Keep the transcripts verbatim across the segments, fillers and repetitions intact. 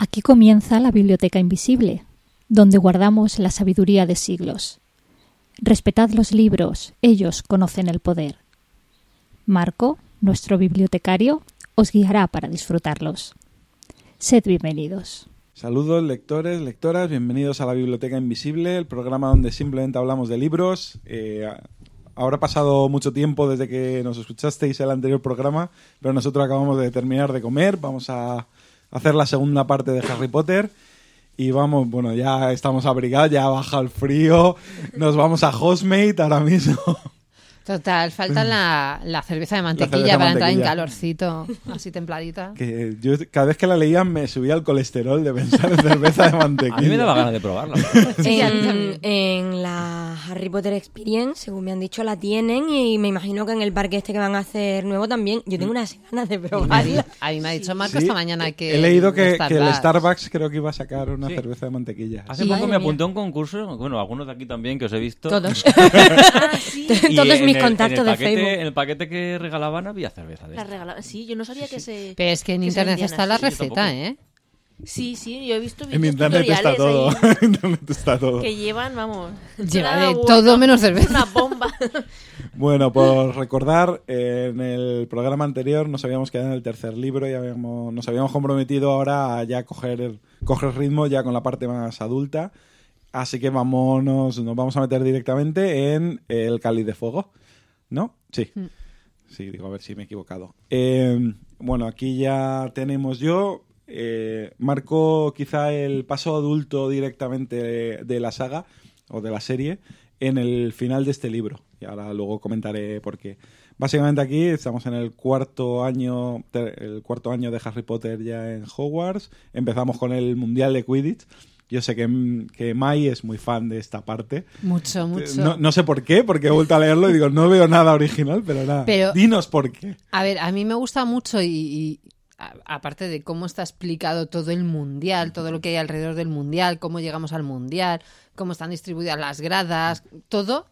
Aquí comienza la Biblioteca Invisible, donde guardamos la sabiduría de siglos. Respetad los libros, ellos conocen el poder. Marco, nuestro bibliotecario, os guiará para disfrutarlos. Sed bienvenidos. Saludos lectores, lectoras, bienvenidos a la Biblioteca Invisible, el programa donde simplemente hablamos de libros. Eh, ahora ha pasado mucho tiempo desde que nos escuchasteis el anterior programa, pero nosotros acabamos de terminar de comer, vamos a hacer la segunda parte de Harry Potter y vamos, bueno, ya estamos abrigados, ya ha bajado el frío, nos vamos a Hostmate ahora mismo. Total, falta la, la cerveza de mantequilla cerveza para mantequilla. entrar en calorcito, así templadita. Que yo cada vez que la leía me subía el colesterol de pensar en cerveza de mantequilla. A mí me daba ganas de probarla. Sí, a mí En, también. en la Harry Potter Experience, según me han dicho, la tienen y me imagino que en el parque este que van a hacer nuevo también. Yo tengo unas ganas de A mí, probarla. a mí me ha dicho Marco Sí, esta mañana que... he leído que, Starbucks. que el Starbucks creo que iba a sacar una Sí. cerveza de mantequilla. Hace Sí. poco me Madre apunté a un concurso, bueno, algunos de aquí también que os he visto. Todos. Ah, sí. Y Todos en mis el- contactos en el de paquete, Facebook. En el paquete que regalaban había cerveza de La esta. regala- Sí, yo no sabía que se... Pero es que en que se internet vendían está la así. Yo receta, tampoco. ¿eh? Sí, sí, yo he visto En vídeos internet está todo. tutoriales En internet está todo. ahí que llevan, vamos... Lleva nada de bueno, todo menos cerveza. Una bomba. Bueno, por recordar, eh, en el programa anterior nos habíamos quedado en el tercer libro y habíamos, nos habíamos comprometido ahora a ya coger, coger ritmo ya con la parte más adulta. Así que vámonos, nos vamos a meter directamente en El Cáliz de Fuego. ¿No? Sí. Sí, digo, a ver si me he equivocado. Eh, bueno, aquí ya tenemos yo. Eh, marco quizá el paso adulto directamente de, de la saga o de la serie en el final de este libro. Y ahora luego comentaré por qué. Básicamente aquí estamos en el cuarto año, el cuarto año de Harry Potter ya en Hogwarts. Empezamos con el Mundial de Quidditch. Yo sé que, que Mai es muy fan de esta parte. Mucho, mucho. No, no sé por qué, porque he vuelto a leerlo y digo, no veo nada original, pero nada. Pero- Dinos por qué. A ver, a mí me gusta mucho y, y a- aparte de cómo está explicado todo el mundial, todo lo que hay alrededor del mundial, cómo llegamos al mundial, cómo están distribuidas las gradas, todo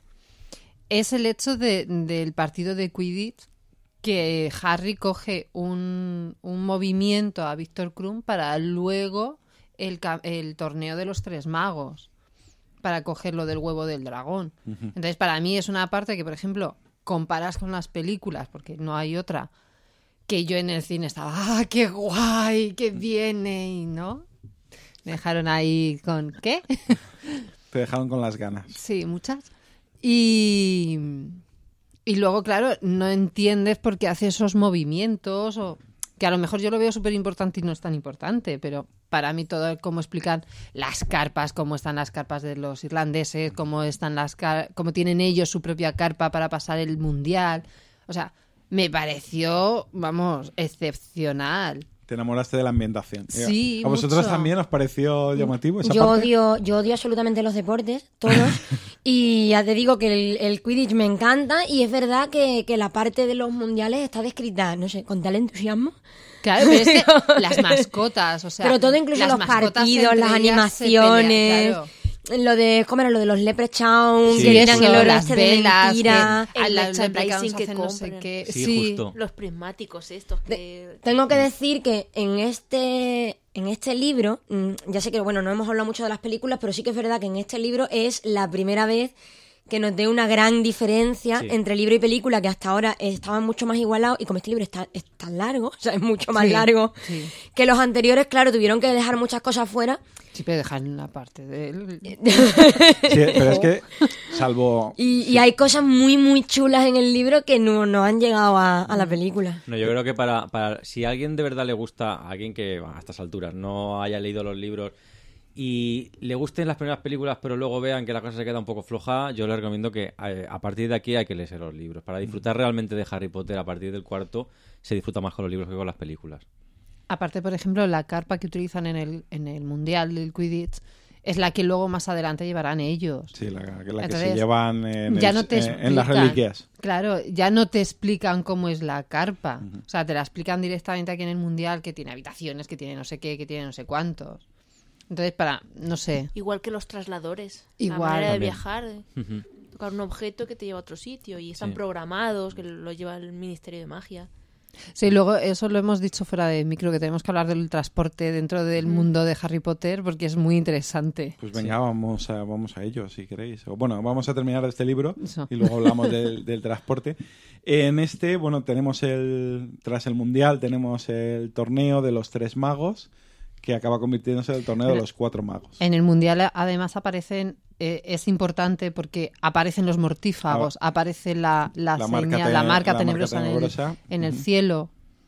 es el hecho de, del partido de Quidditch que Harry coge un, un movimiento a Víctor Krum para luego el, ca- el torneo de los tres magos, para coger lo del huevo del dragón. Entonces, para mí es una parte que, por ejemplo, comparas con las películas, porque no hay otra, que yo en el cine estaba, ¡ah, qué guay, qué viene! Y no, me dejaron ahí con, ¿qué? Te dejaron con las ganas. Sí, muchas. Y, y luego, claro, no entiendes por qué hace esos movimientos, o que a lo mejor yo lo veo súper importante y no es tan importante, pero para mí todo cómo explican las carpas, cómo están las carpas de los irlandeses, cómo están las car- cómo tienen ellos su propia carpa para pasar el mundial. O sea, me pareció, vamos, excepcional. Te enamoraste de la ambientación. Sí, ¿A vosotros mucho. también os pareció llamativo esa Yo parte? odio, yo odio absolutamente los deportes, todos. Y ya te digo que el, el Quidditch me encanta y es verdad que, que la parte de los mundiales está descrita, no sé, con tal entusiasmo. Claro, pero es que las mascotas, o sea... Pero todo, incluso las los mascotas partidos, entre las ellas se animaciones, pelean, claro. lo de, ¿cómo era? Lo de los leprechauns, Sí, que tiran eso, el oro las este de velas, mentira. que a El la merchandising leprechauns que hacen no sé compran. qué. Sí, Sí, justo. Los prismáticos estos que... Tengo que decir que en este en este libro, mm, ya sé que bueno, no hemos hablado mucho de las películas, pero sí que es verdad que en este libro es la primera vez que noté una gran diferencia Sí. entre libro y película, que hasta ahora estaban mucho más igualados, y como este libro está, es tan largo, o sea, es mucho más Sí, largo sí. que los anteriores, claro, tuvieron que dejar muchas cosas fuera. Sí, pero dejan una parte de él. Sí, pero es que, salvo... Y, y hay cosas muy, muy chulas en el libro que no, no han llegado a, a la película. No, yo creo que para, para si a alguien de verdad le gusta, a alguien que bueno, a estas alturas no haya leído los libros y le gusten las primeras películas pero luego vean que la cosa se queda un poco floja, yo les recomiendo que eh, a partir de aquí hay que leerse los libros. Para disfrutar realmente de Harry Potter a partir del cuarto se disfruta más con los libros que con las películas. Aparte, por ejemplo, la carpa que utilizan en el, en el Mundial del Quidditch es la que luego más adelante llevarán ellos. Sí, la, la que Entonces, se llevan en, ya el- no te eh, en las explican. reliquias. Claro, ya no te explican cómo es la carpa. O sea, te la explican directamente aquí en el Mundial, que tiene habitaciones, que tiene no sé qué, que tiene no sé cuántos. Entonces, para, no sé. Igual que los trasladores. Igual. La manera de También. viajar. eh. Tocar un objeto que te lleva a otro sitio y están Sí. programados, que lo lleva el Ministerio de Magia. Sí, luego eso lo hemos dicho fuera de micro, que tenemos que hablar del transporte dentro del mundo de Harry Potter porque es muy interesante. Pues venga, vamos a, vamos a ello, si queréis. O, bueno, vamos a terminar este libro Eso. y luego hablamos del, del transporte. En este, bueno, tenemos el, tras el Mundial, tenemos el torneo de los tres magos, que acaba convirtiéndose en el torneo de los cuatro magos. En el Mundial además aparecen, eh, es importante porque aparecen los mortífagos, Ah, aparece la, la, la señal, marca te- la marca la tenebrosa, marca en el- tenebrosa. en el Ujú. cielo.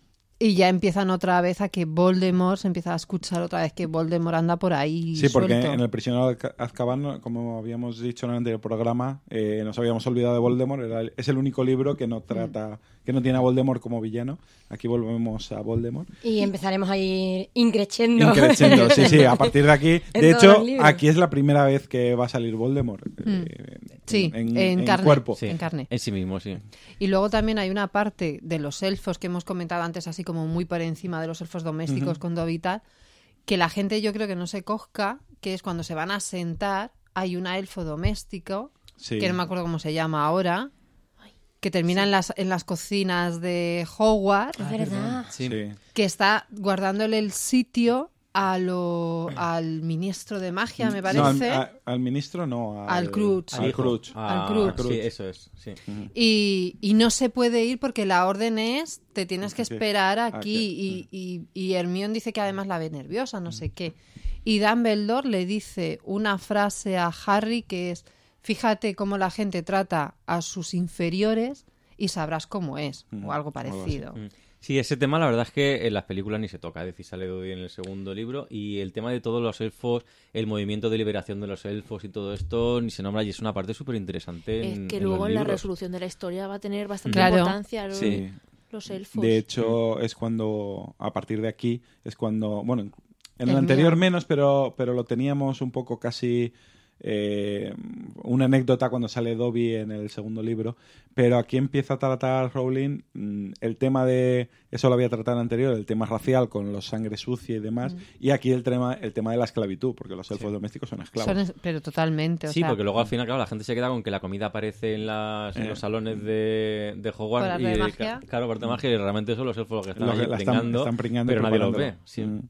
Y ya empiezan otra vez a que Voldemort, se empieza a escuchar otra vez que Voldemort anda por ahí Sí, porque suelto. en El prisionero de Azka- Azkaban, como habíamos dicho en el anterior programa, eh, nos habíamos olvidado de Voldemort. Era el- es el único libro que no trata, que no tiene a Voldemort como villano. Aquí volvemos a Voldemort. Y empezaremos a ir increciendo. Increciendo, sí, sí, a partir de aquí. En De todos hecho, los libros. aquí es la primera vez que va a salir Voldemort. eh, Sí, en, en carne. cuerpo. Sí, En carne. En sí mismo, sí. Y luego también hay una parte de los elfos que hemos comentado antes, así como muy por encima de los elfos domésticos con Dobby y tal, que la gente yo creo que no se cosca, que es cuando se van a sentar, hay una elfo doméstico, Sí. que no me acuerdo cómo se llama ahora, que termina en, las, en las cocinas de Hogwarts, Es verdad. Sí. Sí. que está guardándole el sitio a lo, al ministro de magia, me No, al, parece. a- al ministro no. Al, Al Crouch. Al Crouch. Ah, Al Crouch. Sí, eso es. Sí. Y, y no se puede ir porque la orden es, te tienes que Sí. esperar Ah, aquí. Y, y, y Hermione dice que además la ve nerviosa, no sé qué. Y Dumbledore le dice una frase a Harry que es, fíjate cómo la gente trata a sus inferiores y sabrás cómo es, Mm, o algo algo así. parecido. Mm. Sí, ese tema la verdad es que en las películas ni se toca, es decir, sale Dobby en el segundo libro y el tema de todos los elfos, el movimiento de liberación de los elfos y todo esto ni se nombra y es una parte súper interesante en Es que en luego los en la libros. resolución de la historia va a tener bastante Claro. importancia los, Sí. los elfos. De hecho, es cuando, a partir de aquí, es cuando, bueno, en el, El anterior mío. menos, pero, pero lo teníamos un poco casi eh, una anécdota cuando sale Dobby en el segundo libro, pero aquí empieza a tratar Rowling mm, el tema de, eso lo había tratado en el anterior, el tema racial con los sangre sucia y demás, y aquí el tema, el tema de la esclavitud, porque los elfos domésticos son esclavos. Son es- pero totalmente. O Sí, sea, porque luego al final, claro, la gente se queda con que la comida aparece en, las, en Eh. los salones de, de Por Hogwarts. arte y de ca- magia. Claro, por arte de magia, y realmente son los elfos los que están Lo que allí la están- pringando, están pringando y pero nadie los ve. preparándolo. Sí. Mm.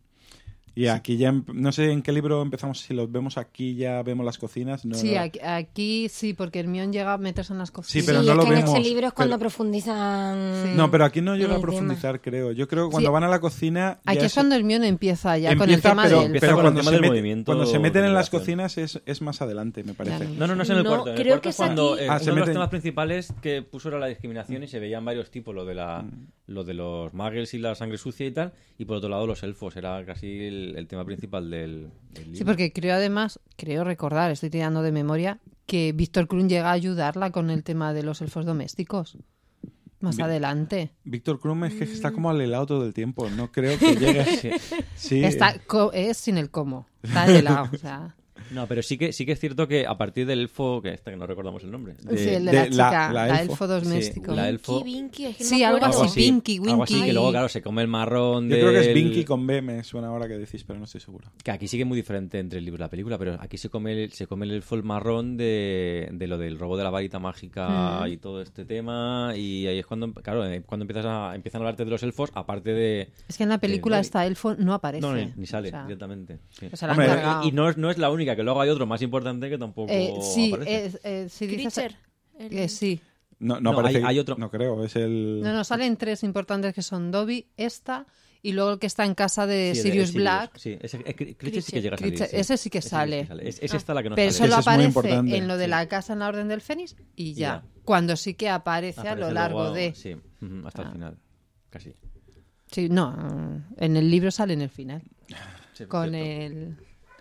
Y aquí ya, em- no sé en qué libro empezamos, si los vemos aquí ya vemos las cocinas. No, sí, no. aquí, aquí sí, porque Hermione llega a meterse en las cocinas. Sí, pero sí, no es lo que en vemos, este libro es cuando pero- profundizan. Sí. No, pero aquí no en llega a el tema. profundizar, creo. Yo creo que cuando Sí. van a la cocina. ya Aquí es cuando Hermione empieza ya con el empieza, tema pero, del... Empieza pero con el cuando, tema se del mete- movimiento cuando se meten de en las liberación. cocinas es, es más adelante, me parece. Ya. No, no, no es en el No, cuarto. En el creo cuarto que es es cuando aquí. eh, Ah, se uno de los meten- temas principales que puso era la discriminación y se veían varios tipos, lo de la Mm. lo de los muggles y la sangre sucia y tal, y por otro lado los elfos, era casi el, el tema principal del, del libro. Sí, porque creo además, creo recordar, estoy tirando de memoria, que Víctor Krum llega a ayudarla con el tema de los elfos domésticos. Más Bien. adelante. Víctor Krum es que está como alelado todo el tiempo. No creo que llegue. Sí, sí. Está, co- es sin el cómo. Está de lado. O sea, No, pero sí que sí que es cierto que a partir del elfo, que este que no recordamos el nombre. de- sí, el de, de la la- chica, la la, elfo. elfo doméstico. Sí, la elfo. Pinky, Vinky, es que no Sí, me algo acuerdo. así. Pinky, algo así, Winky. que luego, claro, se come el marrón Yo creo que es del- Vinky con B, me suena ahora que decís, pero no estoy seguro. Que aquí sí que es muy diferente entre el libro y la película, pero aquí se come el, se come el elfo el marrón de, de lo del robo de la varita mágica Mm. y todo este tema, y ahí es cuando, claro, eh, cuando empiezas a, empiezan a hablarte de los elfos, aparte de... Es que en la película Dobby. esta elfo no aparece. No, ni, ni sale O sea, directamente. Sí. o sea, la han Hombre, cargado. Y no es, no es la única, que luego hay otro más importante que tampoco Eh, sí, aparece. es- eh, si dices... Critcher. El- eh, sí. No, no, No, aparece. hay- hay otro. No creo, es el. No, no, salen tres importantes que son Dobby, esta y luego el que está en casa de Sí, el- Sirius el Black. Sí, ese, eh, Cri- Critcher sí que llega a salir. Critcher, sí. ese sí que sale. Es, es esta la que no Pero sale. solo Ese es muy aparece importante, en lo de sí. la casa en la Orden del Fénix y Y ya. ya. Cuando sí que aparece, a Aparece lo largo luego- de... Sí, ujú, hasta Ah. el final. Casi. Sí, no, en el libro sale en el final. Sí, Con cierto. el,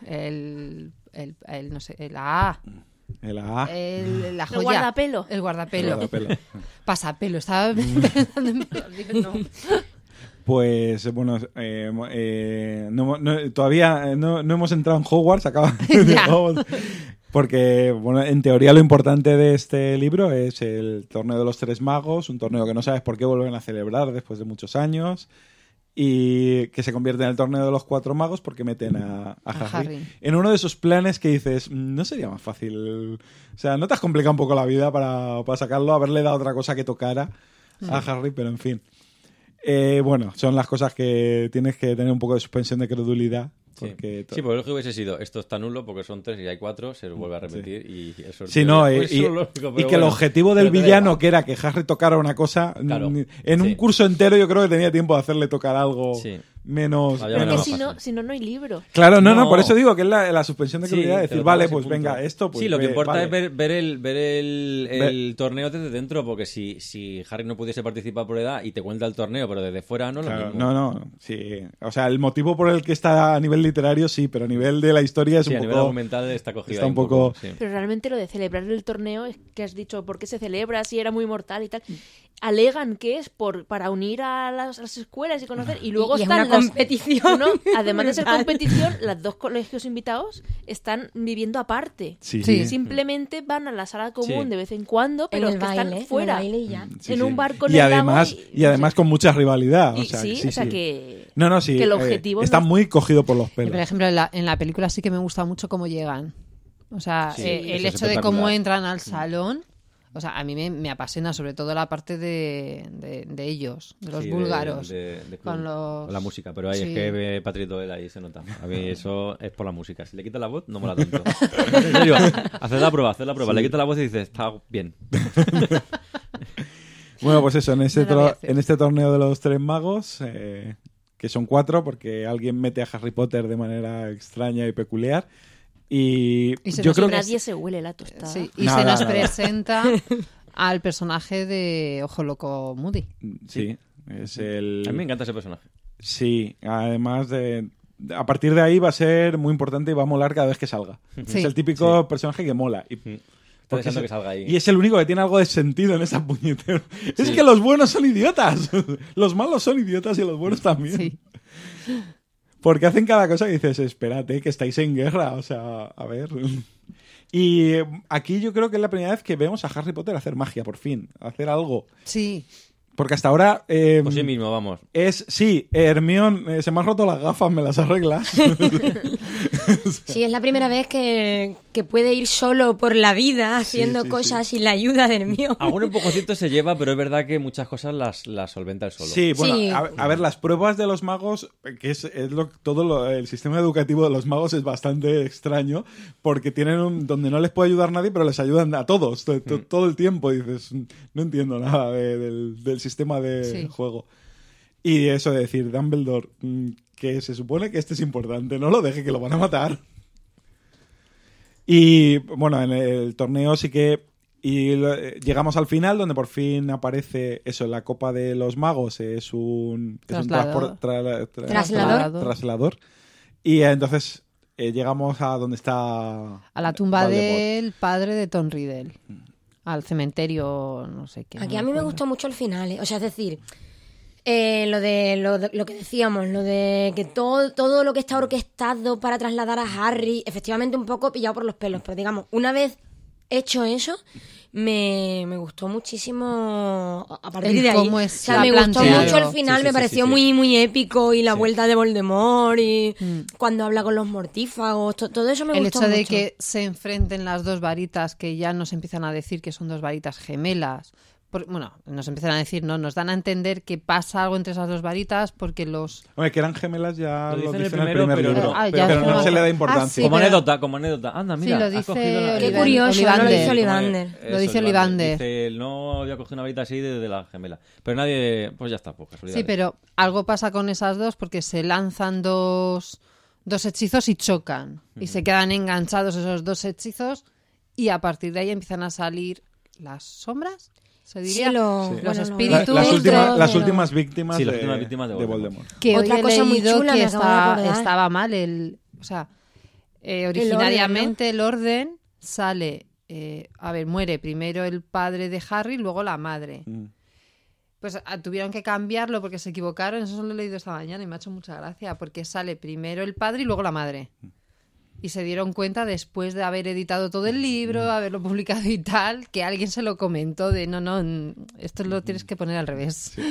el, el, el, no sé, el A, El A. el, la El joya. guardapelo. El guardapelo. El guardapelo. Pasapelo, estaba pensando en... Digo, no. Pues bueno, eh, eh, no- no- todavía no, no hemos entrado en Hogwarts, acaba Ya. vamos. Porque bueno, en teoría lo importante de este libro es el torneo de los tres magos, un torneo que no sabes por qué vuelven a celebrar después de muchos años y que se convierte en el torneo de los cuatro magos porque meten a, a A Harry, Harry. en uno de esos planes que dices, "Mm, no sería más fácil, o sea, no te has complicado un poco la vida para, para sacarlo, haberle dado otra cosa que tocara a Harry, pero en fin. Eh, bueno, son las cosas que tienes que tener un poco de suspensión de credulidad. Porque Sí, porque lo que hubiese sido, esto está nulo porque son tres y hay cuatro, se vuelve a repetir y eso Sí, no, y, pues, y- eso es lógico, y pero que el bueno, objetivo del pero te da villano, igual. que era que Harry tocara una cosa, Claro, n- en un sí. curso entero yo creo que tenía tiempo de hacerle tocar algo Sí. menos... Vaya, Porque no, menos- si no, fácil. si no, no hay libro. Claro, no, no, No. por eso digo que es la, la suspensión de Sí, credulidad, te decir, lo vale, tomas y pues punto. venga, esto, pues sí, lo que ve- importa vale. es ver, ver el, ver el, Ver- el torneo desde dentro, porque si, si Harry no pudiese participar por edad y te cuenta el torneo, pero desde fuera no es lo Claro, mismo. no, no, sí. O sea, el motivo por el que está a nivel literario, sí, pero a nivel de la historia es Sí, un a nivel poco... argumental está cogido está ahí un poco- sí. Pero realmente lo de celebrar el torneo es que has dicho por qué se celebra, si era muy mortal y tal. Alegan que es por para unir a las, a las escuelas y conocer. Y luego Y es están una las- competición No, además de ser brutal. competición, los dos colegios invitados están viviendo aparte. Sí, Sí. sí. Simplemente van a la sala común Sí. de vez en cuando, pero en es el que baile, están fuera. en el baile y ya. Sí, en sí. un bar con y el lago además y- y además con mucha rivalidad. Y- o sea, sí, sí, o sea sí. que... No, no, sí. que el eh, objetivo está no- muy cogido por los Y, pelos. por ejemplo, en la, en la película sí que me gusta mucho cómo llegan. O sea, Sí, eh, el eso es hecho de cómo espectacular. entran al salón, o sea, a mí me, me apasiona sobre todo la parte de, de, de ellos, de los Sí, búlgaros. de- de- con con los- la música, pero ahí Sí. es que eh, Patrick Doyle ahí se nota. A mí eso es por la música. Si le quita la voz, no mola tanto. En serio, haced la prueba, haced la prueba. Le quita la voz y dices, está bien. Bueno, pues eso, en este, No lo voy a tro- hacer. en este torneo de los tres magos, eh, que son cuatro, porque alguien mete a Harry Potter de manera extraña y peculiar. Y, Y se yo nos creo Y que... nadie se huele la tostada. Sí, y Nada, se nos nada. presenta al personaje de Ojo Loco Moody. Sí, es el... A mí me encanta ese personaje. Sí, además de... A partir de ahí va a ser muy importante y va a molar cada vez que salga. Sí. Es el típico personaje que mola. Y, Estoy porque deseando es- que salga ahí. y es el único que tiene algo de sentido en esa puñetera. Es que los buenos son idiotas. Los malos son idiotas y los buenos también. Sí. Porque hacen cada cosa que dices, espérate, que estáis en guerra. O sea, a ver. Y eh, aquí yo creo que es la primera vez que vemos a Harry Potter hacer magia, por fin. Hacer algo. Sí, Porque hasta ahora... eh, Por sí mismo, vamos. es, sí, Hermione, eh, se me han roto las gafas, me las arreglas. Sí, es la primera vez que, que puede ir solo por la vida haciendo sí, cosas sin la ayuda de Hermione. Algún empujoncito se lleva, pero es verdad que muchas cosas las, las solventa él solo. Sí, bueno, Sí. A, a ver, las pruebas de los magos, que es, es lo, todo lo- el sistema educativo de los magos es bastante extraño, porque tienen un, donde no les puede ayudar nadie, pero les ayudan a todos, to- to- todo el tiempo. Y dices, no entiendo nada de- del, del sistema de Sí. juego. Y eso de decir, Dumbledore, mm, que se supone que este es importante, no lo deje, que lo van a matar. Y bueno, en el torneo sí que... Y lo- eh, llegamos al final, donde por fin aparece eso, la Copa de los Magos, es un, es un Traslador. transpor- tra- tra- Traslador. traslador. Y eh, entonces eh, llegamos a donde está... a la tumba Voldemort. del padre de Tom Riddle. Al cementerio, no sé qué. Aquí no a mí me acuerdo. gustó mucho el final, ¿eh? O sea, es decir, eh, lo de lo, de- lo que decíamos, lo de que todo, todo lo que está orquestado para trasladar a Harry, efectivamente un poco pillado por los pelos, pero digamos, una vez hecho eso, me, me gustó muchísimo a a partir El de ahí. cómo O es sea, me gustó planteado. mucho el final, Sí, sí, me sí, pareció sí, sí. muy muy épico y la Sí. vuelta de Voldemort y Mm. cuando habla con los mortífagos, to- todo eso me El gustó hecho de mucho. que se enfrenten las dos varitas, que ya nos empiezan a decir que son dos varitas gemelas. Por- bueno, nos empiezan a decir, no, nos dan a entender que pasa algo entre esas dos varitas porque los... Hombre, que eran gemelas ya Lo lo dicen dicen el en el primero, primer pero libro. no. Ah, pero ya pero es no como- se le da Ah, importancia. sí, como pero- anécdota, como anécdota. Anda, mira, lo has dice cogido la- Qué Olivander. curioso, no lo Olivander. dice Olivander. Eso, Lo dice Olivander. Dice, no había cogido una varita así de, de la gemela. Pero nadie, pues ya está, pues casualidad. Sí, pero algo pasa con esas dos porque se lanzan dos, dos hechizos y chocan. Y se quedan enganchados esos dos hechizos y a partir de ahí empiezan a salir las sombras, se diría. Sí, lo- Sí. bueno, Los lo- espíritus, La- las, Monstruos, últimas, las pero- últimas víctimas, Sí, las de, últimas víctimas de de Voldemort. Voldemort. Que Otra hoy he cosa muy leído chula, que me acabo de está- acordar. estaba mal el... O sea, eh, originariamente el orden sale... eh, a ver, muere primero el padre de Harry, luego la madre. Mm. Pues ah, tuvieron que cambiarlo porque se equivocaron. Eso lo he leído esta mañana y me ha hecho mucha gracia. Porque sale primero el padre y luego la madre. Y se dieron cuenta después de haber editado todo el libro, haberlo publicado y tal, que alguien se lo comentó de no, no, n- esto lo tienes que poner al revés.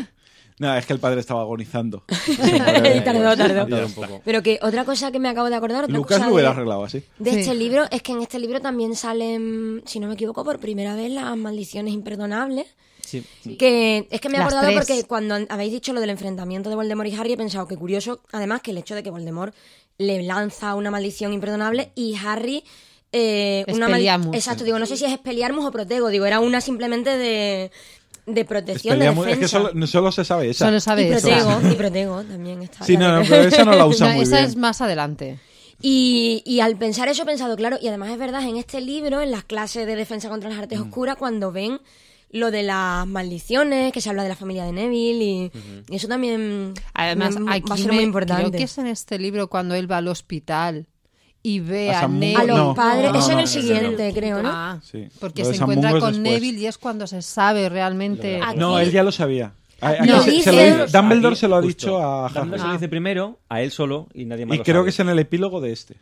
No, es que el padre estaba agonizando. Tardó, tardó. Tardó un poco. Pero que otra cosa que me acabo de acordar, otra Lucas cosa lo hubiera de, arreglado así. de Sí. este libro, es que en este libro también salen, si no me equivoco, por primera vez las maldiciones imperdonables. Sí. Que es que me he Las acordado tres. porque cuando han- habéis dicho lo del enfrentamiento de Voldemort y Harry he pensado que curioso, además, que el hecho de que Voldemort le lanza una maldición imperdonable y Harry eh, una mal- Expelliarmus. Exacto, digo, no sé si es Expelliarmus o Protego, digo, era una simplemente de, de protección, de Expelliarmus- defensa. es que solo, solo se sabe esa. Solo y sabe eso. Protego, y Protego también está. Sí, la no, de- no, pero esa no la usa No, muy esa bien. es más adelante. Y, y al pensar eso he pensado, claro, y además es verdad, en este libro, en las clases de defensa contra las artes oscuras, cuando ven lo de las maldiciones, que se habla de la familia de Neville, y, y eso también Además, me- aquí va a ser me- muy importante. creo que es en este libro cuando él va al hospital y ve A a, San Neville. A los No, padres, no, eso no, en el ese no. siguiente, creo, ¿no? Ah, Sí. porque Lo de se San encuentra Mungo es con después. Neville y es cuando se sabe realmente. Aquí- No, él ya lo sabía. A- aquí No, se- se dice- lo dice- Dumbledore Aquí, se lo ha justo. dicho a Harry. Dumbledore se lo dice primero, a él solo, y nadie más Y lo creo sabe. que es en el epílogo de este.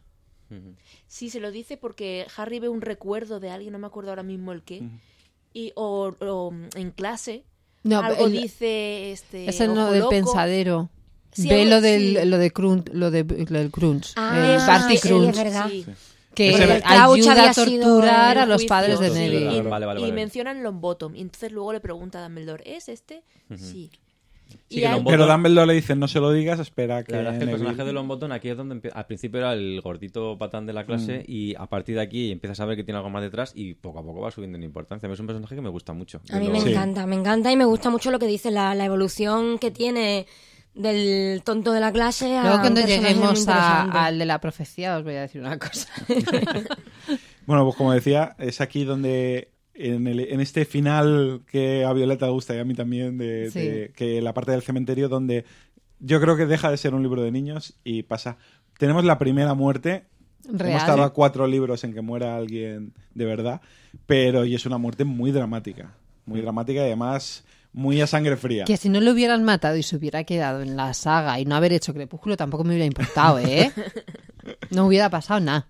Sí, se lo dice porque Harry ve un recuerdo de alguien, no me acuerdo ahora mismo el qué, y, o, o en clase No, algo el- dice este es el no Ojo del Loco. pensadero. Sí, Ve algo- lo del sí. lo de Crunch, lo de lo del Crunch, Ah, el Barty sí, Crunch, es verdad. Sí. que Ese- el Crouch ayuda había a sido torturar el a los juicio. padres de Sí, Neville. claro. Y, Vale, vale, y vale. mencionan Longbottom. Y entonces luego le pregunta a Dumbledore, ¿es este? Sí. Sí, Y que a- Longbottom- Pero Dumbledore le dice, no se lo digas, espera que La verdad es que el Neville- personaje de Longbottom aquí es donde empie- al principio era el gordito patán de la clase y a partir de aquí empiezas a ver que tiene algo más detrás y poco a poco va subiendo en importancia. A mí es un personaje que me gusta mucho. A mí De me los- Sí. encanta, me encanta y me gusta mucho lo que dice la, la evolución que tiene del tonto de la clase a Luego cuando un personaje muy lleguemos a- interesante. al de la profecía os voy a decir una cosa. Bueno, pues como decía, es aquí donde en, el- en este final que a Violeta le gusta y a mí también, de, Sí. de- que la parte del cementerio donde yo creo que deja de ser un libro de niños y pasa... Tenemos la primera muerte. Real. Hemos estado a cuatro libros en que muera alguien de verdad, pero y es una muerte muy dramática. Muy dramática y además muy a sangre fría. Que si no lo hubieran matado y se hubiera quedado en la saga y no haber hecho Crepúsculo tampoco me hubiera importado, ¿eh? No hubiera pasado nada.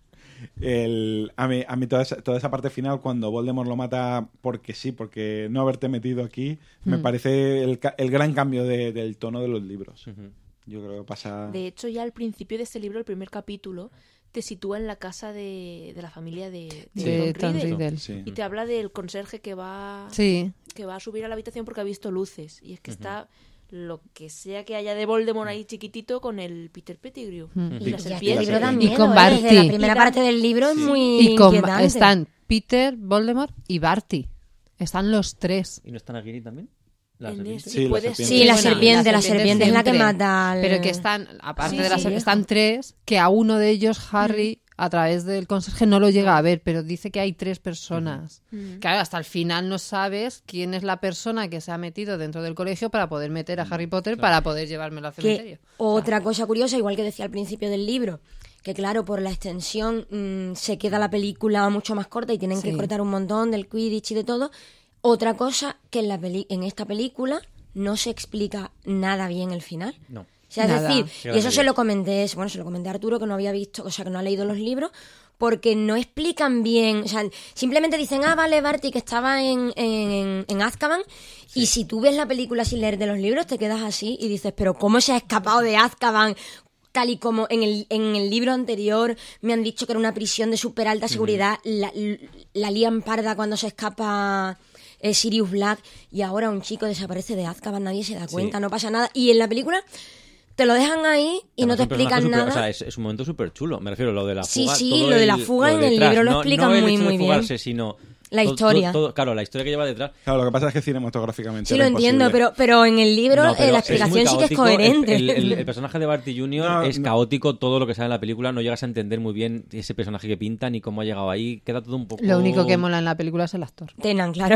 El, a mí, a mí toda, esa, toda esa parte final, cuando Voldemort lo mata porque sí, porque no haberte metido aquí, me Hmm. parece el, ca- el gran cambio de- del tono de los libros. Ujú. Yo creo que pasa... De hecho, ya al principio de este libro, el primer capítulo, te sitúa en la casa de, de la familia de, de De Tom Tom Riddle. Riddle. Sí. Y te habla del conserje que va, Sí. que va a subir a la habitación porque ha visto luces. Y es que está lo que sea que haya de Voldemort ahí chiquitito con el Peter Pettigrew. Mm. Y Y la este serpiente. libro da Y miedo, con ¿eh? Barty. Desde la primera Y da- parte del libro es muy Y con, inquietante. están Peter, Voldemort y Barty. Están los tres. ¿Y no está Nagini también? ¿La En serpiente? este- Sí, la puede serpiente. ser. Sí, la Bueno, serpiente, la la serpiente es la que siempre. mata al... Pero que están, aparte Sí, de la sí. serpiente, están tres, que a uno de ellos, Harry, a través del conserje, no lo llega a ver, pero dice que hay tres personas. Mm. Claro, hasta el final no sabes quién es la persona que se ha metido dentro del colegio para poder meter a Harry Potter para poder llevármelo al cementerio. Que otra cosa curiosa, igual que decía al principio del libro, que claro, por la extensión mm, se queda la película mucho más corta y tienen que Sí. cortar un montón del Quidditch y de todo. Otra cosa que en, la peli- en esta película no se explica nada bien el final. No. O sea, es Nada. decir, Qué y eso gran se lo comenté, bueno, se lo comenté a Arturo, que no había visto, o sea, que no ha leído los libros, porque no explican bien, o sea, simplemente dicen, ah, vale, Barty, que estaba en, en, en Azkaban, y si tú ves la película sin leer de los libros, te quedas así y dices, pero ¿cómo se ha escapado de Azkaban? Tal y como en el, en el libro anterior me han dicho que era una prisión de súper alta seguridad, la, la lían parda cuando se escapa eh, Sirius Black, y ahora un chico desaparece de Azkaban, nadie se da cuenta, Sí. no pasa nada, y en la película te lo dejan ahí y no te Además, es un personaje explican súper- nada. O sea, es, es un momento súper chulo. Me refiero a lo de la Sí, fuga. sí, todo lo de la el- fuga en el detrás. libro lo No- explican no el muy, hecho de muy bien. fugarse, sino La todo- historia. todo- todo- claro, la historia que lleva detrás. Claro, lo que pasa es que cinematográficamente Sí, era lo entiendo, imposible. pero, pero en el libro No, eh, pero la es muy explicación sí que es caótico. coherente. El, el- el personaje de Barty junior No, es no. caótico, todo lo que sale en la película, no llegas a entender muy bien ese personaje que pinta ni cómo ha llegado ahí, queda todo un poco... Lo único que mola en la película es el actor. Tenan, claro.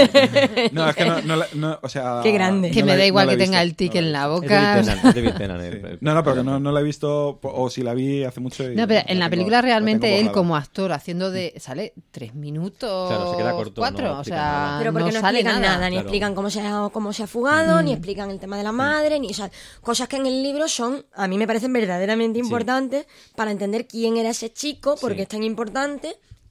No, es que no, no, la- no, o sea... Qué grande. Que no me la- da igual no la que he tenga visto, el tic no la he en la Es de boca. David Tennant, es de David Tennant, el- el- No, no, pero que no, no la he visto, o si la vi hace mucho. y No, pero en la tengo- película la realmente tengo él borrada. como actor haciendo de... Sale tres minutos, Claro, se queda corto, cuatro, no o explica sea, nada. Pero porque no, sale explican nada, ni Claro. explican cómo se ha, cómo se ha fugado, ni explican el tema de la madre, ni o sea, cosas que en el libro son, a mí me parecen verdaderamente importantes para entender quién era ese chico, porque Sí. es tan importante,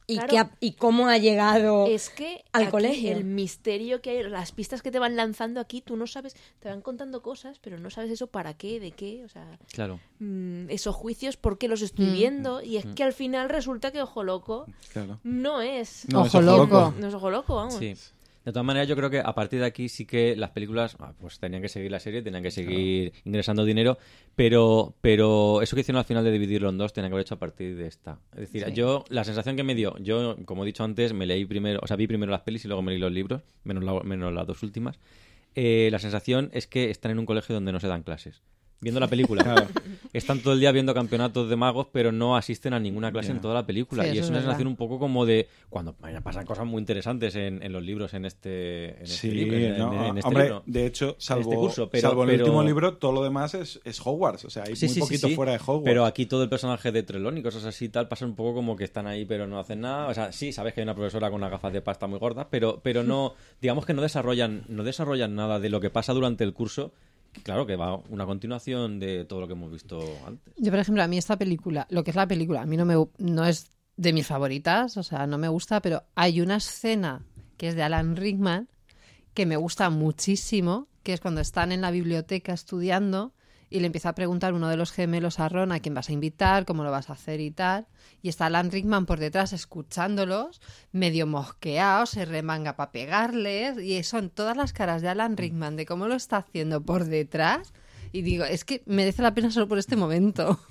y, Claro. qué ha- y cómo ha llegado Es que al aquí colegio. el misterio que hay, las pistas que te van lanzando aquí, tú no sabes, te van contando cosas, pero no sabes eso para qué, de qué, o sea, Claro. mm, esos juicios, por qué los estoy Mm. viendo, y es que al final resulta que Ojo Loco Claro. no es, No, Ojo es loco. no es Ojo Loco, vamos. Sí. De todas maneras, yo creo que a partir de aquí sí que las películas ah, pues tenían que seguir la serie, tenían que seguir ingresando dinero, pero pero eso que hicieron al final de dividirlo en dos tenían que haber hecho a partir de esta. Es decir, Sí. yo, la sensación que me dio, yo, como he dicho antes, me leí primero, o sea, vi primero las pelis y luego me leí los libros, menos, la- menos las dos últimas. Eh, la sensación es que están en un colegio donde no se dan clases. Viendo la película, Claro. están todo el día viendo campeonatos de magos, pero no asisten a ninguna clase Ya. en toda la película. Sí, y eso es es una verdad. sensación un poco como de cuando vaya, pasan cosas muy interesantes en, en los libros, en este, en este Sí, libro. en- no, en- en este hombre, libro. de hecho, salvo, este curso, pero- salvo el pero- último libro, todo lo demás es, es Hogwarts. O sea, hay Sí, muy sí, sí, poquito sí. fuera de Hogwarts. Pero aquí todo el personaje de Trelawney y cosas así y tal pasa un poco como que están ahí pero no hacen nada. O sea, sí, sabes que hay una profesora con unas gafas de pasta muy gordas, pero, pero no, digamos que no desarrollan, no desarrollan nada de lo que pasa durante el curso. Que claro, que va una continuación de todo lo que hemos visto antes. Yo, por ejemplo, a mí esta película, lo que es la película, a mí no me no es de mis favoritas, o sea, no me gusta, pero hay una escena que es de Alan Rickman que me gusta muchísimo, que es cuando están en la biblioteca estudiando y le empieza a preguntar uno de los gemelos a Ron a quién vas a invitar, cómo lo vas a hacer y tal, y está Alan Rickman por detrás escuchándolos, medio mosqueado, se remanga para pegarles, y son todas las caras de Alan Rickman de cómo lo está haciendo por detrás, y digo, es que merece la pena solo por este momento.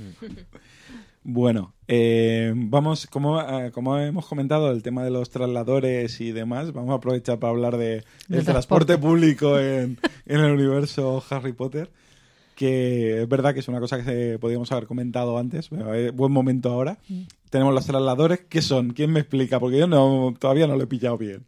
Bueno, eh, vamos, como, eh, como hemos comentado, el tema de los trasladores y demás, vamos a aprovechar para hablar de Del el transporte transporte. público en, en el universo Harry Potter, que es verdad que es una cosa que se- podíamos haber comentado antes, pero es buen momento ahora. Mm. Tenemos los trasladores, ¿qué son? ¿Quién me explica? Porque yo no todavía no lo he pillado bien.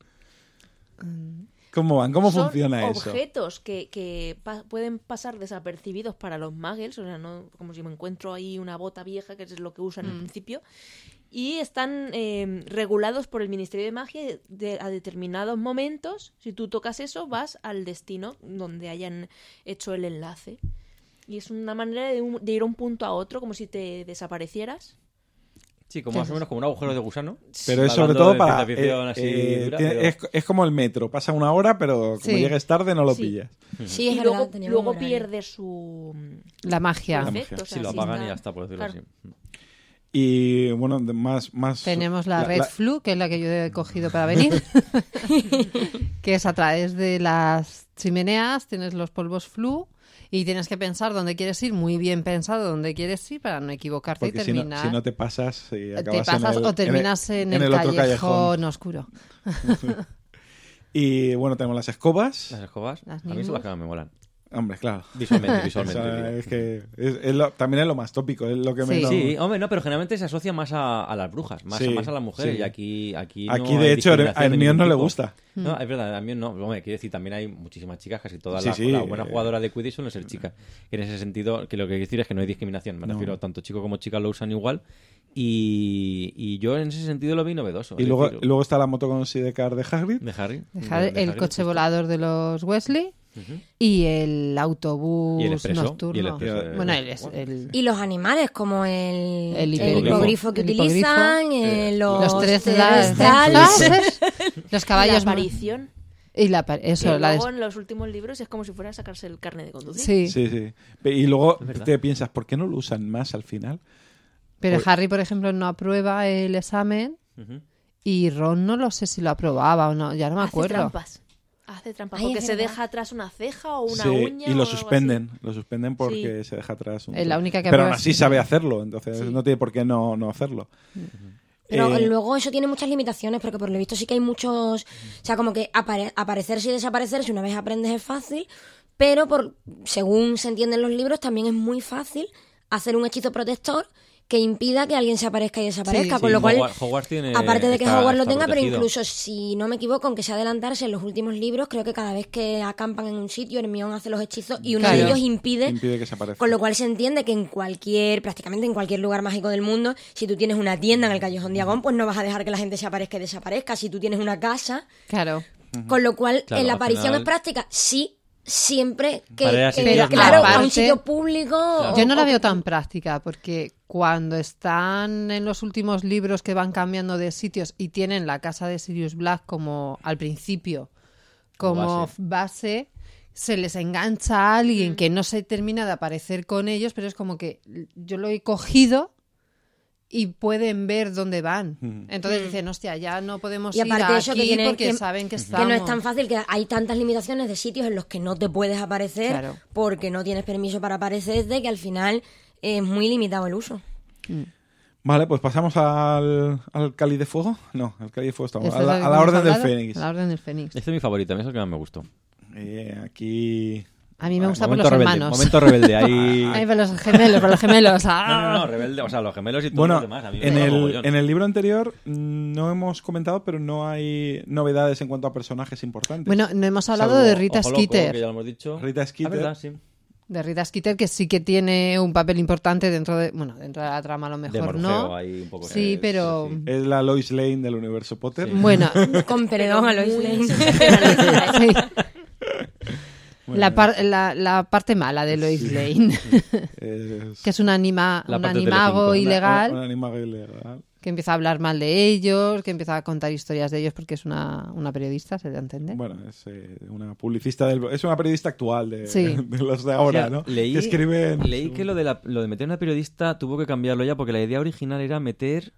¿Cómo van? ¿Cómo Son funciona eso? objetos que, que pa- pueden pasar desapercibidos para los muggles, o sea, no como si me encuentro ahí una bota vieja, que es lo que usan Mm. al principio, y están eh, regulados por el Ministerio de Magia de- a determinados momentos. Si tú tocas eso, vas al destino donde hayan hecho el enlace. Y es una manera de, un- de ir a un punto a otro, como si te desaparecieras. Sí, como más o menos como un agujero de gusano. Pero es Hablando sobre todo de para... ciencia ficción eh, así eh, dura, tiene- pero- es, es como el metro, pasa una hora, pero como Sí. llegues tarde no lo Sí. pillas. Sí, es y verdad, luego, teníamos luego un horario. pierde su La magia. La efecto. magia. o sea, Sí, lo sí apagan está- y ya está, por decirlo claro. así. Y bueno, de- más... más Tenemos la, Red Flu, que es la que yo he cogido para venir, que es a través de las chimeneas, tienes los polvos flu y tienes que pensar dónde quieres ir, muy bien pensado dónde quieres ir para no equivocarte Porque y si no, terminar. si no te pasas y te acabas pasas en el, o terminas en el, en el otro callejón, callejón. oscuro. Y bueno, tenemos las escobas. Las escobas, Las a mí son Nimbus. las que más me molan. Hombre, claro. Visualmente, O visualmente. sea, digo. es que es- es lo- también es lo más tópico, es lo que Sí. menos... Sí, hombre, no, pero generalmente se asocia más a, a las brujas, más, Sí, más a las mujeres. sí. Y aquí, aquí, no Aquí, hay de hecho, a discriminación de Hermione no ningún le tipo. gusta. No, es verdad, a mí no. Hombre, quiero decir, también hay muchísimas chicas, casi todas Sí, las, sí, las buenas eh. jugadoras de Quidditch suelen ser chicas. En ese sentido, que lo que quiero decir es que no hay discriminación. Me No. refiero, tanto chico como chica lo usan igual. Y, y yo en ese sentido lo vi novedoso. Y es luego, decir, luego está la moto con sidecar de Hagrid. de Harry. Dejar de- de el Harry, coche justo. volador de los Wesley Ujú. y el autobús Y el expreso, nocturno. y el expreso de- Bueno, el, es- el- Y los animales, como el, El el hipogrifo. hipogrifo que El hipogrifo. utilizan, eh, los, los tres terestrales. los La caballos aparición. y la apa- Y eso, la luego des- en los últimos libros es como si fuera a sacarse el carnet de conducir. sí. Sí, sí. Y luego Es verdad. te piensas, ¿por qué no lo usan más al final? Pero Pues- Harry, por ejemplo, no aprueba el examen Ujú. y Ron no lo sé si lo aprobaba o no, ya no me Hace acuerdo. trampas. Hace trampas. Ay, Porque es se verdad. deja atrás una ceja o una Sí, uña. y o lo algo suspenden. Lo suspenden porque Sí. se deja atrás un... Es la única que Pero aún aprueba así es- sabe hacerlo, entonces Sí. no tiene por qué no, no hacerlo. Pero Eh, luego eso tiene muchas limitaciones, porque por lo visto sí que hay muchos... O sea, como que apare- aparecerse y desaparecerse una vez aprendes es fácil, pero por según se entienden los libros también es muy fácil hacer un hechizo protector que impida que alguien se aparezca y desaparezca, Sí, con Sí, lo cual... Hogwarts, Hogwarts tiene, Aparte de que está- Hogwarts lo está tenga, pero protegido. incluso si no me equivoco, aunque sea adelantarse en los últimos libros, creo que cada vez que acampan en un sitio, Hermione hace los hechizos y uno de Claro. ellos impide, impide que se aparezca. con lo cual se entiende que en cualquier, prácticamente en cualquier lugar mágico del mundo, si tú tienes una tienda en el Callejón Diagón, pues no vas a dejar que la gente se aparezca y desaparezca. Si tú tienes una casa, Claro. con lo cual Claro, en la al aparición final- es práctica, sí, siempre que, Para ir a que- sitios claro, nuevos. a un Aparte, sitio público. o- Yo no la o- veo tan práctica porque cuando están en los últimos libros que van cambiando de sitios y tienen la casa de Sirius Black como al principio, como Como base, base. se les engancha a alguien que no se termina de aparecer con ellos, pero es como que yo lo he cogido y pueden ver dónde van. Ujú. Entonces dicen, hostia, ya no podemos Y ir aparte de eso, que aquí tienen porque que- saben que que estamos. no es tan fácil, que hay tantas limitaciones de sitios en los que no te puedes aparecer Claro. porque no tienes permiso para aparecerte, que al final es muy limitado el uso. Vale, pues pasamos al, al Cáliz de Fuego. No, al Cáliz de Fuego estamos. ¿Esta A es la, la que a la hemos Orden del hablado? Fénix. A la Orden del Fénix. Este es mi favorito, a mí es el que más me gustó. Eh, aquí. A mí me gusta por Momento los rebelde, hermanos. Momento rebelde, ahí... Ay, por los gemelos, por los gemelos. No, ¡Ah! no, no, rebelde, o sea, los gemelos y todo Bueno, lo demás. A mí me en mola el, mogollón. en el libro anterior mm, no hemos comentado, pero no hay novedades en cuanto a personajes importantes. Bueno, no hemos hablado Salvo de Rita Ojo Loco, Skeeter. que ya lo hemos dicho. Rita Skeeter. Ah, ¿verdad? Sí. De Rita Skeeter, que sí que tiene un papel importante dentro de, bueno, dentro de la trama a lo De mejor Morfeo no. ahí un poco. Sí, Eh, pero sí, sí. Es la Lois Lane del universo Potter. Sí. bueno, Con perdón a Lois muy Lane. sensacionalista. sí. Bueno, la, par- la, la parte mala de Lois Sí. Lane, es que es un anima, La un parte animago Telecinco. ilegal, Un, un animago ilegal. que empieza a hablar mal de ellos, que empieza a contar historias de ellos porque es una, una periodista, se da a entender. Bueno, es eh, una publicista del, es una periodista actual de, Sí. de los de ahora, O sea, ¿no? Leí, que escriben leí que lo de, la- lo de meter una periodista tuvo que cambiarlo ya porque la idea original era meter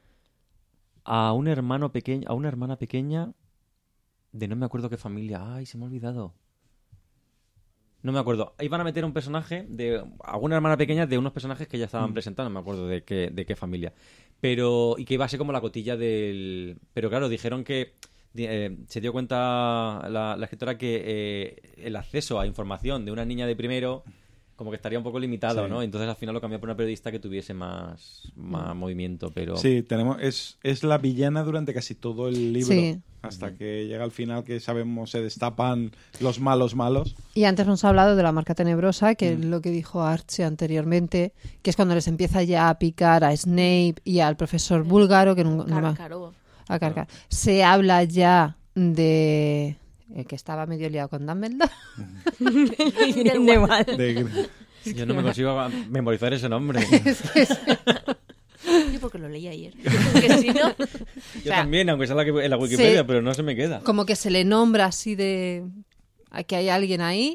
a un hermano pequeño, a una hermana pequeña de no me acuerdo qué familia. Ay, se me ha olvidado. No me acuerdo. Iban a meter un personaje de alguna hermana pequeña de unos personajes que ya estaban Mm. presentando, no me acuerdo de qué, de qué familia. Pero, y que iba a ser como la cotilla del... Pero claro, dijeron que eh, se dio cuenta la, la escritora que eh, el acceso a información de una niña de primero como que estaría un poco limitado, Sí. ¿no? Entonces al final lo cambió por una periodista que tuviese más, más movimiento, pero... Sí, tenemos, es, es la villana durante casi todo el libro. Sí. Hasta que llega al final que sabemos, se destapan los malos malos. Y antes nos ha hablado de la marca tenebrosa, que es lo que dijo Archie anteriormente, que es cuando les empieza ya a picar a Snape y al profesor búlgaro, que nunca... no me- Cárcaro. a cargar. Se habla ya de... eh, que estaba medio liado con Dumbledore. Da igual. De- Yo no me consigo memorizar ese nombre. Yo porque lo leí ayer. Que si no, Yo sea, también, aunque sea la que- en la Wikipedia, se- pero no se me queda. Como que se le nombra así de... a que hay alguien ahí.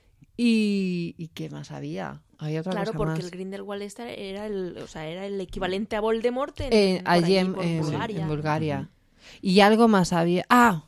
Y... ¿Y qué más había? Había otra claro, cosa porque más. el Grindelwald este era el, o sea, era el equivalente a Voldemort en, Eh, por allí allí, en, por en- Bulgaria. en Bulgaria. Y algo más había... ¡Ah!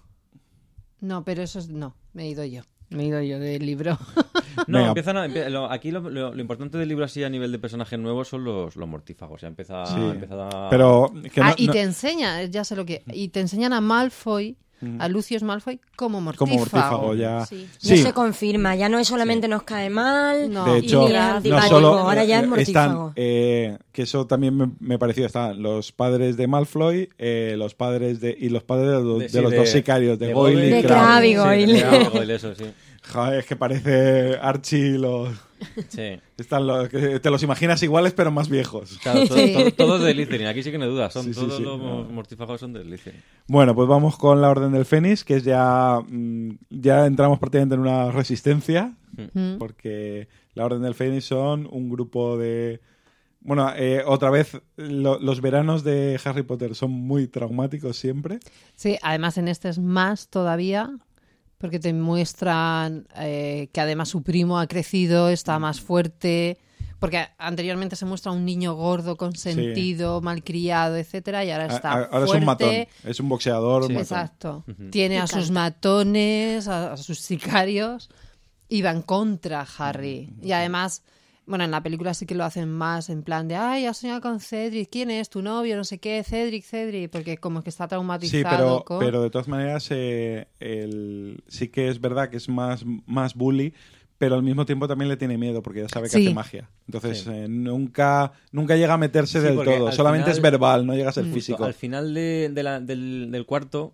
No, pero eso es... No, me he ido yo. Me he ido yo del libro. No, Venga. empiezan a- empie- lo- aquí lo, lo- lo importante del libro así a nivel de personajes nuevos son los, los mortífagos. Ya empieza, Sí. empieza a... Pero que no- ah, y no- te enseña, ya sé lo que... Y te enseñan a Malfoy, a Lucius Malfoy, como mortífago. como mortífago ya. Sí. Ya Sí, se confirma, ya no es solamente nos cae mal, No. de y hecho, ni es no no antipático, solo ahora ya es eh, mortífago. están, eh, que eso también me, me pareció, están los padres de Malfoy, eh, los padres de y los padres de, los- De- de sí, los de- dos sicarios, de, de Goyle Goyle y De Crabbe. Crabbe y Sí, Goyle. de Crabbe y Goyle, eso sí. Joder, es que parece Archie los Sí. están los que te los imaginas iguales pero más viejos. Claro, todo- Sí. todo- todos de Slytherin. Aquí sí que no hay duda. Son, Sí, sí, todos sí. los No. mortífagos son de Slytherin. Bueno, pues vamos con la Orden del Fénix, que es ya mm, ya entramos prácticamente en una resistencia, Mm. porque la Orden del Fénix son un grupo de... Bueno, eh, otra vez, lo- los veranos de Harry Potter son muy traumáticos siempre. Sí, además en este es más todavía, porque te muestran eh, que además su primo ha crecido, está más fuerte, porque anteriormente se muestra un niño gordo, consentido, malcriado, etcétera, y ahora A- está a- ahora fuerte. es un matón, es un boxeador. Sí. un matón. Exacto. Ujú. Tiene Y a sus canta. matones, a, a sus sicarios, y van contra Harry. Y además, bueno, en la película sí que lo hacen más en plan de, ay, has soñado con Cedric, ¿quién es tu novio? No sé qué, Cedric, Cedric, porque como que está traumatizado. Sí, pero, con... pero de todas maneras eh, el, sí que es verdad que es más, más bully, pero al mismo tiempo también le tiene miedo porque ya sabe que Sí. hace magia. Entonces Sí. eh, nunca, nunca llega a meterse Sí, del porque todo. al Solamente final- es verbal, no llega a ser Justo, físico. al final de- de la- del, del cuarto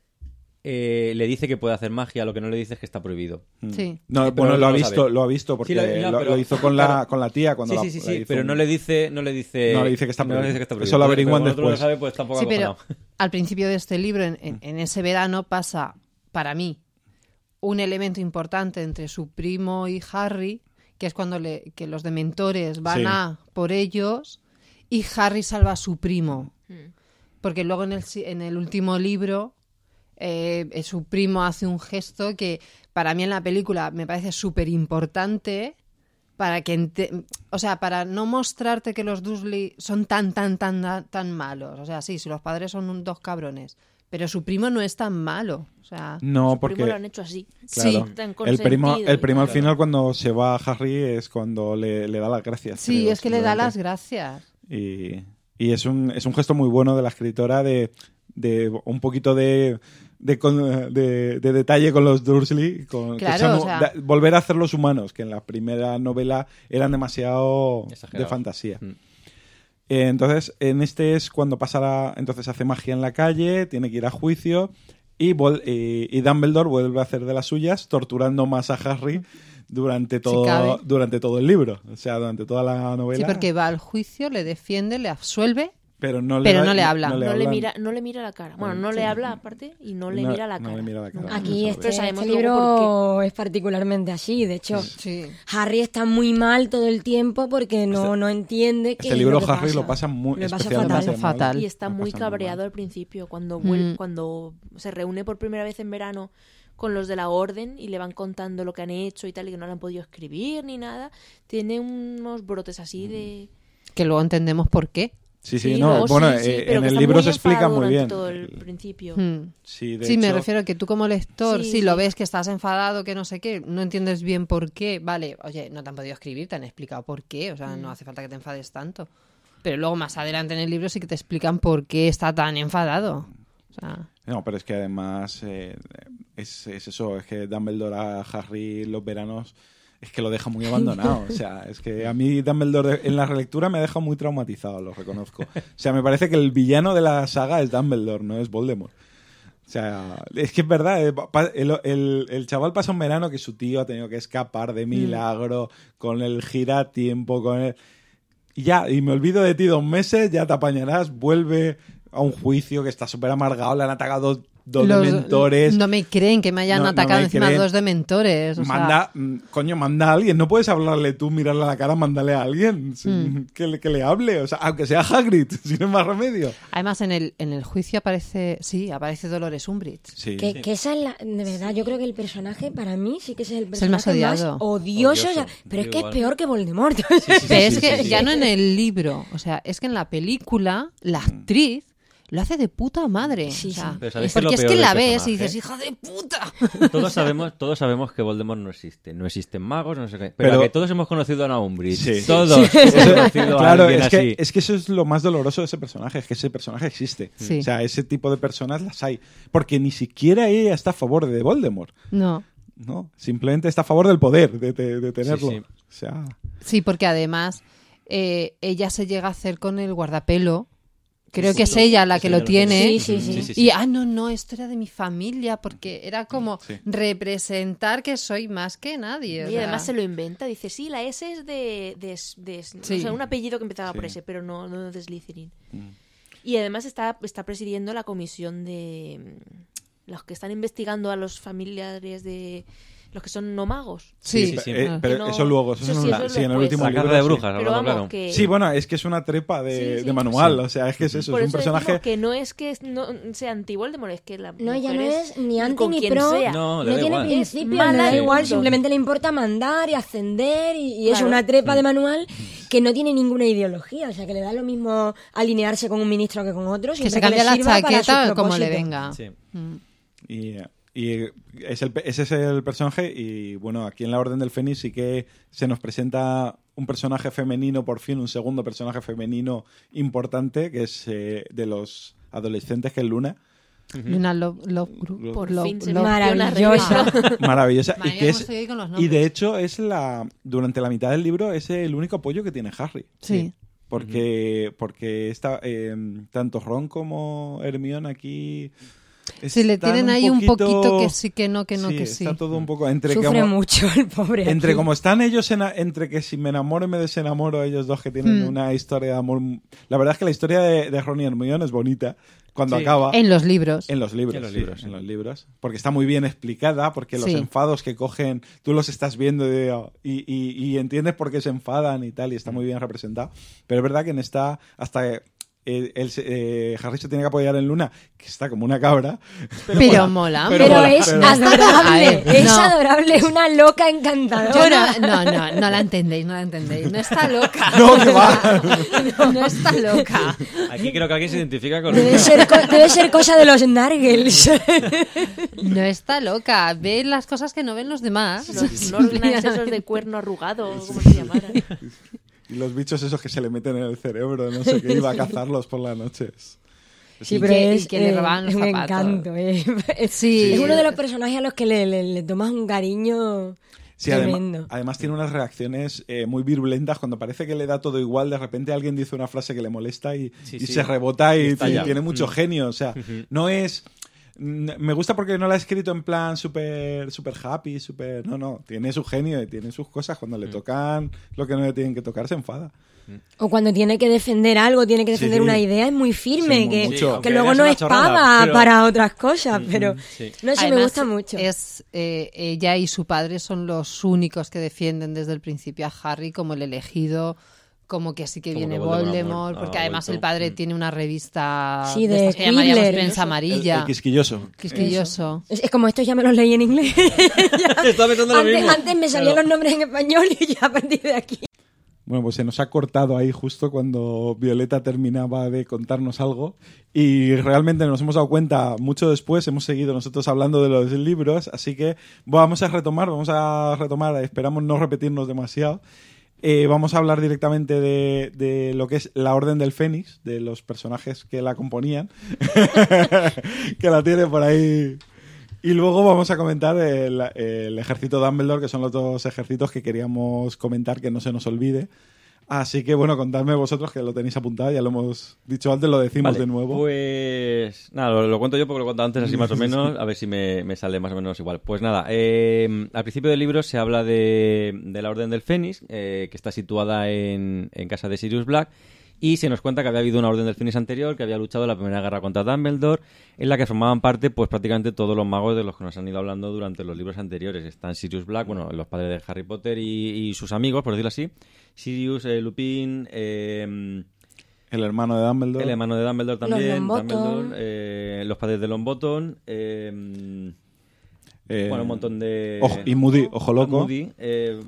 eh, le dice que puede hacer magia, lo que no le dice es que está prohibido. Mm. Sí. No, Pero bueno, no lo ha lo visto, sabe. lo ha visto porque Sí, lo- no, lo, pero- lo hizo con la, claro. con la tía cuando Sí, la, sí, sí, la sí, hizo pero un- no le dice, no le dice, No le dice que está no le dice que está prohibido. prohibido. Eso lo averiguan Pero como el otro después. no lo sabe, pues tampoco Sí, ha pero acojonado. al principio de este libro, en, en- en ese verano, pasa, para mí, un elemento importante entre su primo y Harry, que es cuando le, que los dementores van Sí. a por ellos y Harry salva a su primo. Mm. Porque luego en el, si- en el último libro eh, eh, su primo hace un gesto que para mí en la película me parece súper importante para que ente- o sea, para no mostrarte que los Dursley son tan, tan, tan, tan malos. O sea, sí, si los padres son un- dos cabrones, pero su primo no es tan malo. O sea, No, Su primo lo porque han hecho así. claro, Sí, tan el primo, consentido el y primo al tal. final cuando se va a Harry es cuando le, le da las gracias. sí, creo, es que le da las simplemente. gracias. Y, y es, un, es un gesto muy bueno de la escritora de, de un poquito de, de, con- de- de detalle con los Dursley, con, que Claro, son- o sea- da- volver a hacerlos humanos, que en la primera novela eran demasiado de Exagerados. fantasía. Mm. Eh, entonces, en este es cuando pasa la- entonces hace magia en la calle, tiene que ir a juicio y, vol- y, y Dumbledore vuelve a hacer de las suyas, torturando más a Harry durante todo, cabe. durante todo el libro, o sea, durante toda la novela. Sí, porque va al juicio, le defiende, le absuelve. pero no le, pero da- no le habla. No le, hablan. mira, no le mira la cara. Bueno, no Sí. le habla aparte y no le No- mira la no cara. le mira la cara. Nunca. Aquí no este, Pero sabemos este luego libro es particularmente así. De hecho, Sí. Harry está muy mal todo el tiempo porque no, Este- no entiende que Este libro lo que Harry pasa. lo pasa muy Lo pasa especialmente fatal. mal. Fatal. Y está Lo muy pasa cabreado mal. al principio cuando vuel- Mm. cuando se reúne por primera vez en verano con los de la orden y le van contando lo que han hecho y tal y que no le han podido escribir ni nada. Tiene unos brotes así de... Que luego entendemos por qué. Sí, sí, Sí, no, luego bueno, sí, sí, eh, pero en que el está libro muy se explica enfadado muy durante bien. todo el principio. Hmm. Sí, de Sí, me hecho- refiero a que tú como lector, Sí, si lo sí. ves que estás enfadado, que no sé qué, no entiendes bien por qué, vale, oye, no te han podido escribir, te han explicado por qué, o sea, Mm. no hace falta que te enfades tanto. Pero luego más adelante en el libro sí que te explican por qué está tan enfadado. O sea, No, pero es que además eh, es, es eso, es que Dumbledore a Harry los veranos es que lo deja muy abandonado. O sea, es que a mí Dumbledore en la relectura me deja muy traumatizado, lo reconozco. O sea, me parece que el villano de la saga es Dumbledore, no es Voldemort. O sea, es que es verdad, eh, pa- el, el- el chaval pasa un verano que su tío ha tenido que escapar de milagro, con el giratiempo, con el... Y ya, y me olvido de ti dos meses, ya te apañarás, vuelve a un juicio que está súper amargado, le han atacado dos los- dementores. no me creen que me hayan No- no atacado me encima creen. dos dementores. O sea, Manda, mm, coño, manda a alguien. No puedes hablarle tú, mirarle a la cara, mándale a alguien sí, Mm. que, le, que le hable. O sea, aunque sea Hagrid, si no hay más remedio. además en el, en el juicio aparece, sí, aparece Dolores Umbridge. Sí. Que, que esa es la. De verdad, yo creo que el personaje, para mí, sí que ese es el Es el más personaje más, odiado. odioso. Odioso, o sea, pero es yo que igual. es peor que Voldemort. Pero es sí, que sí, sí. ya no en el libro, o sea, es que en la película la actriz lo hace de puta madre. Sí, o sea, sí. Pero ¿sabéis qué es porque lo es que peor la del ves y personaje? dices, hija de puta. Todos sabemos, todos sabemos que Voldemort no existe. No existen magos, no sé qué. Pero, Pero- que todos hemos conocido a una Umbridge. Sí. Todos Sí. hemos conocido a Claro, alguien es así. que, es que eso es lo más doloroso de ese personaje, es que ese personaje existe. Sí. O sea, ese tipo de personas las hay. Porque ni siquiera ella está a favor de Voldemort, No. ¿no? Simplemente está a favor del poder, de, de- de tenerlo. Sí, sí. O sea, Sí, porque además eh, ella se llega a hacer con el guardapelo. Creo Sí, que sí. es ella la Es que ella lo la que- tiene. Sí, sí, sí. Sí, sí, sí. Y, ah, no, no, esto era de mi familia, porque era como Sí. representar que soy más que nadie. o Y sea. además se lo inventa. Dice, sí, la S es de... de, de- Sí. O sea, un apellido que empezaba por Sí. S, pero no, no de Slytherin. Mm. Y además está, está presidiendo la comisión de... mm, los que están investigando a los familiares de... Los que son no magos. Sí, Sí, sí, eh, Ah. pero Que no- eso luego, eso, eso es sí, en eso la- es sí, en el después. último La libro. casa de sí. brujas, Pero hablando vamos, claro. que... Sí, bueno, es que es una trepa de, Sí, sí. de manual, Sí. o sea, es que es eso, Por es un eso personaje... decimos que no es que no sea anti-Voldemort, es que la No, ella no mujer es ni anti con ni quien pro. sea. No, No le da tiene igual. principios, Es mala le da y igual, punto. simplemente le importa mandar y ascender y, y es Claro. una trepa de manual que no tiene ninguna ideología, o sea que le da lo mismo alinearse con un ministro que con otro, Que siempre se cambia le la sirva para sus chaqueta como le propósitos. venga. Sí. Mm. Y, y es el, ese es el personaje y bueno, aquí en la Orden del Fénix sí que se nos presenta un personaje femenino, por fin, un segundo personaje femenino importante, que es eh, de los adolescentes, que es Luna. Luna Love, Love Group. Por Love- fin se Love- menciona Maravillosa. Rebeca. Maravillosa. Madre y, mía, que cómo es, estoy hoy con los y nombres. de hecho es la durante la mitad del libro es el único apoyo que tiene Harry. Sí. Porque, porque está, eh, tanto Ron como Hermione aquí Sí, le están tienen un ahí poquito- un poquito que sí, que no, que no, sí, que sí. está todo un poco entre Sufre como, mucho el pobre. entre aquí. como están ellos en, entre que si me enamoro y me desenamoro, ellos dos que tienen Hmm. una historia de amor. La verdad es que la historia de, de Ron y Hermione es bonita cuando Sí. acaba. En los libros. En los libros, En los sí, libros, en sí. los libros. Porque está muy bien explicada, porque los Sí. enfados que cogen, tú los estás viendo de- y, y- y entiendes por qué se enfadan y tal, y está muy bien representado. Pero es verdad que en esta, hasta eh, el, eh, Harry se tiene que apoyar en Luna, que está como una cabra. Pero, mola. Pero Pero, mola, es pero- adorable, A ver, es no. adorable, una loca Yo encantadora. no, no, no, no la entendéis, no la entendéis. No está loca. No, que va. No, no está loca. Aquí creo que alguien se identifica con... Debe ser, co- debe ser cosa de los Nargles. No está loca. Ve las cosas que no ven los demás. Los Norgnax esos de cuerno arrugado, como se llamaran. Y los bichos esos que se le meten en el cerebro, no sé qué, iba a cazarlos por las noches. Sí, Y pero que- y es, que le eh, robaban los es un zapatos. encanto. eh. Sí. Es uno de los personajes a los que le, le- le tomas un cariño Sí, además, tremendo. además tiene unas reacciones eh, muy virulentas. Cuando parece que le da todo igual, de repente alguien dice una frase que le molesta y, Sí, y sí. se rebota y, Y estalla. y tiene mucho Mm. genio. O sea, no es... mm, Me gusta porque no la ha escrito en plan súper super happy, súper... No, no, tiene su genio y tiene sus cosas. Cuando Mm. le tocan lo que no le tienen que tocar, se enfada. O cuando tiene que defender algo, tiene que defender Sí. una idea, es muy firme, Sí, que, mucho. que Aunque luego es no una es chorrada, paga pero- para otras cosas, pero sí. no sé, me Además, gusta mucho. Es, eh, ella y su padre son los únicos que defienden desde el principio a Harry como el elegido, como que así que Como viene que Voldemort ha Voldemort, muer- porque ha además vuelto. el padre Mm. tiene una revista Sí, de estas que llamaríamos Quiddler. prensa El, amarilla. el quisquilloso. Quisquilloso. Es, es como esto ya me los leí en inglés. Ya. Estaba pensando lo antes, mismo. antes me salían Claro. los nombres en español y ya a partir de aquí. Bueno, pues se nos ha cortado ahí justo cuando Violeta terminaba de contarnos algo y realmente nos hemos dado cuenta mucho después, hemos seguido nosotros hablando de los libros, así que vamos a retomar, vamos a retomar, esperamos no repetirnos demasiado. Eh, vamos a hablar directamente de, de lo que es la Orden del Fénix, de los personajes que la componían, que la tiene por ahí. Y luego vamos a comentar el, el ejército Dumbledore, que son los dos ejércitos que queríamos comentar, que no se nos olvide. Así que, bueno, contadme vosotros, que lo tenéis apuntado, ya lo hemos dicho antes, lo decimos Vale, de nuevo. Pues nada, lo, lo cuento yo porque lo he contado antes así más o menos, a ver si me, me sale más o menos igual. Pues nada, eh, al principio del libro se habla de, de la Orden del Fénix, eh, que está situada en, en casa de Sirius Black, y se nos cuenta que había habido una Orden del Fénix anterior que había luchado en la Primera Guerra contra Dumbledore, en la que formaban parte pues prácticamente todos los magos de los que nos han ido hablando durante los libros anteriores. Están Sirius Black, bueno, los padres de Harry Potter y, y sus amigos, por decirlo así. Sirius, eh, Lupin, eh, El hermano de Dumbledore. el hermano de Dumbledore también, Longbottom. Dumbledore, eh, los padres de Longbottom, eh, Eh, bueno, un montón de... Ojo- y Moody, Ojo Loco. Moody, eh,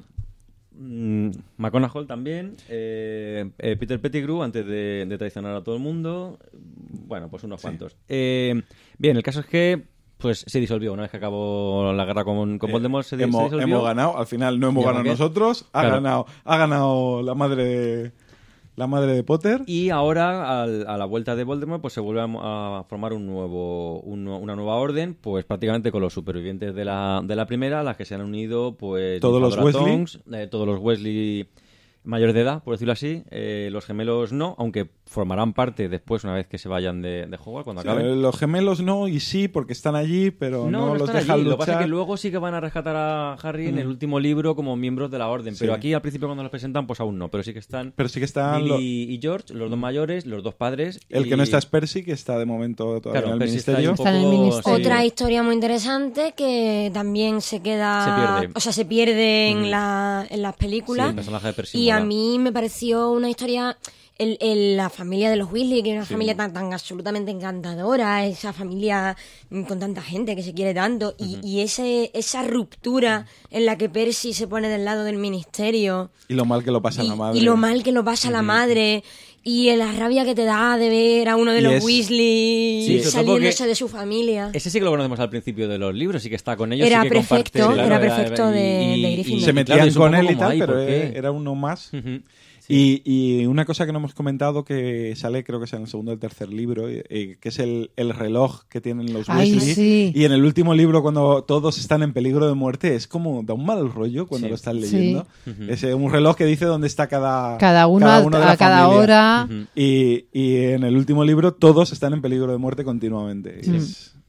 mm, McGonagall también, eh, eh, Peter Pettigrew antes de, de traicionar a todo el mundo, bueno, pues unos cuantos. Eh, bien, el caso es que pues se disolvió una vez que acabó la guerra con, con Eh, Voldemort, se, di- se hemos, disolvió. hemos ganado, al final no hemos Ya, ganado ¿qué? nosotros, ha Claro. ganado, ha ganado la madre de, la madre de Potter. Y ahora, al- a la vuelta de Voldemort, pues se vuelve a, a formar un nuevo, un nu- una nueva orden, pues prácticamente con los supervivientes de la, de la primera, a las que se han unido, pues... Todos los Nymphadora Weasley. Tonks, eh, todos los Weasley mayores de edad, por decirlo así. Eh, los gemelos no, aunque formarán parte después, una vez que se vayan de, de Hogwarts, cuando O sea, acaben. los gemelos no, y sí, porque están allí, pero no, No, no los están dejan allí. Lo que luchar. pasa es que luego sí que van a rescatar a Harry en el último libro como miembros de la orden. Sí. Pero aquí, al principio, cuando los presentan, pues aún no. Pero sí que están Pero sí que están Billy lo- y George, los dos mayores, los dos padres. el y- que no está es Percy, que está de momento todavía Claro, en el Percy está ahí ministerio. un Está en el poco- ministerio. sí. Otra historia muy interesante que también se queda... Se pierde. O sea, se pierde en, Mm. la, en las Sí, películas. el personaje de Percy y a mola. mí me pareció una historia... El, el- la familia de los Weasley, que es una Sí. familia tan, tan absolutamente encantadora, esa familia mm, con tanta gente que se quiere tanto, y, y ese, esa ruptura en la que Percy se pone del lado del ministerio, Y lo mal que lo pasa y, la madre. y lo mal que lo pasa la madre, y la rabia que te da de ver a uno de Y los es- Weasley Sí, sobre todo saliéndose porque- de su familia. Ese sí que lo conocemos al principio de los libros, sí que está con ellos. Era sí que comparte- prefecto, claro, era prefecto de- y- de y- Gryffindor. Se y metían claro, es un con poco él y como, tal, "Ay, pero ¿por qué?". era era uno más. Ujú. Y, y una cosa que no hemos comentado que sale, creo que es en el segundo o el tercer libro, y- y que es el, el reloj que tienen los Ay, Weasley. sí. Y en el último libro, cuando todos están en peligro de muerte, es como da un mal rollo cuando Sí. lo están Sí. leyendo. Ujú. Es eh, un reloj que dice dónde está cada, Cada uno, a, de la a cada familia. hora. Ujú. Y, y en el último libro todos están en peligro de muerte continuamente. Y Sí. Es,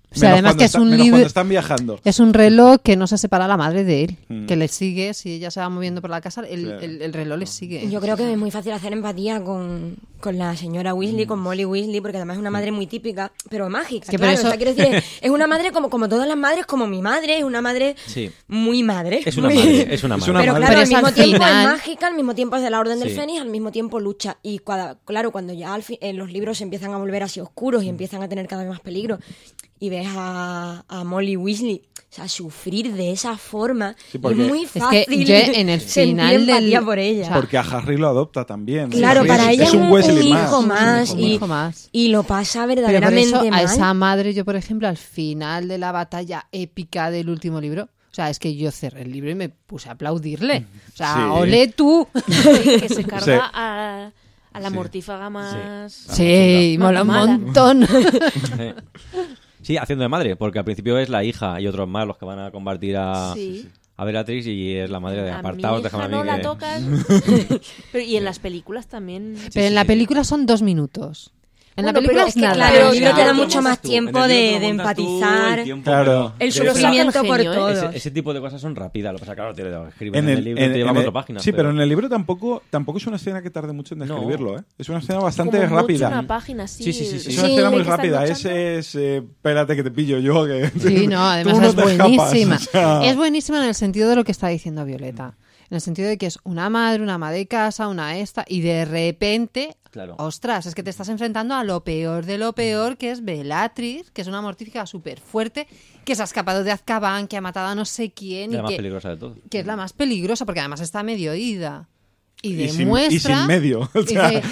O sea, además que es está, un menos libro, cuando están viajando. es un reloj que no se separa la madre de él, Mm. que le sigue, si ella se va moviendo por la casa, el, Claro. el, el reloj le sigue. Yo creo que es muy fácil hacer empatía con, con la señora Weasley, con Molly Weasley, porque además es una madre muy típica, pero mágica. Que claro, por eso- o sea, quiero decir, es, es una madre como, como todas las madres, como mi madre, es una madre Sí. muy madre. Es una muy- madre, es una Es madre. una Pero madre. claro, Pero al es mismo al tiempo final- es mágica, al mismo tiempo es de la Orden del Sí. Fénix, al mismo tiempo lucha. Y cuando, claro, cuando ya al fin, eh, los libros se empiezan a volver así oscuros y empiezan a tener cada vez más peligro, y ves a, a Molly Weasley, o sea, sufrir de esa forma, Sí, porque- es muy Es que fácil yo en el sentir final del- empatía por ella. o sea, Porque a Harry lo adopta también. Claro, Sí, para es, ella es es un un Weasley hijo más. más, un y- hijo más. Y lo pasa Pero por verdaderamente eso a mal. esa madre, yo por ejemplo, al final de la batalla épica del último libro, o sea, es que yo cerré el libro y me puse a aplaudirle. O sea, Sí. ole tú. Sí, que se carga Sí. a, a la Sí. mortífaga más... Sí, Más mola un mala. montón. Sí. Sí, haciendo de madre, porque al principio es la hija y otros más los que van a combatir a, Sí. a Bellatrix y es la madre de A mi apartados, hija déjame a mí no la que- tocas. Pero, y en las películas también. Pero en la película son dos minutos. En la Bueno, película pero es es que, nada. claro, el o libro sea, te da lo mucho montas más tú. tiempo En el libro de, te lo de montas tú, empatizar. el tiempo, Claro. pero- El Pero sufrimiento está por genio, ¿eh? todos. Ese, ese tipo de cosas son rápidas, lo que pasa claro, te lo escriben En en, el, el libro en- y te llevan en el- cuatro páginas. sí, pero en el libro tampoco, tampoco es una escena que tarde mucho en No. describirlo, ¿eh? Es una escena bastante Como mucho rápida. una página, sí. Sí, sí, sí, sí. Es una Sí, escena de muy que están rápida. luchando. Ese es, eh, espérate que te pillo yo. Que Sí, no, además tú no es te escapas, buenísima. o sea. Es buenísima en el sentido de lo que está diciendo Violeta. En el sentido de que es una madre, una ama de casa, una esta, y de repente, Claro. ostras, es que te estás enfrentando a lo peor de lo peor, que es Bellatrix, que es una mortífica súper fuerte, que se ha escapado de Azkaban, que ha matado a no sé quién, Es la y más que, peligrosa de todo. que es la más peligrosa, porque además está medio ida. Y Y sin, demuestra... y sin medio. O y sea, de-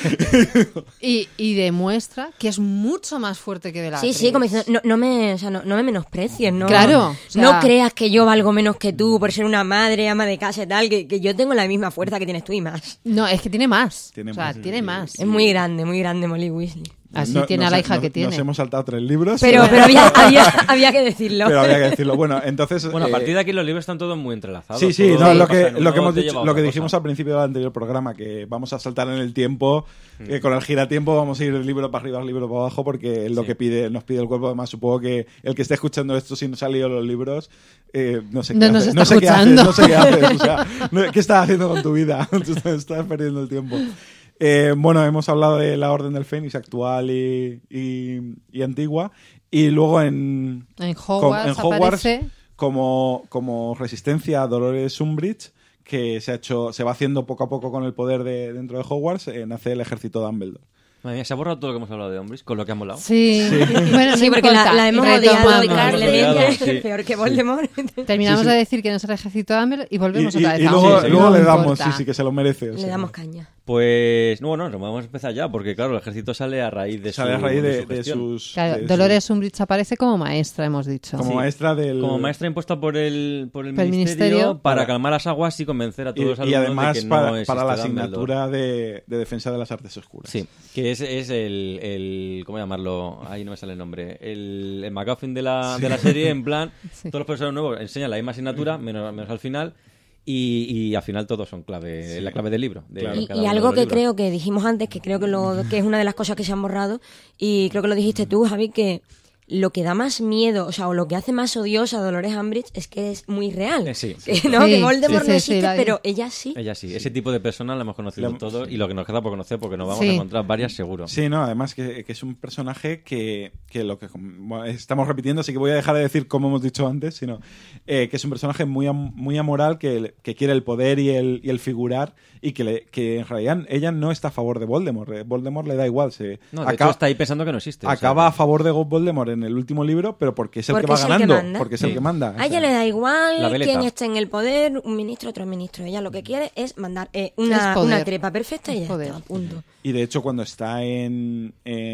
y, y demuestra que es mucho más fuerte que Sí, Bellatrix. sí, como diciendo, no, no me, o sea, no, no me menosprecies, ¿no? Claro, o sea- no creas que yo valgo menos que tú por ser una madre, ama de casa y tal, que, que yo tengo la misma fuerza que tienes tú y más. No, es que tiene más. Tiene o sea, más. tiene más. Es muy grande, muy grande Molly Weasley. Así no- tiene no a la sé, hija no- que tiene. Nos hemos saltado tres libros. Pero, pero había, había, había que decirlo. pero había que decirlo. Bueno, entonces. Bueno, a eh, partir de aquí los libros están todos muy entrelazados. Sí, sí, todo no, lo pasa que, en lo que uno, hemos te dicho, lleva a lo que otra dijimos cosa. al principio del anterior programa, que vamos a saltar en el tiempo, Mm. que con el giratiempo vamos a ir libro para arriba, libro para abajo, porque es lo Sí. que pide, nos pide el cuerpo. Además, supongo que el que esté escuchando esto, si no ha leído los libros, eh, no sé qué No nos haces, está no sé qué haces, escuchando. no sé qué haces, o sea, no- ¿qué estás haciendo con tu vida? Estás perdiendo el tiempo. Eh, bueno, hemos hablado de la Orden del Fénix actual y, y, y antigua, y luego en, En con- Hogwarts, en Hogwarts aparece... como, como resistencia a Dolores Umbridge, que se ha hecho, se va haciendo poco a poco con el poder de, dentro de Hogwarts, eh, nace el ejército Dumbledore. Madre mía, se ha borrado todo lo que hemos hablado de hombres, con lo que ha molado. Sí, bueno, no Sí, porque la, importa. la hemos Retomamos. odiado Retomamos. increíblemente, Sí. es peor que Voldemort. Terminamos Sí, sí. de decir que no es el ejército de Dumbledore y volvemos y, otra y- vez y a luego, Umbridge. luego No le damos, importa. sí, sí, que se lo merece. o Le sea. damos caña. Pues, no, bueno, vamos a empezar ya, porque claro, el ejército sale a raíz de Sale su, a raíz de, su de gestión. sus... Claro, de Dolores su- Umbridge aparece como maestra, hemos dicho. como Sí. maestra del... Como maestra impuesta por el, por el, Por el ministerio, ministerio. para Para- calmar las aguas y convencer a y, todos los y alumnos además de que para, no para existe la Dumbledore. asignatura de, de defensa de las artes oscuras. Sí, que es, es el, el... ¿Cómo llamarlo? Ahí no me sale el nombre. El, el MacGuffin de la, de la serie, en plan, Sí. todos los profesores nuevos enseñan la misma asignatura, menos, menos al final, y, y al final todos son clave, la clave del libro. de Claro. Y, cada y uno de algo los que libros. creo que dijimos antes, que creo que, lo, que es una de las cosas que se han borrado, y creo que lo dijiste tú, Javi, que lo que da más miedo, o sea, o lo que hace más odiosa a Dolores Umbridge es que es muy real. Eh, sí, Que sí. no, Sí, que Voldemort sí, no sí, sí, existe, la- pero ella sí. Ella sí, ese tipo de personas la hemos conocido La- todos y lo que nos queda por conocer porque nos vamos Sí. a encontrar varias seguro. Sí, no, además que, que es un personaje que, que lo que bueno, estamos repitiendo, así que voy a dejar de decir como hemos dicho antes, sino eh, que es un personaje muy, am- muy amoral, que, que quiere el poder y el, y el figurar, y que, le- que en realidad ella no está a favor de Voldemort. Eh, Voldemort le da igual. Se No, de hecho acaba, está ahí pensando que no existe. o sea, acaba a favor de Voldemort en el último libro, pero porque es el Porque que va es el que ganando. manda. porque es Sí. el que manda. A ella le da La igual veleta. quién esté en el poder, un ministro, otro ministro. Ella lo que quiere es mandar eh, Es una, poder. una trepa perfecta y Es ya poder. está, punto. Y de hecho, cuando está en,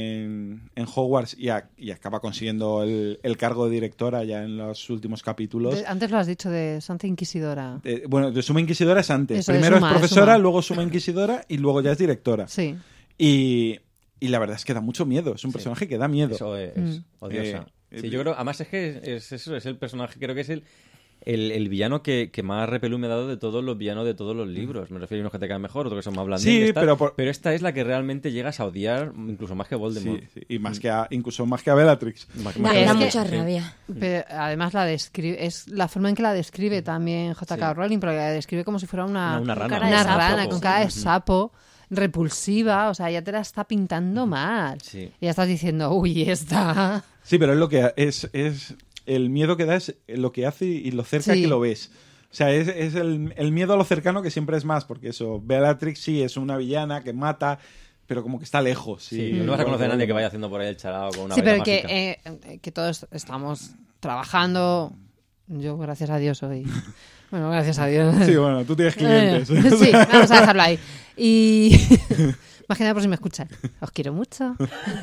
en, en Hogwarts y, a- y acaba consiguiendo el, el cargo de directora ya en los últimos capítulos. De- antes lo has dicho de Santa Inquisidora. eh, bueno, de Suma Inquisidora es antes. Eso, de Primero Suma, es es profesora, Suma. luego Suma Inquisidora y luego ya es directora. Sí. Y, y la verdad es que da mucho miedo. Es un personaje que da miedo. Eso es, Mm. odiosa. Eh, Sí, eh, yo creo, además es que es, es eso, es el personaje, creo que es el el, el villano que, que más repelú me ha dado de todos los villanos de todos los libros. Me refiero a unos que te caen mejor, otros que son más blandines. Sí, pero, por... pero esta es la que realmente llegas a odiar incluso más que Voldemort. Sí, sí. Y más que a, incluso más que a Bellatrix. Más, Da, más que da a- mucha sí. rabia. Pero además la describe, es la forma en que la describe también J K. Sí. Rowling, porque la describe como si fuera una, Una, una rana. cara de una sapo. rana con cara de Ujú. sapo, repulsiva, o sea, ya te la está pintando mal. Sí. Y ya estás diciendo, uy, esta... Sí, pero es lo que es, es el miedo que da es lo que hace y lo cerca Sí. que lo ves. O sea, es, es el, el miedo a lo cercano que siempre es más, porque eso, Bellatrix sí es una villana que mata, pero como que está lejos. Sí, y- no vas a conocer a nadie que vaya haciendo por ahí el charao con una Sí, pero varita que, mágica. eh, que todos estamos trabajando. Yo, gracias a Dios, hoy. Bueno, gracias a Dios. Sí, bueno, tú tienes clientes. Eh, sí, vamos a dejarlo ahí. Y. Más que nada por si me escuchan. Os quiero mucho.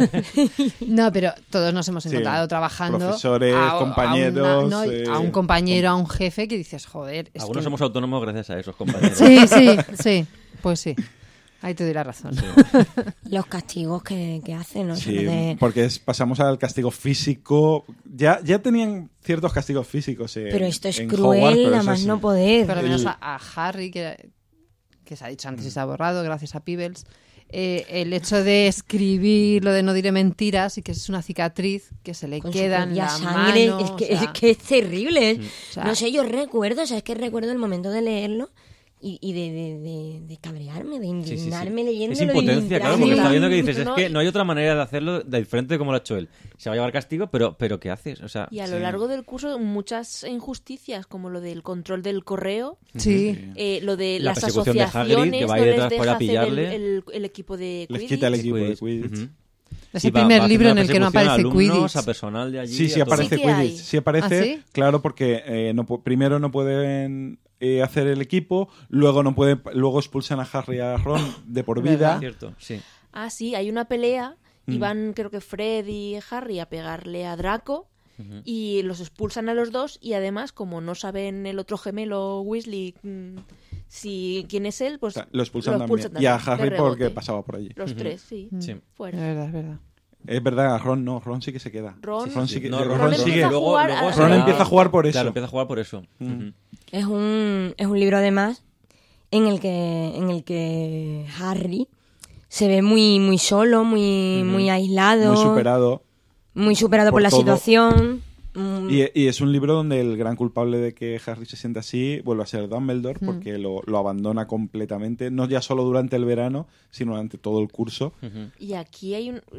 No, pero todos nos hemos Sí, encontrado trabajando. profesores, a- a una- compañeros, no, eh, a un compañero, a un jefe que dices, joder. Es Algunos que... somos autónomos gracias a esos compañeros. Sí, sí, sí. Pues sí. Ahí te doy la razón. Los castigos que, que hacen, ¿no? Sí, De- porque es- pasamos al castigo físico. Ya, ya tenían ciertos castigos físicos. eh, Pero esto es en cruel, Hogwarts, pero a eso más sí. no poder. Por lo menos El- a, a Harry, que, que se ha dicho antes y se ha borrado, gracias a Peebles. Eh, el hecho de escribir lo de no diré mentiras y que es una cicatriz que se le Con su queda en propia la sangre, mano. es, que, o sea, es que es terrible. o sea, No sé, yo recuerdo, o sea, es que recuerdo el momento de leerlo y, y de, de, de, de cabrearme, de Sí, sí, sí. indignarme leyendo. Es impotencia, claro, porque Sí. está viendo que dices, es No, que y- no hay otra manera de hacerlo de diferente de como lo ha hecho él. Se va a llevar castigo, pero, pero ¿qué haces? O sea, Y a lo Sí. largo del curso, muchas injusticias, como lo del control del correo, sí. eh, lo de La las persecución de Hagrid, asociaciones, que va no ahí les detrás deja para hacer el, pillarle. el- el equipo de Les Quidditch. quita el equipo de Quidditch. Quidditch. Ujú. Es Y el va- va primer haciendo libro en una el que no persecución a aparece alumnos, Quidditch. a personal de allí. Sí, sí a todo. aparece Sí que hay. Quidditch. Sí aparece, ¿Ah, sí? claro, porque eh, no, pu- primero no pueden eh, hacer el equipo, luego no pueden, luego expulsan a Harry y a Ron de por vida. ¿Verdad? Cierto, sí. Ah, sí, hay una pelea y Mm. van, creo que Fred y Harry, a pegarle a Draco y los expulsan a los dos y además, como no saben el otro gemelo Weasley mm, si quién es él, pues Lo expulsan, lo expulsan también. Y a también, Harry de porque rebote. pasaba por allí. Los tres, sí. Sí. Es Fuera. verdad, es verdad. Es verdad, a Ron no, Ron sí que se queda. Ron- Ron sí que- No, Ron Ron sigue. empieza a luego- jugar luego a- se Ron va- empieza a jugar por eso. Claro, empieza a jugar por eso. Ujú. Es un, es un libro además en el que en el que Harry se ve muy muy solo, muy muy aislado, Muy superado. muy superado por, por la todo. situación. Mm, Y, y es un libro donde el gran culpable de que Harry se sienta así vuelve a ser Dumbledore, porque lo, lo abandona completamente, no ya solo durante el verano, sino durante todo el curso. Ujú. Y aquí hay un...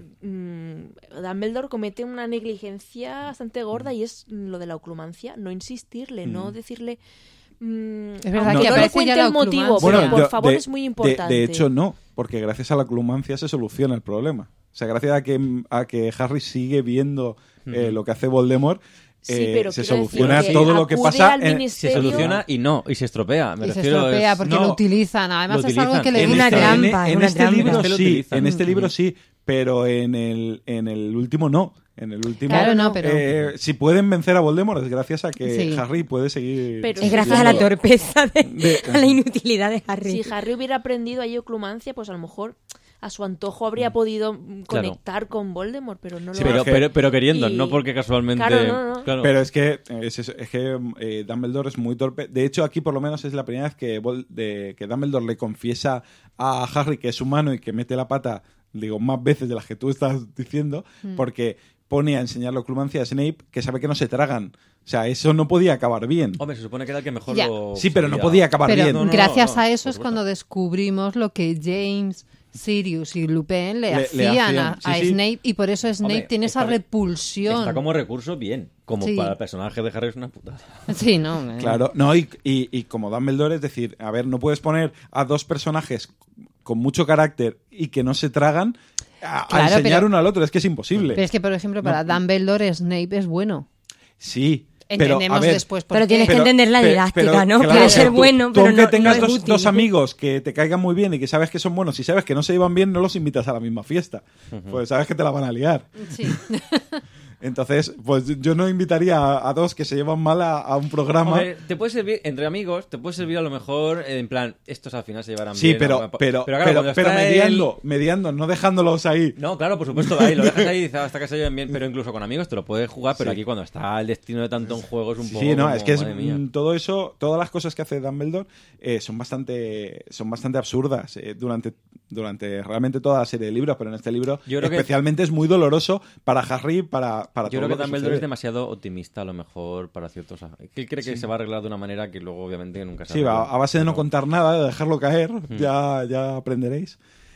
mm, Dumbledore comete una negligencia bastante gorda y es lo de la oclumancia. No insistirle, no decirle... mm, Es verdad aunque que no aparece le cuente ya la el motivo, oclumancia. pero Bueno, por yo- favor de- es muy de- importante. De, hecho, no, porque gracias a la clumancia se soluciona el problema. O sea, gracias a que, a que Harry sigue viendo eh, lo que hace Voldemort, Sí, eh, pero se quiero decir soluciona que todo lo que acude pasa. al en- Se ministerio- soluciona y no, y se estropea. Me Y se refiero, estropea es- porque no, lo utilizan. Además lo es algo utilizan. que le en una gusta. este, en- trampa, es en una este trampa. libro Este lo sí, utilizan. en este Ujú. libro sí, pero en el, en el último no. En el último, Claro, no, pero- eh, si pueden vencer a Voldemort es gracias a que Sí. Harry puede seguir. Pero- es gracias a la viendo- torpeza, de, De- a la inutilidad de Harry. Si Harry hubiera aprendido ahí oclumancia, pues a lo mejor a su antojo habría podido mm, Claro. conectar con Voldemort, pero no Sí, lo pero, hace. pero, pero queriendo, Y- no porque casualmente. Claro, no, no. claro. Pero es que, es, es- es que eh, Dumbledore es muy torpe. De hecho, aquí por lo menos es la primera vez que, Vol- de, que Dumbledore le confiesa a Harry que es humano y que mete la pata, digo, más veces de las que tú estás diciendo, porque pone a enseñar la oclumancia a Snape, que sabe que no se tragan. O sea, eso no podía acabar bien. Hombre, se supone que era el que mejor Ya. lo. Sí, pero no sabía. podía acabar Pero bien. No, no, gracias no, a eso por es supuesto. cuando descubrimos lo que James, Sirius y Lupin le, Le- le hacían, a, hacían, sí, a sí. Snape y por eso Snape Hombre, tiene esa está- repulsión. Está como recurso bien. Como Sí. para el personaje de Harry es una putada. Sí, no. me- Claro, no, y, y, y como Dumbledore, es decir, a ver, no puedes poner a dos personajes con mucho carácter y que no se tragan a, a Claro, enseñar pero- uno al otro, es que es imposible. Pero es que, por ejemplo, para Dumbledore, Snape es bueno. Sí, pero Entendemos a ver, después por Pero qué. tienes que entender la pe- didáctica, pero, ¿no? claro, Quiere ser tú- bueno, tú pero aunque no, tengas no es dos, útil. dos amigos que te caigan muy bien y que sabes que son buenos y sabes que no se llevan bien, no los invitas a la misma fiesta. Pues sabes que te la van a liar. Sí. Entonces, pues yo no invitaría a, a dos que se llevan mal a, a un programa. Hombre, te puede servir, entre amigos, te puede servir a lo mejor, en plan, estos al final se llevarán Sí, bien. pero, ¿no? pero, claro, pero, cuando pero está mediando, mediando, no dejándolos ahí. No, claro, por supuesto, ahí lo dejas ahí y dices, hasta que se lleven bien, pero incluso con amigos te lo puedes jugar, pero Sí. aquí cuando está el destino de tanto en juego es un poco Sí, no, como, es que es, madre mía. mm, todo eso, todas las cosas que hace Dumbledore eh, son bastante son bastante absurdas eh, durante durante realmente toda la serie de libros, pero en este libro Yo creo que- especialmente es muy doloroso para Harry, para, para Yo todo creo que lo que Dumbledore sucede. es demasiado optimista a lo mejor para ciertos... Que él cree que se va a arreglar de una manera que luego obviamente nunca se Sí, va, arregla. a base de no Pero- contar nada, de dejarlo caer, Mm. ya, ya aprenderéis.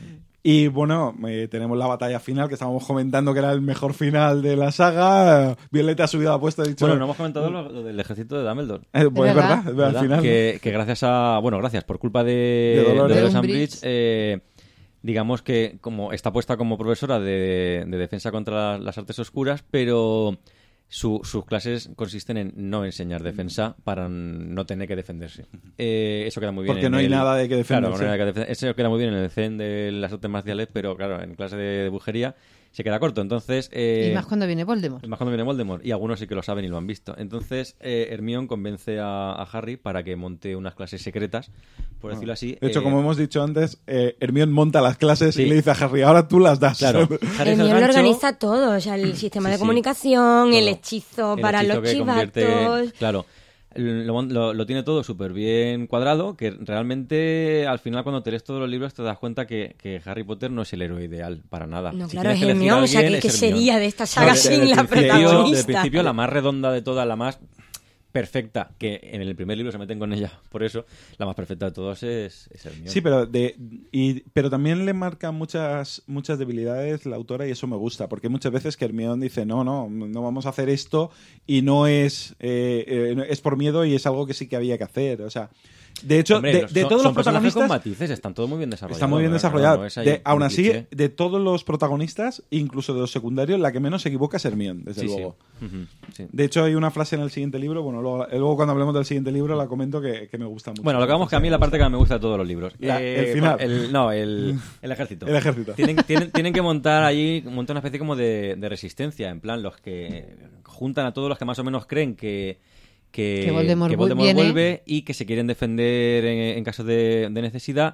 Y bueno, eh, tenemos la batalla final, que estábamos comentando que era el mejor final de la saga. Violeta ha subido la apuesta y ha dicho... Bueno, no hemos comentado lo, lo del ejército de Dumbledore. Eh, pues Es es verdad. verdad, ¿Verdad? al final. que, que gracias a... Bueno, gracias. Por culpa de, De Dolores. de Dolores De Umbridge, Umbridge. eh, digamos que como está puesta como profesora de, de defensa contra las artes oscuras, pero su- sus clases consisten en no enseñar defensa para no tener que defenderse. Eh, eso queda muy bien. Porque en no hay el- nada de que defenderse. Claro, no hay nada que defender- Eso queda muy bien en el zen de las artes marciales, pero claro, en clase de, de brujería se queda corto. Entonces... eh, Y más cuando viene Voldemort. más cuando viene Voldemort, y algunos sí que lo saben y lo han visto. Entonces, eh, Hermione convence a, a Harry para que monte unas clases secretas, por decirlo así. De hecho, eh, como hemos dicho antes, eh, Hermione monta las clases Sí. y le dice a Harry, ahora tú las das. Claro, Harry es el El mío lo gancho, organiza todo, o sea, el sistema Sí, de sí. comunicación, el Todo. hechizo el para hechizo los que convierte- chivatos. Claro. Lo, lo- lo tiene todo súper bien cuadrado, que realmente al final cuando te lees todos los libros te das cuenta que, que Harry Potter no es el héroe ideal para nada. No, Si claro, tienes es que elegir Hermione, a o sea, alguien, ¿qué, es qué Hermione. sería de esta saga Desde sin el la principio- protagonista? Desde el principio la más redonda de todas, la más perfecta, que en el primer libro se meten con ella, por eso la más perfecta de todos es, es Hermione. Sí, pero de y, pero también le marca muchas muchas debilidades la autora y eso me gusta, porque muchas veces que Hermione dice no, no, no vamos a hacer esto y no es eh, eh, es por miedo y es algo que sí que había que hacer, o sea, de hecho, Hombre, de, los- de son- todos son los personajes con protagonistas matices, están todos muy bien desarrollados. está muy bien ¿no? desarrollado. No, no es ahí De- un aún así, cliché. de todos los protagonistas, incluso de los secundarios, la que menos se equivoca es Hermione, desde Sí, sí. luego. Ujú, sí. De hecho, hay una frase en el siguiente libro, bueno, luego, luego cuando hablemos del siguiente libro la comento que, que me gusta mucho. Bueno, lo que vamos que a mí la parte que más me gusta de todos los libros. La- el final. el- no, el, el ejército. El ejército. Tienen, tienen, tienen que montar allí, montar una especie como de, de resistencia, en plan, los que juntan a todos los que más o menos creen que, que, Que Voldemort que Voldemort viene. vuelve y que se quieren defender en, en caso de, de necesidad.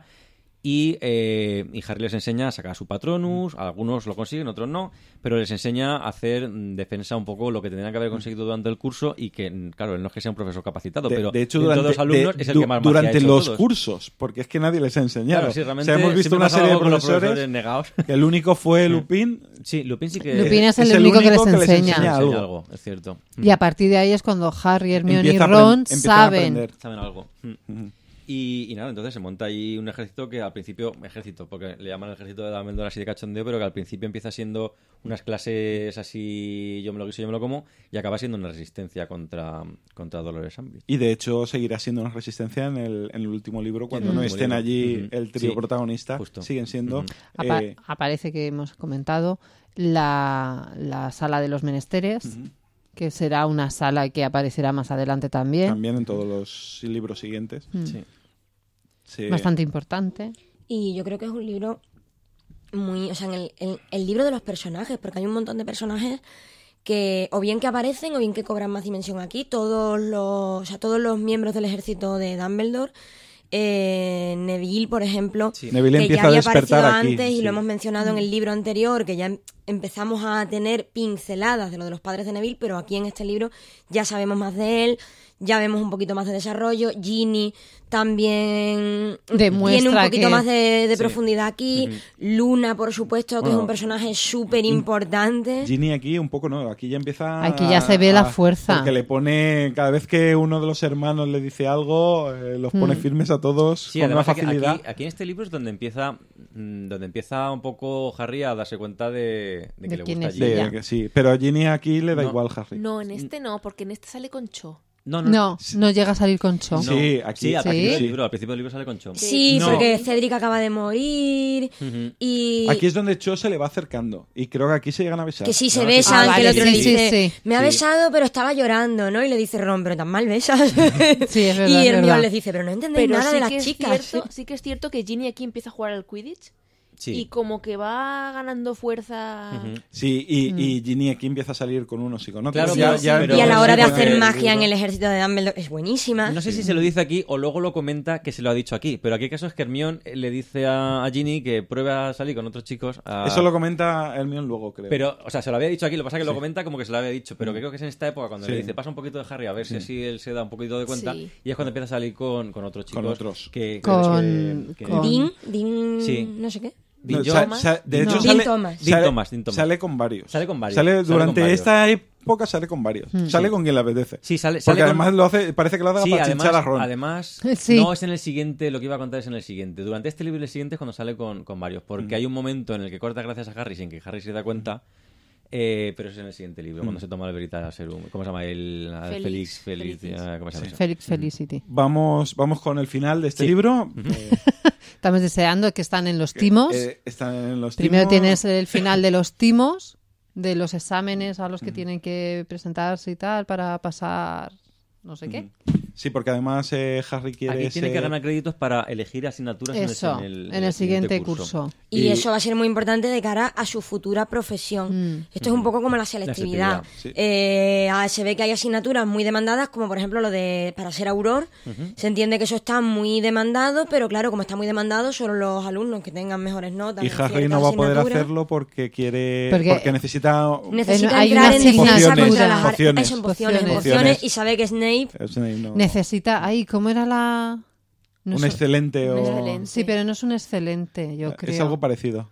Y, eh, y Harry les enseña a sacar a su Patronus, algunos lo consiguen, otros no, pero les enseña a hacer mm, defensa un poco lo que tendrían que haber conseguido durante el curso y que, mm, claro, él no es que sea un profesor capacitado, De, pero de hecho, dentro durante, de los alumnos de- es el du- que más magia ha durante hecho los todos. cursos, porque es que nadie les ha enseñado. Claro, sí, O realmente sea, hemos visto siempre una pasa serie de algo con los profesores, profesores negados. que el único fue Lupin. Sí, Lupin sí que Lupin es el es el único que les único que les enseña. enseña enseña algo. algo, es cierto. Y a partir de ahí es cuando Harry, Hermione y Empieza a apren- Ron empiezan a saben. aprender. Saben algo. Mm. Y, y nada, entonces se monta ahí un ejército que al principio, ejército, porque le llaman el ejército de Dumbledore así de cachondeo, pero que al principio empieza siendo unas clases así, yo me lo quiso, yo me lo como, y acaba siendo una resistencia contra, contra Dolores Umbridge. Y de hecho seguirá siendo una resistencia en el, en el último libro cuando En el no último estén libro. allí Ujú. el trío Sí, protagonista. justo. Siguen siendo... Ujú. Apa- eh, aparece que hemos comentado la, la sala de los menesteres, Ujú. que será una sala que aparecerá más adelante también. también en todos los libros siguientes. Mm. Sí. Sí. Bastante importante. Y yo creo que es un libro muy... O sea, en el, el- el libro de los personajes, porque hay un montón de personajes que o bien que aparecen o bien que cobran más dimensión aquí. Todos los, o sea, todos los miembros del ejército de Dumbledore. Eh, Neville, por ejemplo, Sí. Neville que empieza ya a había despertar aparecido aquí. antes y sí. lo hemos mencionado en el libro anterior, que ya em- empezamos a tener pinceladas de lo de los padres de Neville, pero aquí en este libro ya sabemos más de él, ya vemos un poquito más de desarrollo. Ginny también Demuestra tiene un poquito que- más de, de Sí. profundidad aquí. Luna, por supuesto, que Bueno, es un personaje súper importante. Ginny aquí un poco no, aquí ya empieza Aquí ya se ve la a- fuerza. Porque le pone, cada vez que uno de los hermanos le dice algo, eh, los pone Mm. firmes a todos Sí, con una además aquí, facilidad. aquí, aquí en este libro es donde empieza mm, donde empieza un poco Harry a darse cuenta de, de que De le quién gusta es Ginny. De- ella. que sí, pero a Ginny aquí le da No. igual Harry. No, en este no, porque en este sale con Cho. No, no, No, no llega a salir con Cho. No. Sí, aquí- sí, al, Sí. principio del libro, al principio del libro sale con Cho. Sí, No. porque Cedric acaba de morir Ujú. y... Aquí es donde Cho se le va acercando y creo que aquí se llegan a besar. Que sí se No, besan, Ah, que vale, el otro le sí, sí, dice, sí. me ha Sí. besado pero estaba llorando, ¿no? Y le dice Ron, pero tan mal besas. Sí, es verdad, y es Hermione verdad. les dice, pero no entendéis Pero nada sí de las que, es chicas. cierto, sí que es cierto que Ginny aquí empieza a jugar al Quidditch Sí. y como que va ganando fuerza. Ujú. Sí, y, y Ginny aquí empieza a salir con unos y con otros. Claro, Ya- pero- ya- pero- Y a la hora de con hacer el magia en libro. el ejército de Dumbledore es buenísima. No sé si se lo dice aquí o luego lo comenta que se lo ha dicho aquí, pero aquí el caso es que Hermione le dice a, a Ginny que pruebe a salir con otros chicos. a- Eso lo comenta Hermione luego, creo. Pero, o sea, se lo había dicho aquí, lo que pasa es que lo Sí. comenta como que se lo había dicho, pero que creo que es en esta época cuando Sí. le dice pasa un poquito de Harry a ver si Sí. así él se da un poquito de cuenta, Sí. y es cuando empieza a salir con, con otros chicos. Con otros. Que, Con- que- con- Dean, Dean, Sí. no sé qué. Dean No, Jones- sa- sa- de No. hecho, Dean sale, Thomas. sale- Dean Thomas, Dean Thomas. sale con varios. Sale con varios. Sale Sale durante con varios. esta época sale con varios. Sale Sí. con quien le apetece. Sí, sale, Porque sale con- además lo hace, parece que lo hace Sí, para además, chinchar a Ron. además Sí. no es en el siguiente, lo que iba a contar es en el siguiente. Durante este libro y el siguiente es cuando sale con, con varios, porque Mm. hay un momento en el que corta gracias a Harry sin que Harry se da cuenta, eh, pero es en el siguiente libro, Mm. cuando se toma el Veritaserum Serum. ¿Cómo se llama? El el Félix. Félix, Félix, Felicis. ah, ¿cómo se llama eso? Felix Felicity. Vamos, vamos con el final de este Sí. libro. Eh, Estamos deseando que están en los timos. eh, están en los Primero timos. tienes el final de los timos, de los exámenes a los que tienen que presentarse y tal para pasar no sé qué. Sí, porque además eh, Harry quiere Aquí tiene ser- que ganar créditos para elegir asignaturas en el- Eso, en el, en el siguiente curso. Y, Y- eso va a ser muy importante de cara a su futura profesión. Mm. Esto es un poco como la selectividad. selectividad, sí. Eh, ah, se ve que hay asignaturas muy demandadas, como por ejemplo lo de para ser auror. Se entiende que eso está muy demandado, pero claro, como está muy demandado, solo los alumnos que tengan mejores notas. Y en Harry ciertas no va a poder asignaturas, hacerlo porque quiere Porque- porque, necesita necesita Hay entrar una en defensa asignatura. contra las ar- Pociones. eso, en pociones, en Pociones. pociones, y sabe que Snape Snape no- Necesita, ay, ¿cómo era la...? No un sé- excelente o Un excelente. Sí, pero no es un excelente, yo creo. es algo parecido.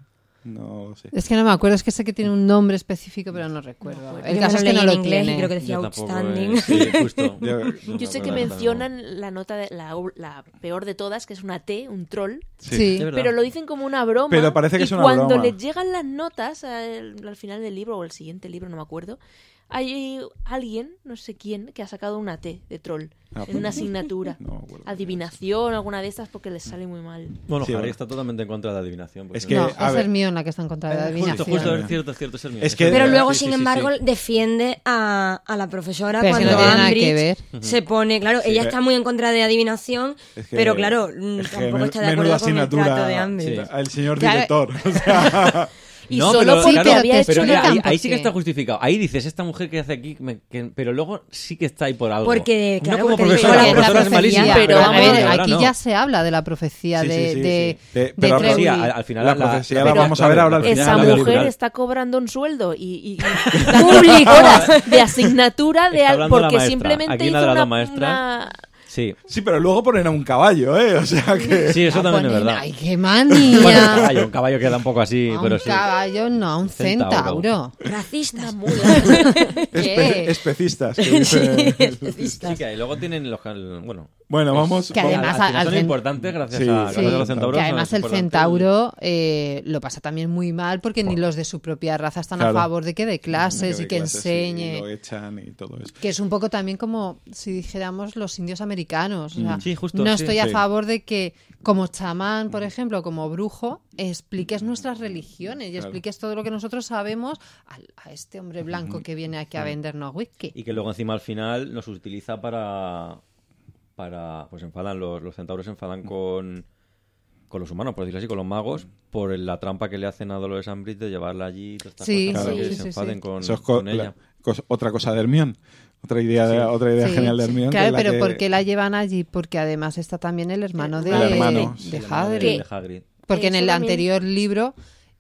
No sé. Es que no me acuerdo, es que sé que tiene un nombre específico, pero no recuerdo. Yo El me caso lo es que leí no en lo inglés y tiene. creo que decía Yo tampoco, outstanding. eh, sí, justo. Yo- No Yo me sé que acuerdo mencionan la nota de la, la peor de todas, que es una T, un troll. Sí. Sí. Es verdad. Pero lo dicen como una broma. Pero parece que y es una cuando broma. les llegan las notas al, al final del libro o el siguiente libro, no me acuerdo, hay alguien, no sé quién, que ha sacado una T de troll Ah, en una asignatura. No me acuerdo. Adivinación, alguna de estas, porque les sale muy mal. Bueno, Sí, Harry bueno. está totalmente en contra de la adivinación. porque Es que- No, a es ver. Hermione la que está en contra de la Eh, adivinación. Justo, justo, es cierto, es cierto, es Hermione. Es que- Pero Eh, luego, sí, sin sí, sí, embargo, sí. defiende a, a la profesora Pero es que cuando no tiene nada Umbridge que ver. se pone, claro, ella está muy en contra de adivinación, Es que- pero claro, mm, es que tampoco men- está de menuda acuerdo con el asignatura trato de Umbridge. Sí. al señor Claro. director. O sea, Y No, solo pero, porque claro, había te hecho pero explican ahí, una... por ahí sí que qué. está justificado. Ahí dices, esta mujer que hace aquí, me- que- pero luego sí que está ahí por algo. Porque, claro, no como porque profesora, dijo la la profesora es profecía, malísima, pero pero a vamos, ver, ahora aquí no. ya se habla de la profecía Sí, de, sí, sí, de, sí. De- de pero la- Crowley. Sí, al, al final La la, profecía la- la pero, vamos a ver claro, ahora al la- final Esa de la mujer película. está cobrando un sueldo y, y, y Público. horas de asignatura de Está al- hablando la porque maestra. simplemente Aquí hizo una de las una, dos maestras. una- Sí, sí, pero luego ponen a un caballo, ¿eh? O sea que... sí, eso Ah, también es ponen- verdad. Ay, qué manía. Bueno, un caballo, un caballo queda un poco así, A pero un sí. caballo, no, a un Centauro. centauro. Racistas. Espe- ¿Qué? especistas. que dice- Sí, que ahí luego tienen los... Bueno, Bueno, vamos... Que vamos- además al final al son cen- importantes gracias Sí, a, sí. gracias a los centauros. Que son además el importantes. centauro eh, lo pasa también muy mal porque ni los de su propia raza están Claro. a favor de que dé clases que y que clases enseñe. y lo echan y todo eso. Que es un poco también como si dijéramos los indios americanos. O sea, Mm. Sí, justo, no sí, estoy a sí. favor de que como chamán, por ejemplo, como brujo, expliques nuestras religiones y Claro. expliques todo lo que nosotros sabemos a, a este hombre blanco que viene aquí a vendernos whisky. Y que luego encima al final nos utiliza para... para pues se enfadan, los, los centauros se enfadan con... con los humanos, por decirlo así, con los magos, por la trampa que le hacen a Dolores Umbridge de llevarla allí y todas estas Sí, cosas para sí, que sí, se sí, enfaden sí. con, Eso es co- con ella. la- cos- otra cosa de Hermione. Otra idea, de- Sí. otra idea Sí, genial de sí. Hermione. que Claro, es la pero que- ¿por qué la llevan allí? Porque además está también el hermano de, El hermano, de sí. El hermano de- Hagrid. de Hagrid. Porque en Eso el también. anterior libro...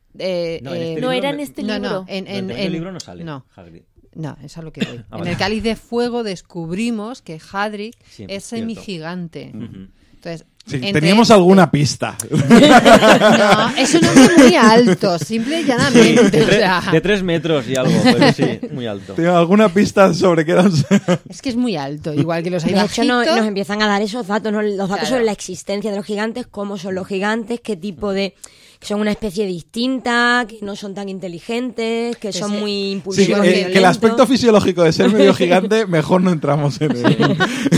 eh, No, en este eh, libro No era en me- este no, libro. no, en, Durante en, el en- libro no sale no. Hagrid. No, es a lo que voy. Ah, en vale. el Cáliz de Fuego descubrimos que Hagrid Sí, es cierto. semigigante. Ujú. Entonces, Sí, entre teníamos este- alguna pista. No, es un hombre muy alto, simple y Sí, llanamente. de, o tre- sea, de tres metros y algo, pero sí, muy alto. Tengo alguna pista sobre qué era un... es que es muy alto, igual que los hay De hecho, no- bajitos. nos empiezan a dar esos datos, ¿no? Los datos Claro. sobre la existencia de los gigantes, cómo son los gigantes, qué tipo de... que son una especie distinta, que no son tan inteligentes, que son Ese- muy Sí, impulsivos. que, y eh, que el violentos. aspecto fisiológico de ser medio gigante, mejor no entramos en él.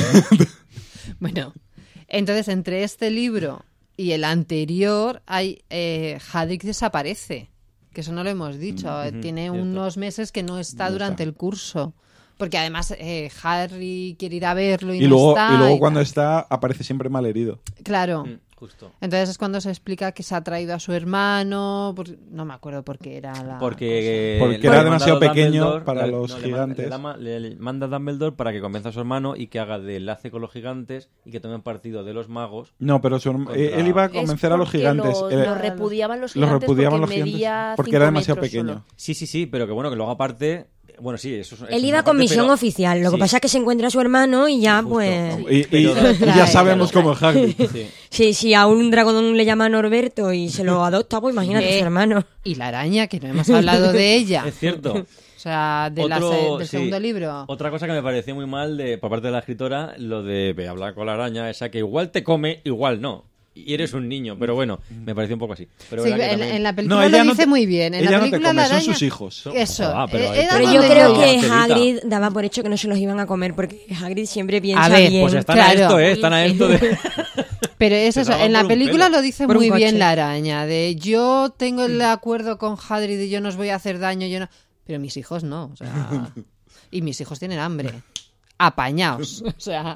Bueno, entonces entre este libro y el anterior, hay eh, Hagrid desaparece, que eso no lo hemos dicho. ujú, Tiene cierto. unos meses que no está No durante está. el curso. Porque además eh, Harry quiere ir a verlo y, Y no luego, está. y luego y cuando tal. está, aparece siempre mal herido. Claro. Mm, Justo. Entonces es cuando se explica que se ha traído a su hermano, por- no me acuerdo por qué era la Porque, Porque le era ha demasiado mandado pequeño Dumbledore, para le- los no, le gigantes. manda- Le, le manda a Dumbledore para que convenza a su hermano y que haga de enlace con los gigantes y que tomen partido de los magos. No, pero su herma- Contra- eh, él iba a Es convencer a los porque gigantes. Lo, Eh, lo repudiaban los los gigantes repudiaban porque los medía gigantes porque cinco era demasiado metros pequeño. solo. Sí, sí, sí, pero que bueno, que luego aparte... Bueno, sí, eso es... eso Él es iba una con parte, misión pero- oficial. Lo que sí. pasa es que se encuentra a su hermano y ya, Justo. pues. Y, y- Pero- y ya sabemos cómo es Hagrid. Sí. Sí, si a un dragón le llama Norberto y se lo adopta, pues imagínate Eh. su hermano. Y la araña, que no hemos hablado de ella. Es cierto. O sea, de la Otro- se- del sí. segundo libro. Otra cosa que me pareció muy mal de, por parte de la escritora, lo de ve, hablar con la araña, esa que igual te come, igual no. Y eres un niño, pero bueno, me pareció un poco así. Pero Sí, verdad que en, también- en la película No, ella lo no dice te- muy bien. En ella la no te película come, la son araña... sus hijos. Eso. Ah, pero eh, ahí era Pero te- yo donde creo yo- que Angelita. Hagrid daba por hecho que no se los iban a comer porque Hagrid siempre piensa A ver, bien. Pues están Claro. a esto, ¿eh? Están a esto de... Pero es Se eso, daban en por la un película pelo. lo dice Por un muy bien coche. la araña, de yo tengo el acuerdo con Hagrid y yo no os voy a hacer daño, yo no... Pero mis hijos no, o sea... Y mis hijos tienen hambre. Apañaos, o sea...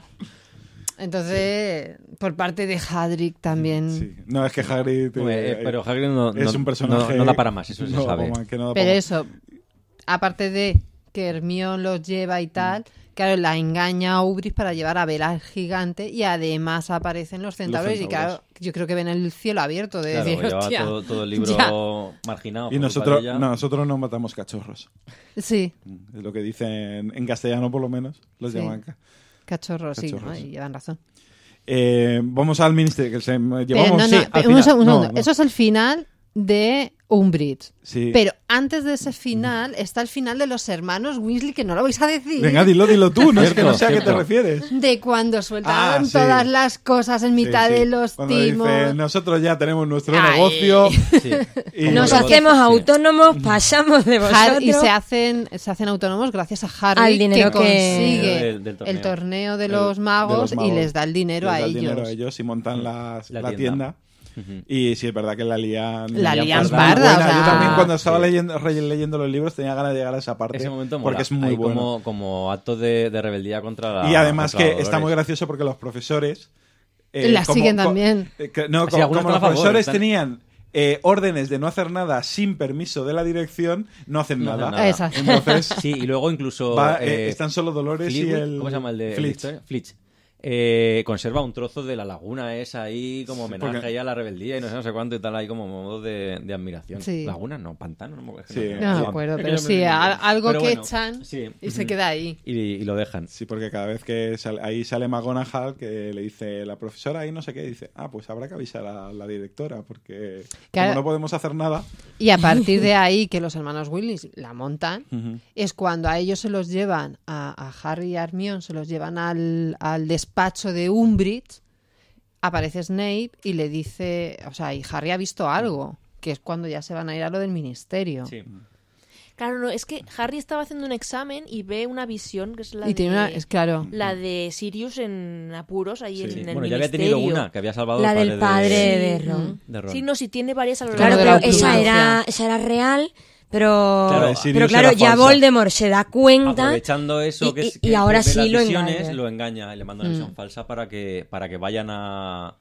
Entonces, por parte de Hagrid también... Sí. No, es que Hagrid... eh, Hombre, eh, pero Hagrid no, es no- un personaje... no- no da para más, eso se No, sabe. como que no da Pero para- eso, aparte de que Hermione los lleva y tal, claro, la engaña a Ubris para llevar a ver al gigante y además aparecen los centauros y centauros. claro, yo creo que ven el cielo abierto de Claro, decir, lleva "Hostia". todo, todo el libro Ya. marginado. Y por culpa nosotros de ella. no, nosotros no matamos cachorros. Sí, Es lo que dicen en castellano, por lo menos. Los Sí. llaman ca- cachorros, sí, Cachorros. ¿no? Y llevan razón. Eh, vamos al ministerio. Que se, Pero llevamos, no, sí, no, al pero un final. segundo, un No, segundo. no. Eso es el final de Umbridge. Sí. Pero antes de ese final está el final de los hermanos Weasley, que no lo vais a decir. Venga, dilo, dilo tú. No es que no Cierto, sé a qué te cierto. refieres. De cuando sueltaron Ah, sí. todas las cosas en mitad Sí, sí. de los Cuando timos. dice, nosotros ya tenemos nuestro Ay. negocio. Sí. Y Nos bueno, hacemos sí. autónomos, pasamos de Har- vosotros. y se hacen se hacen autónomos gracias a Harry, Al dinero que que- consigue Del- del torneo. el torneo de El- los, de magos los magos. y les da el dinero, les a, da el ellos. dinero a ellos y montan las- la, La tienda. tienda. Y sí, es verdad que la lían. La lían parda. parda, Muy buena. o sea- Yo también cuando estaba Sí. leyendo, re- leyendo los libros tenía ganas de llegar a esa parte. Ese momento mola. porque es muy Ahí bueno. como, como acto de, de rebeldía contra la Y además contra que Dolores. está muy gracioso porque los profesores... eh, La siguen co- también. eh, que- no, Sí, co- algunos como los están a favor, profesores están- tenían eh, órdenes de no hacer nada sin permiso de la dirección, no hacen No hacen nada. nada. Exacto. Entonces, Sí, y luego incluso... va, eh, eh, están solo Dolores y Flitwick, el... ¿cómo se llama el de Flitch. la historia? Flitch. Eh, conserva un trozo de la laguna esa ahí como Sí, homenaje porque- ahí a la rebeldía y no sé, no sé cuánto y tal ahí como modo de, de admiración. Sí. Laguna no, pantano, no me acuerdo. Sí. No me Sí. acuerdo, Es que pero no me sí, acuerdo. a- algo Pero que bueno, echan sí. y se Ujú. queda ahí. Y, y lo dejan. Sí, porque cada vez que sale- ahí sale McGonagall que le dice la profesora ahí no sé qué, dice, ah, pues habrá que avisar a la directora porque Claro. como no podemos hacer nada. Y a partir de ahí que los hermanos Willis la montan, Ujú. es cuando a ellos se los llevan, a, a Harry y a Hermione, se los llevan al, al despacho de Umbridge, aparece Snape y le dice, o sea, y Harry ha visto algo, que es cuando ya se van a ir a lo del ministerio. Sí. Claro, no, es que Harry estaba haciendo un examen y ve una visión que es la Y tiene de... una, es claro. La de Sirius en apuros ahí Sí. en, Sí. en el Bueno, ya había ministerio. tenido una que había salvado La al del padre de, de Sí. Ron. de Ron. Sí, no, sí tiene varias a lo Claro, largo Claro, de la pero esa oclusión. era, esa era real, pero Claro, pero Sirius claro, era ya falsa. Voldemort se da cuenta. Aprovechando eso y- que, es- y- que y ahora ve sí las lo visiones, engaña. lo engaña y le manda una Mm. visión falsa para que para que vayan a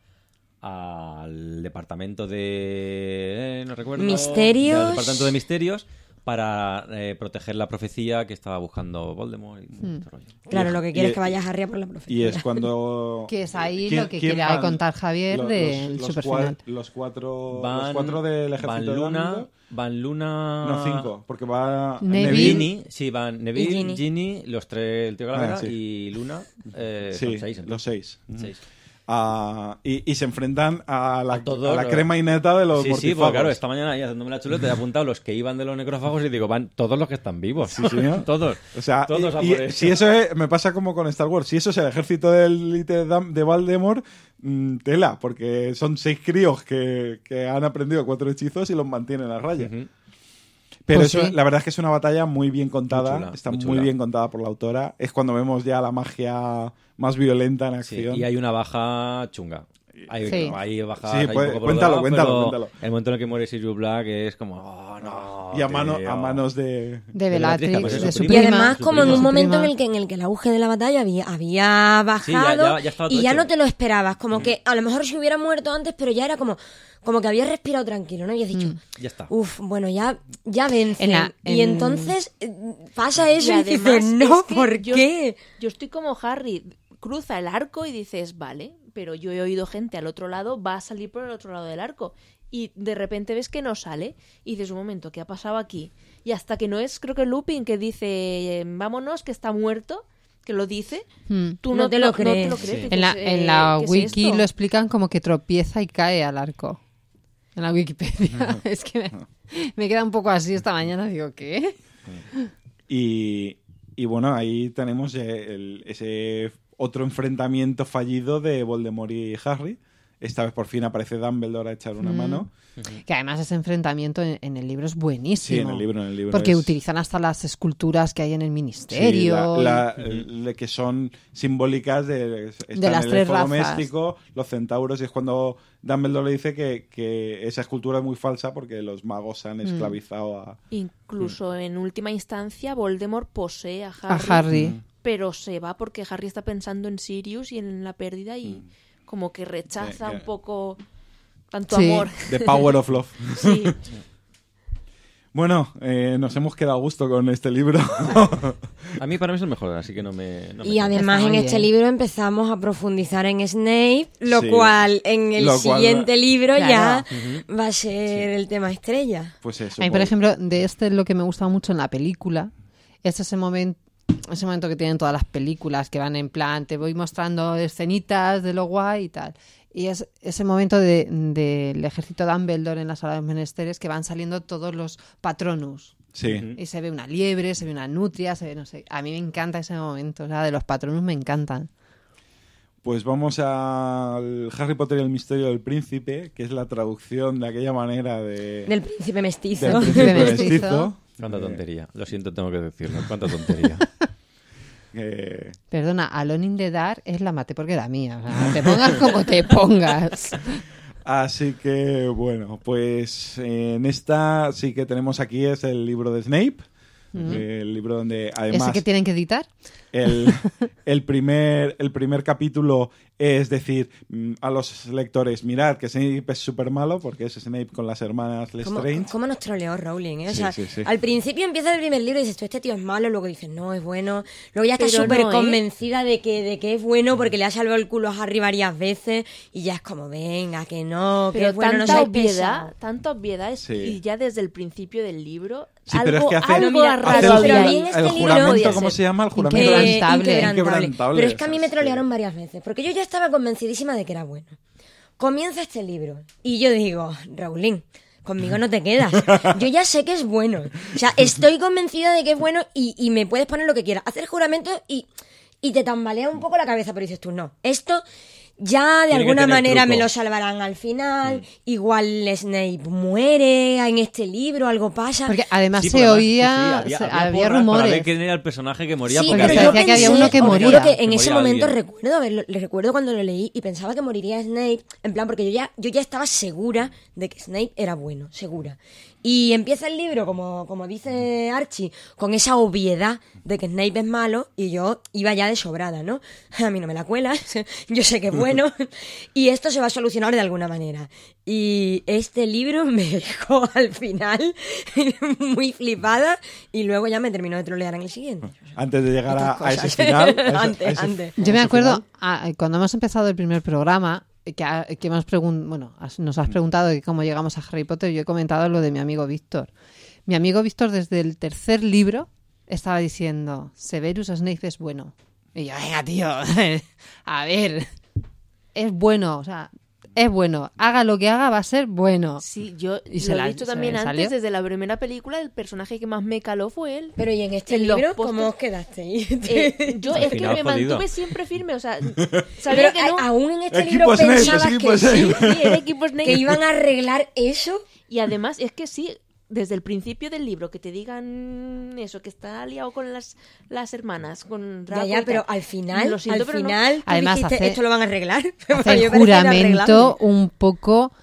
al departamento de eh, no recuerdo Misterios. del departamento de misterios para eh, proteger la profecía que estaba buscando Voldemort y Mm. este rollo. Claro, Y- lo que quiere y- es que vaya Harry a por la profecía. Y es cuando... Que es ahí ¿Quién- lo que quién quiere van? contar Javier Lo- del los, los, superfinal. cua- los cuatro, Van, los cuatro del ejército van de Luna, Dumbledore. van Luna, No, cinco, porque va Neville. Neville. Ginny, sí, van Neville, Ginny. Ginny, los tres, el tío Calavera Ah, sí. y Luna, eh, Sí, son seis. los entonces. seis. Seis. Ah, y, y se enfrentan a la, A todos a la los- crema y neta de los Sí, sí, mortífagos. porque claro, esta mañana ahí haciéndome la chuleta he apuntado los que iban de los necrófagos y digo, van todos los que están vivos. Sí, señor. Todos. O sea, Todos a y, por y eso. si eso es, me pasa como con Star Wars, si eso es el ejército del élite de, Dam- de Voldemort, mm, tela, porque son seis críos que, que han aprendido cuatro hechizos y los mantienen a raya. Ujú. Pero Pues eso, sí. la verdad es que es una batalla muy bien contada, Muy chula, está muy muy, chula. bien contada por la autora. Es cuando vemos ya la magia más violenta en Sí, acción. y hay una baja chunga. Hay, Sí. hay bajas Sí, ahí puede- un poco por cuéntalo, lo cuéntalo, pero cuéntalo. El momento en el que muere Sirius Black es como, oh, no. No, y a, mano, tío. a manos de... De Bellatrix, Bellatrix, de además, su es Y prima. además, su como en prima. un momento prima. en el que en el que el auge de la batalla había, había Sí, ya- bajado ya- ya estaba todo y ya hecho. no te lo esperabas. Como que a lo mejor si hubiera muerto antes, pero ya era como, como que habías respirado tranquilo, ¿no? Y has dicho, Ya está. uff, bueno, ya, ya vencen. En la- Y en- entonces eh, pasa eso y, Y dices, además, no, es que ¿por yo- qué? Yo estoy como Harry, cruza el arco y dices, vale, pero yo he oído gente al otro lado, va a salir por el otro lado del arco. Y de repente ves que no sale y dices, un momento, ¿qué ha pasado aquí? Y hasta que no es, creo que Lupin que dice, vámonos, que está muerto, que lo dice, Hmm. tú No no, te lo no- no crees. te lo crees. Sí. Dices, En la, eh, en la ¿qué es wiki esto? lo explican como que tropieza y cae al arco. En la Wikipedia. Es que me, me queda un poco así esta mañana. Digo, ¿qué? Y, y bueno, ahí tenemos eh, el- ese otro enfrentamiento fallido de Voldemort y Harry. Esta vez por fin aparece Dumbledore a echar una Mm. mano. Que además ese enfrentamiento en, en el libro es buenísimo. Sí, en el libro, en el libro. Porque es- utilizan hasta las esculturas que hay en el sí, ministerio. la- y- la- el- que son simbólicas de, están las el tres elfo razas. doméstico, los centauros, y es cuando Dumbledore le dice que, que esa escultura es muy falsa porque los magos se han Mm. esclavizado a... Incluso en última instancia, Voldemort posee a a Harry, Harry. Mm. pero se va porque Harry está pensando en Sirius y en la pérdida y como que rechaza Sí, que- un poco tanto Sí. amor. The Power of Love. Sí. Bueno, eh, nos hemos quedado a gusto con este libro. A mí para mí es el mejor, así que no me... no me Y además Está en muy este bien. libro empezamos a profundizar en Snape, lo Sí. cual en el Lo cual- siguiente libro Claro. ya va a ser el tema estrella. Pues eso. A mí, por pues- ejemplo, de este lo que me gusta mucho en la película es ese momento, ese momento que tienen todas las películas que van en plan, te voy mostrando escenitas de lo guay y tal. Y es ese momento de- del ejército Dumbledore en la sala de los menesteres que van saliendo todos los patronus. Sí. Y se ve una liebre, se ve una nutria, se ve no sé. A mí me encanta ese momento. O sea, de los patronus me encantan. Pues vamos al Harry Potter y el misterio del príncipe, que es la traducción de aquella manera de... Del príncipe mestizo. del príncipe mestizo. mestizo. Cuánta Eh, tontería. Lo siento, tengo que decirlo. Cuánta tontería. eh, Perdona, Alone in the Dark es la mate porque era mía. O sea, te pongas como te pongas. Así que, bueno, pues eh, en esta sí que tenemos aquí es el libro de Snape, eh, el libro donde además ¿Ese que tienen que editar? el, el, primer, el primer capítulo es decir mm, a los lectores, mirad que Snape es súper malo porque es Snape con las hermanas ¿Cómo, Lestrange. cómo nos troleó Rowling? ¿eh? O Sí, sea, sí, sí. al principio empieza el primer libro y dices, tú, este tío es malo, luego dices, no, es bueno. Luego ya estás Pero súper no, ¿eh? convencida de, que, de que es bueno porque le ha salvado el culo a Harry varias veces y ya es como, venga, que no, que Pero es bueno, no tanta seas obviedad, pesado. tanta obviedad es- Sí. y ya desde el principio del libro Sí, algo, pero es que hace, algo No, mira, raro hace el, pero a había mí ahí. en este el libro juramento, podía ¿cómo ser. se llama? El juramento Eh, del- Inquebrantable. Inquebrantable. Pero es que a mí me Sí. trolearon varias veces, porque yo ya estaba convencidísima de que era bueno. Comienza este libro y yo digo, Rowling, conmigo no te quedas. Yo ya sé que es bueno. O sea, estoy convencida de que es bueno y, y me puedes poner lo que quieras. Hacer juramento y, y te tambalea un poco la cabeza, pero dices tú, no, esto ya de Tiene que alguna tener manera truco. me lo salvarán al final. Igual Snape muere en este libro, algo pasa. Porque además Sí, se porque además, oía, sí, sí, se- había, había, porras para rumores. ver quién era el personaje que moría. Sí, porque pero pero se yo decía que había pensé- uno que os moría. juro que Que en ese moría momento alguien. recuerdo haberlo- le recuerdo cuando lo leí y pensaba que moriría Snape, en plan porque yo ya yo ya estaba segura de que Snape era bueno, segura. Y empieza el libro, como, como dice Archie, con esa obviedad de que Snape es malo y yo iba ya de sobrada, ¿no? A mí no me la cuelas, yo sé que es bueno y esto se va a solucionar de alguna manera. Y este libro me dejó al final muy flipada y luego ya me terminó de trolear en el siguiente. Antes de llegar a, Otras a ese cosas. final. a ese- Antes, a ese- antes. a Yo me ese acuerdo, final. ah, cuando hemos empezado el primer programa, que, ha- que hemos pregun- bueno, has- nos has preguntado de cómo llegamos a Harry Potter, yo he comentado lo de mi amigo Víctor. Mi amigo Víctor, desde el tercer libro, estaba diciendo, Severus Snape es bueno. Y yo, venga, tío, a ver, es bueno, o sea, es bueno. Haga lo que haga, va a ser bueno. Sí, yo Y se lo la- he dicho se también le antes, salió. desde la primera película, el personaje que más me caló fue él. Pero ¿y en este En los libro pósters- cómo os quedasteis? Eh, yo Al es que final me jodido. mantuve siempre firme, o sea, Pero sabía que no. a- aún en este Equipo libro Snape, pensabas equipo que sí, Snape. Sí, el equipo Snape. que iban a arreglar eso. Y además, es que sí, desde el principio del libro, que te digan eso, que está liado con las, las hermanas, con Ya, Draco ya, y pero tal. al final, Lo siento, al pero no. final, tú Además, dijiste, hace- esto lo van a arreglar. Hace A mí el me parecía juramento inarreglable. un poco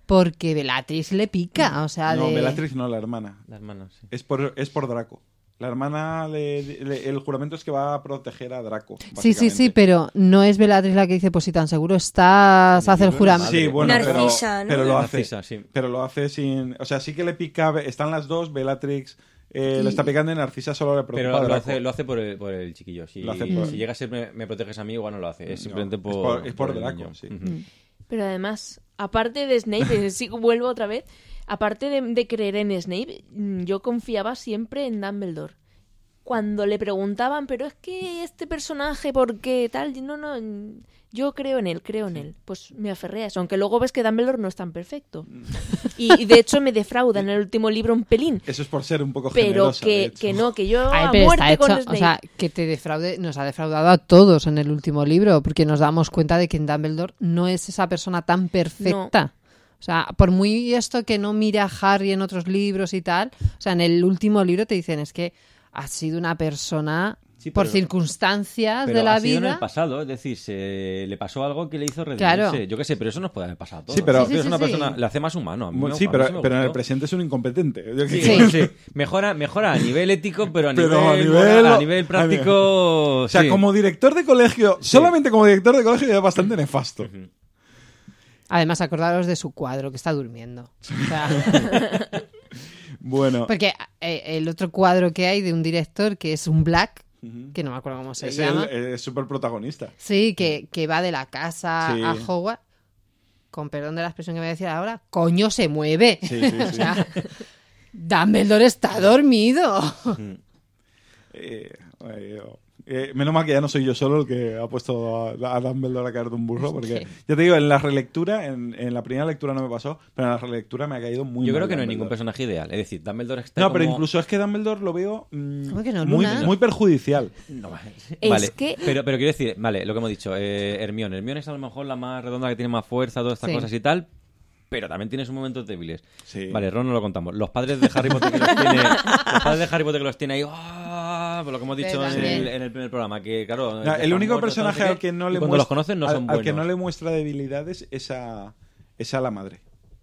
porque Bellatrix le pica, o sea, No, de... Bellatrix no, la hermana. La hermana, sí. Es por, es por Draco. La hermana, le, le- el juramento es que va a proteger a Draco. Sí, sí, sí, básicamente. pero no es Bellatrix la que dice, pues si tan seguro estás, hace el juramento. Sí, bueno, Narcisa, pero, ¿no? pero lo hace. Narcisa, sí. Pero lo hace sin. O sea, sí que le pica. Están las dos. Bellatrix eh, lo está picando y Narcisa solo le preocupa Pero a lo Draco. hace, lo hace por, el, por el chiquillo. Si, Lo hace por- si llega a ser me, me proteges a mí, igual no lo hace. Es simplemente No, por, es por- es por el Draco, niño. sí. Ujú. Pero además, aparte de Snape, sí, vuelvo otra vez, aparte de, de creer en Snape, mm, yo confiaba siempre en Dumbledore. Cuando le preguntaban, pero es que este personaje, ¿por qué tal? No, no, mm, yo creo en él, creo en él. Pues me aferré a eso, aunque luego ves que Dumbledore no es tan perfecto. Y, y de hecho me defrauda en el último libro un pelín. Eso es por ser un poco Pero generosa, de que, hecho. que no, que yo Ay, a pero muerte está con hecho, Snape. o sea, que te defraude, nos ha defraudado a todos en el último libro, porque nos damos cuenta de que en Dumbledore no es esa persona tan perfecta. O sea, por muy esto que no mira a Harry en otros libros y tal, o sea, en el último libro te dicen es que ha sido una persona Sí, por pero- circunstancias Pero de la ha sido en vida. el pasado, es decir, se le pasó algo que le hizo redimirse. Claro. Yo qué sé, pero eso nos puede haber pasado a todos. Sí, pero- Es Sí, sí, una sí, persona, sí. le hace más humano. A mí Mu- me- sí, a mí pero, sí me pero en el gustó. presente es un incompetente. Yo Sí, que- sí. Mejora, mejora a nivel ético, pero a Pero nivel, a nivel- moral, a nivel a práctico. O sea, sí. como director de colegio, Sí. solamente como director de colegio ya es bastante nefasto. Además, acordaros de su cuadro, que está durmiendo. O sea, Bueno, porque eh, el otro cuadro que hay de un director que es un Black, Ujú. que no me acuerdo cómo se es llama. el es súper protagonista. Sí, que, que va de la casa Sí. a Hogwarts. Con perdón de la expresión que voy a decir ahora, coño se mueve. Sí, sí, sí. O sea, Dumbledore está dormido. Eh, eh, eh, menos mal que ya no soy yo solo el que ha puesto a, a Dumbledore a caer de un burro, porque ya te digo, en la relectura, en, en la primera lectura no me pasó, pero en la relectura me ha caído muy Yo mal creo que no hay ningún Dumbledore. personaje ideal. Es decir, Dumbledore está No, pero como- incluso es que Dumbledore lo veo mm, ¿Cómo que no, muy, Luna? muy perjudicial. No, Es vale, que- pero, pero quiero decir, vale, lo que hemos dicho, eh, Hermione. Hermione es a lo mejor la más redonda, que tiene más fuerza, todas estas Sí. cosas y tal, pero también tiene sus momentos débiles. Sí. Vale, Ron no lo contamos. Los padres de Harry Potter que los tiene, los padres de Harry Potter que los tiene ahí, ¡ah! por lo que hemos dicho en también. el, en el primer programa, que claro, No, están el único muertos, personaje tal, no sé al qué, que no y le cuando muestra, los conocen no al- son al buenos. que no le muestra debilidades es a, es a la madre.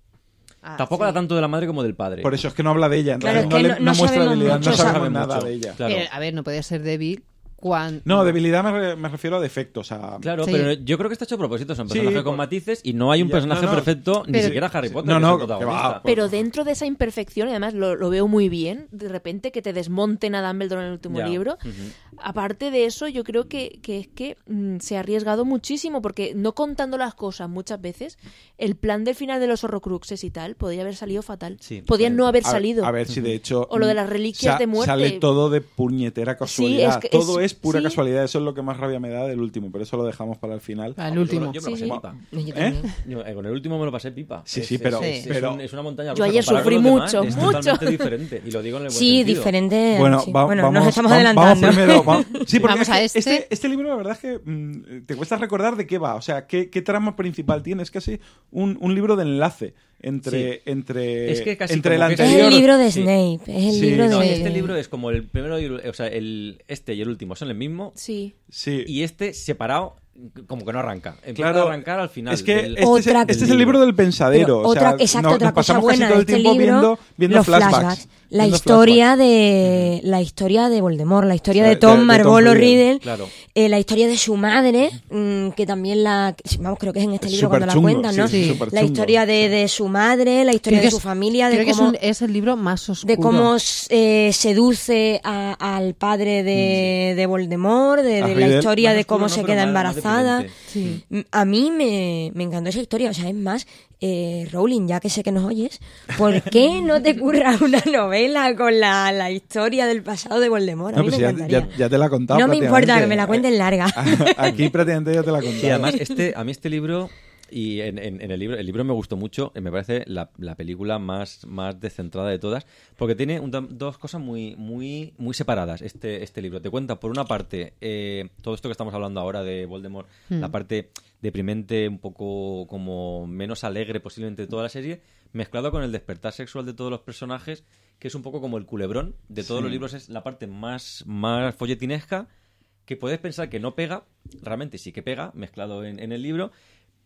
Ah, Tampoco sí. da tanto de la madre como del padre. Por eso es que no habla de ella. Claro, entonces es no, que le- no- no no muestra sabemos debilidad, mucho, no sabemos sabemos nada mucho. de ella. Claro. Pero, a ver, no puede ser débil cuando... No, debilidad me, re- me refiero a defectos. A... Claro, Sí. pero yo creo que está hecho a propósito. Son Sí, personajes con por- matices y no hay un Ya, personaje no, no. perfecto, ni Pero- siquiera Harry Sí. Potter, No, que no, es el que protagonista. va. Pero dentro de esa imperfección, y además lo, lo veo muy bien, de repente que te desmonten a Dumbledore en el último Ya. libro. Ujú. Aparte de eso, yo creo que, que es que mm, se ha arriesgado muchísimo, porque no contando las cosas muchas veces, el plan del final de los Horrocruxes y tal podría haber salido fatal. Sí. Podían no haber A- salido. A, ver si de hecho. O lo de mm, las reliquias sa- de muerte. Sale todo de puñetera casualidad. es que todo es- es, pura sí. casualidad. Eso es lo que más rabia me da del último. Pero eso lo dejamos para el final. Al Yo me último. lo- yo me lo Sí, pasé sí. pipa. Yo ¿Eh? también. Yo, eh, con el último me lo pasé pipa. Sí, Es- sí, es- pero- es, es pero- un- es una montaña Yo rusa. ayer Comparado sufrí con los mucho, demás, es mucho. totalmente diferente. Y lo digo en el buen Sí, sentido. diferente. Bueno, sí. va- Bueno, vamos, nos estamos va- adelantando. vamos primero. va- sí, porque Vamos es a que este. este. este libro, la verdad es que mm, te cuesta recordar de qué va. O sea, qué, qué trama principal tiene. Es casi un, un libro de enlace entre, Sí. entre, Es que casi entre el como que Es anterior. el libro de Sí. Snape. Es el Sí, libro No, de. este libro es como el primero, y el- o sea, el, este y el último son el mismo. Sí. Sí. Y este separado, como que no arranca. Empieza Claro, a arrancar al final. Es que del- este, es, Otra- este es el del libro del pensadero. Pero o sea, otra, exacto, no- otra nos cosa pasamos casi buena todo de el este tiempo libro, viendo, viendo los flashbacks. flashbacks. La viendo historia de la historia de Voldemort, la historia Sí, de de- Tom de Tom Marvolo Riddle, Riddle, claro. eh, la historia de su madre, mm, que también la, vamos, creo que es en este Es libro cuando la superchungo, cuentan, sí, ¿no? sí, superchungo. La historia de, de su madre, la historia Creo de que su es- familia, de Creo que es, cómo un- es el libro más oscuro. de cómo eh, seduce a- al padre de, de Voldemort, de, A de la Riddle. historia Más de oscuro, cómo no, se pero queda más- más embarazada. deprimente. Sí. Mm, A mí me, me encantó esa historia, o sea, es más, eh, Rowling, ya que sé que nos oyes, ¿por qué no te curras una novela con la, la historia del pasado de Voldemort? A No, mí pues me ya, encantaría. ya- ya te la he contado. No me importa que me la prácticamente. cuenten larga. Aquí prácticamente ya te la he contado. Y además, este, a mí este libro, y en, en- en el libro, el libro me gustó mucho, eh, me parece la, la película más, más descentrada de todas, porque tiene un- dos cosas muy, muy, muy separadas. Este, este libro te cuenta, por una parte, eh, todo esto que estamos hablando ahora de Voldemort, la parte deprimente, un poco como menos alegre posiblemente de toda la serie, mezclado con el despertar sexual de todos los personajes, que es un poco como el culebrón de todos Sí. los libros, es la parte más, más folletinesca, que puedes pensar que no pega, realmente sí que pega, mezclado en, en el libro,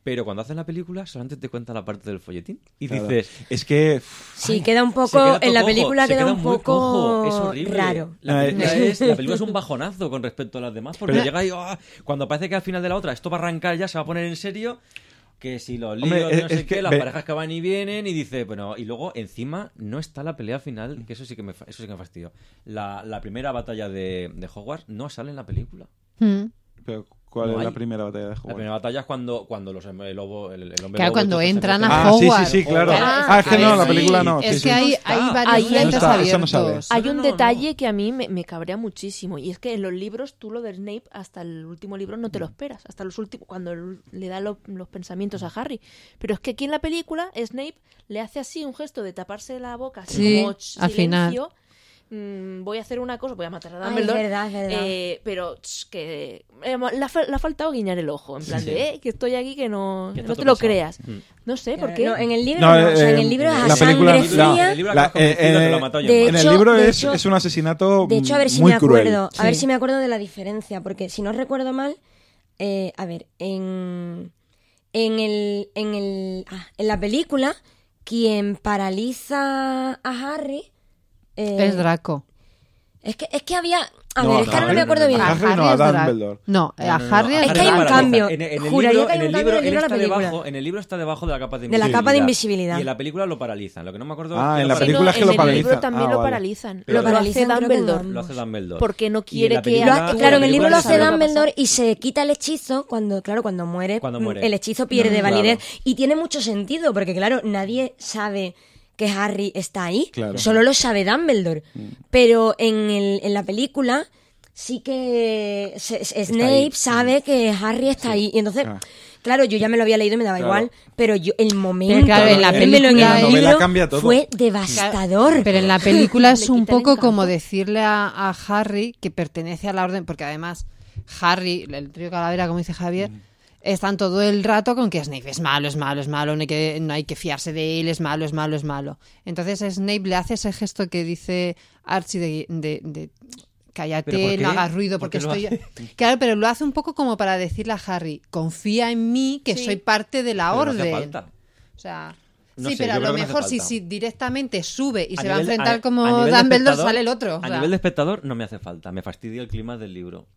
pero cuando hacen la película solamente te cuentan la parte del folletín. Y Claro. dices... Es que... Sí, Ay, queda un se poco, queda en la todo película cojo, se queda, queda un muy poco cojo, es horrible. raro. La película, Eh, es, la película es un bajonazo con respecto a las demás, porque Pero- llega ahí, ¡ah! Cuando parece que al final de la otra esto va a arrancar ya, se va a poner en serio, que si los líos, Hombre, no es- sé es qué, que las ve- parejas que van y vienen, y dice, bueno, y luego encima no está la pelea final, que eso sí que me, fa- eso sí que me fastidió. La, la primera batalla de, de Hogwarts no sale en la película. Mm. Pero, ¿cuál No es la hay. primera batalla de La Hogwarts? primera batalla es cuando, cuando los, el, lobo, el, el hombre Claro, lobo cuando estos se entran meten- a Ah, sí, sí, Hogwarts. sí, claro. Ah, Ah, es que a no, ver, la sí. película no. Es sí, que sí. hay, No está. hay varios Ahí no frentes está, eso no sale. abiertos. Hay No, un no, detalle no. que a mí me, me cabrea muchísimo, y es que en los libros tú lo de Snape hasta el último libro no te lo esperas, hasta los últimos, cuando l- le da lo- los pensamientos a Harry. Pero es que aquí en la película Snape le hace así un gesto de taparse la boca, así Sí, como ch, al final. silencio. Mm, voy a hacer una cosa, voy a matar a Ay, es Dumbledore. verdad, es verdad. Eh, pero ch, que eh, le, ha, fa- le ha faltado guiñar el ojo, en plan Sí. de, eh, que estoy aquí, que no, Que que está no te todo lo pensado. creas. Mm. No sé, Claro, ¿por qué? no, en el libro No, no, o sea, en eh, el libro es a la película- sangre no, fría. el libro La- acabas convencido eh, que lo eh, mató de Gemma. En el hecho- libro de es, hecho- es un asesinato De hecho, a ver si muy me cruel. acuerdo, a ver Sí. si me acuerdo de la diferencia, porque si no recuerdo mal, eh, a ver, en en el en el ah, en la película quien paraliza a Harry eh, Es Draco. es que es que había a No, ver, es que no, ahora no me no, acuerdo no, bien. no, A Harry no, Harry a es Draco. Dumbledore. No, No, a no, no, Harry a es Es que hay un Draco. paraliza. cambio. En, en el Juraría libro, que hay en un el cambio libro, del él libro a la está película. debajo, en el libro está debajo de la capa de De la capa de invisibilidad. Y en la película lo paralizan. Lo que no me acuerdo Ah, que en lo la paralizan. película es que en lo el paralizan. libro también Ah, lo vale. paralizan. Pero- Lo paralizan, hace creo que Dumbledore. no. Lo hace Dumbledore. Porque no Y en quiere la que Lo película- ha- actúe. claro, en el la libro lo película hace se ve- Dumbledore y se quita el hechizo cuando, claro, cuando muere, Cuando mm, muere. el hechizo pierde No, validez. claro. Y tiene mucho sentido, porque claro, nadie sabe que Harry está ahí. Claro. Solo lo sabe Dumbledore. Pero en, el, en la película sí que se- se- Snape ahí. sabe que Harry está ahí. Y entonces, Ah. claro, yo ya me lo había leído y me daba Claro. igual. Pero yo el momento claro, en la de leérmelo película- en el la novela libro cambia todo. fue devastador. Pero en la película es Le un quita el poco encanto. como decirle a, a Harry que pertenece a la orden, porque además Harry, el trío calavera, como dice Javier, están todo el rato con que Snape es malo, es malo, es malo, no hay que, no hay que fiarse de él, es malo, es malo, es malo. Entonces Snape le hace ese gesto que dice Archie de... de, de cállate, ¿Pero por qué? no hagas ruido, ¿Por porque qué lo estoy... hace? Claro, pero lo hace un poco como para decirle a Harry, confía en mí, que Sí. soy parte de la Pero no hace orden. falta. O sea... No sí, sé, pero yo a lo creo que no hace mejor si, falta. si directamente sube y A se va a nivel de- enfrentar a- como a nivel de Dumbledore, espectador- sale el otro. o A sea, nivel de espectador no me hace falta. Me fastidia el clima del libro.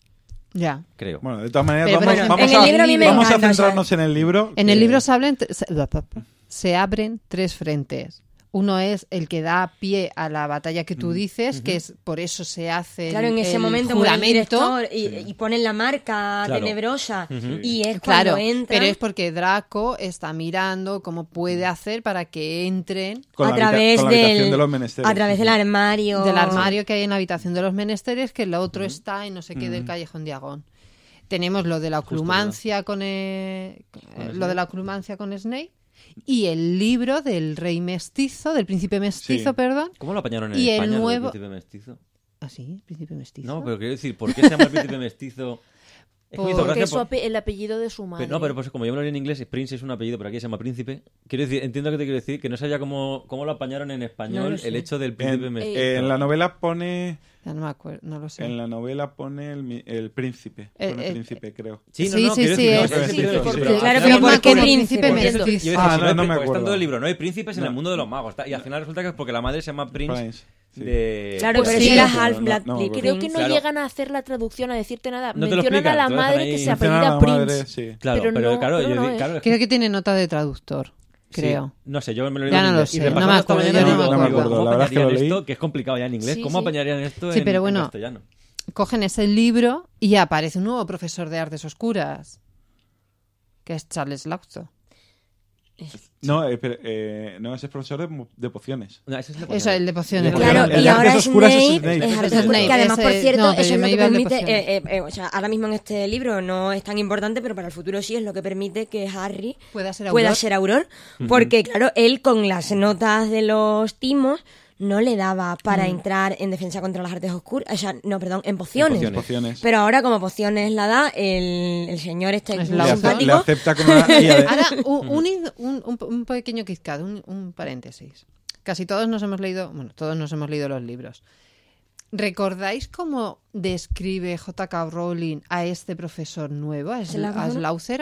Ya. Creo. Bueno, de todas maneras, Pero, vamos, por ejemplo, vamos en a, el libro a mí me vamos a encanta, o sea, centrarnos en el libro. En que- el libro se, abren, se, se abren tres frentes. Uno es el que da pie a la batalla que tú dices, que es por eso se hace Claro, en el, ese el momento muere el juramento. director y, y ponen la marca Claro. tenebrosa Ujú. y es cuando Claro, entran pero es porque Draco está mirando cómo puede hacer para que entren con a la habita- través con la habitación del de los menesteres. a través del armario del armario que hay en la habitación de los menesteres, que el otro está en no sé qué del callejón Diagon. Tenemos lo de la oclumancia con, eh, eh, lo de la oclumancia con Snape y el libro del rey mestizo, del príncipe mestizo, Sí. perdón. ¿Cómo lo apañaron en Y el España, lo del nuevo- príncipe mestizo? ¿Ah, sí? ¿Príncipe mestizo? No, pero quiero decir, ¿por qué se llama el príncipe mestizo? Es que me hizo Porque Porque gracia es su por- ape- el apellido de su madre. Pero no, pero pues como yo me lo leí en inglés, Prince es un apellido, pero aquí se llama príncipe. Quiero decir, entiendo que te quiero decir, que no sabía cómo, cómo lo apañaron en español No lo sé. el hecho del príncipe En, mestizo. en la novela pone Ya no me acuerdo, no lo sé. en la novela pone el, mi- el príncipe, Eh, pone eh, príncipe, creo. Sí, no, sí, no, sí, quiero sí, decir, no, es- quiero sí, decir, sí, pero sí. al final- Claro, al pero final- ¿por qué como príncipe? príncipe Entiendo. mestizo. Yo decía, Ah, si no, hay no me pri- pues está en acuerdo. todo el libro, no hay príncipes en el mundo de los magos. está- Y al final resulta que es porque la madre se llama Prince, Prince, sí. de... claro, Pues pero sí, si era pero Half no- Blood no me acuerdo. Creo que no Claro. llegan a hacer la traducción, a decirte nada. No te lo Mencionan a explican, la te lo dejan madre ahí. que se Menciona a apellida la Prince. madre, sí. Claro, pero pero, no- claro, pero yo no di- es. claro, es que- Creo que tiene nota de traductor, sí, creo. no sé, yo me lo he Ya leído en no lo inglés. sé, Y no repasando me esta acuerdo, mañana yo no digo, me digo, acuerdo. ¿cómo La verdad es que lo apañarían leí. esto? Que es complicado ya en inglés. Sí, ¿Cómo sí. apañarían esto Sí, en, pero en bueno, castellano? Cogen ese libro y aparece un nuevo profesor de artes oscuras, que es Charles Lauzo. No, eh, pero, eh, no, ese es profesor de, mo- de pociones. No, ese es el Eso, el de pociones. Porque Claro, el de y ahora artes oscuras es Snape, Snape. es Ese artes es oscuras, Snape, que además, por ese- cierto, no, pero eso yo es lo me que iba al de permite, pociones. eh, eh, eh, o sea, ahora mismo en este libro no es tan importante, pero para el futuro sí es lo que permite que Harry Pueda ser pueda Auror. ser Auror, porque claro, él con las notas de los timos no le daba para Mm. entrar en defensa contra las artes oscuras, o sea, no, perdón, en pociones. pociones. Pociones. Pero ahora como pociones la da el, el señor este Es Le, la muy ace- Lauzo. le simpático. acepta con una... y ade- Ahora, un, un, un, un- un pequeño quizcado, un, un paréntesis. Casi todos nos hemos leído, bueno, todos nos hemos leído los libros. ¿Recordáis cómo describe J K. Rowling a este profesor nuevo, a, ¿Se la a conoce? Slauceran?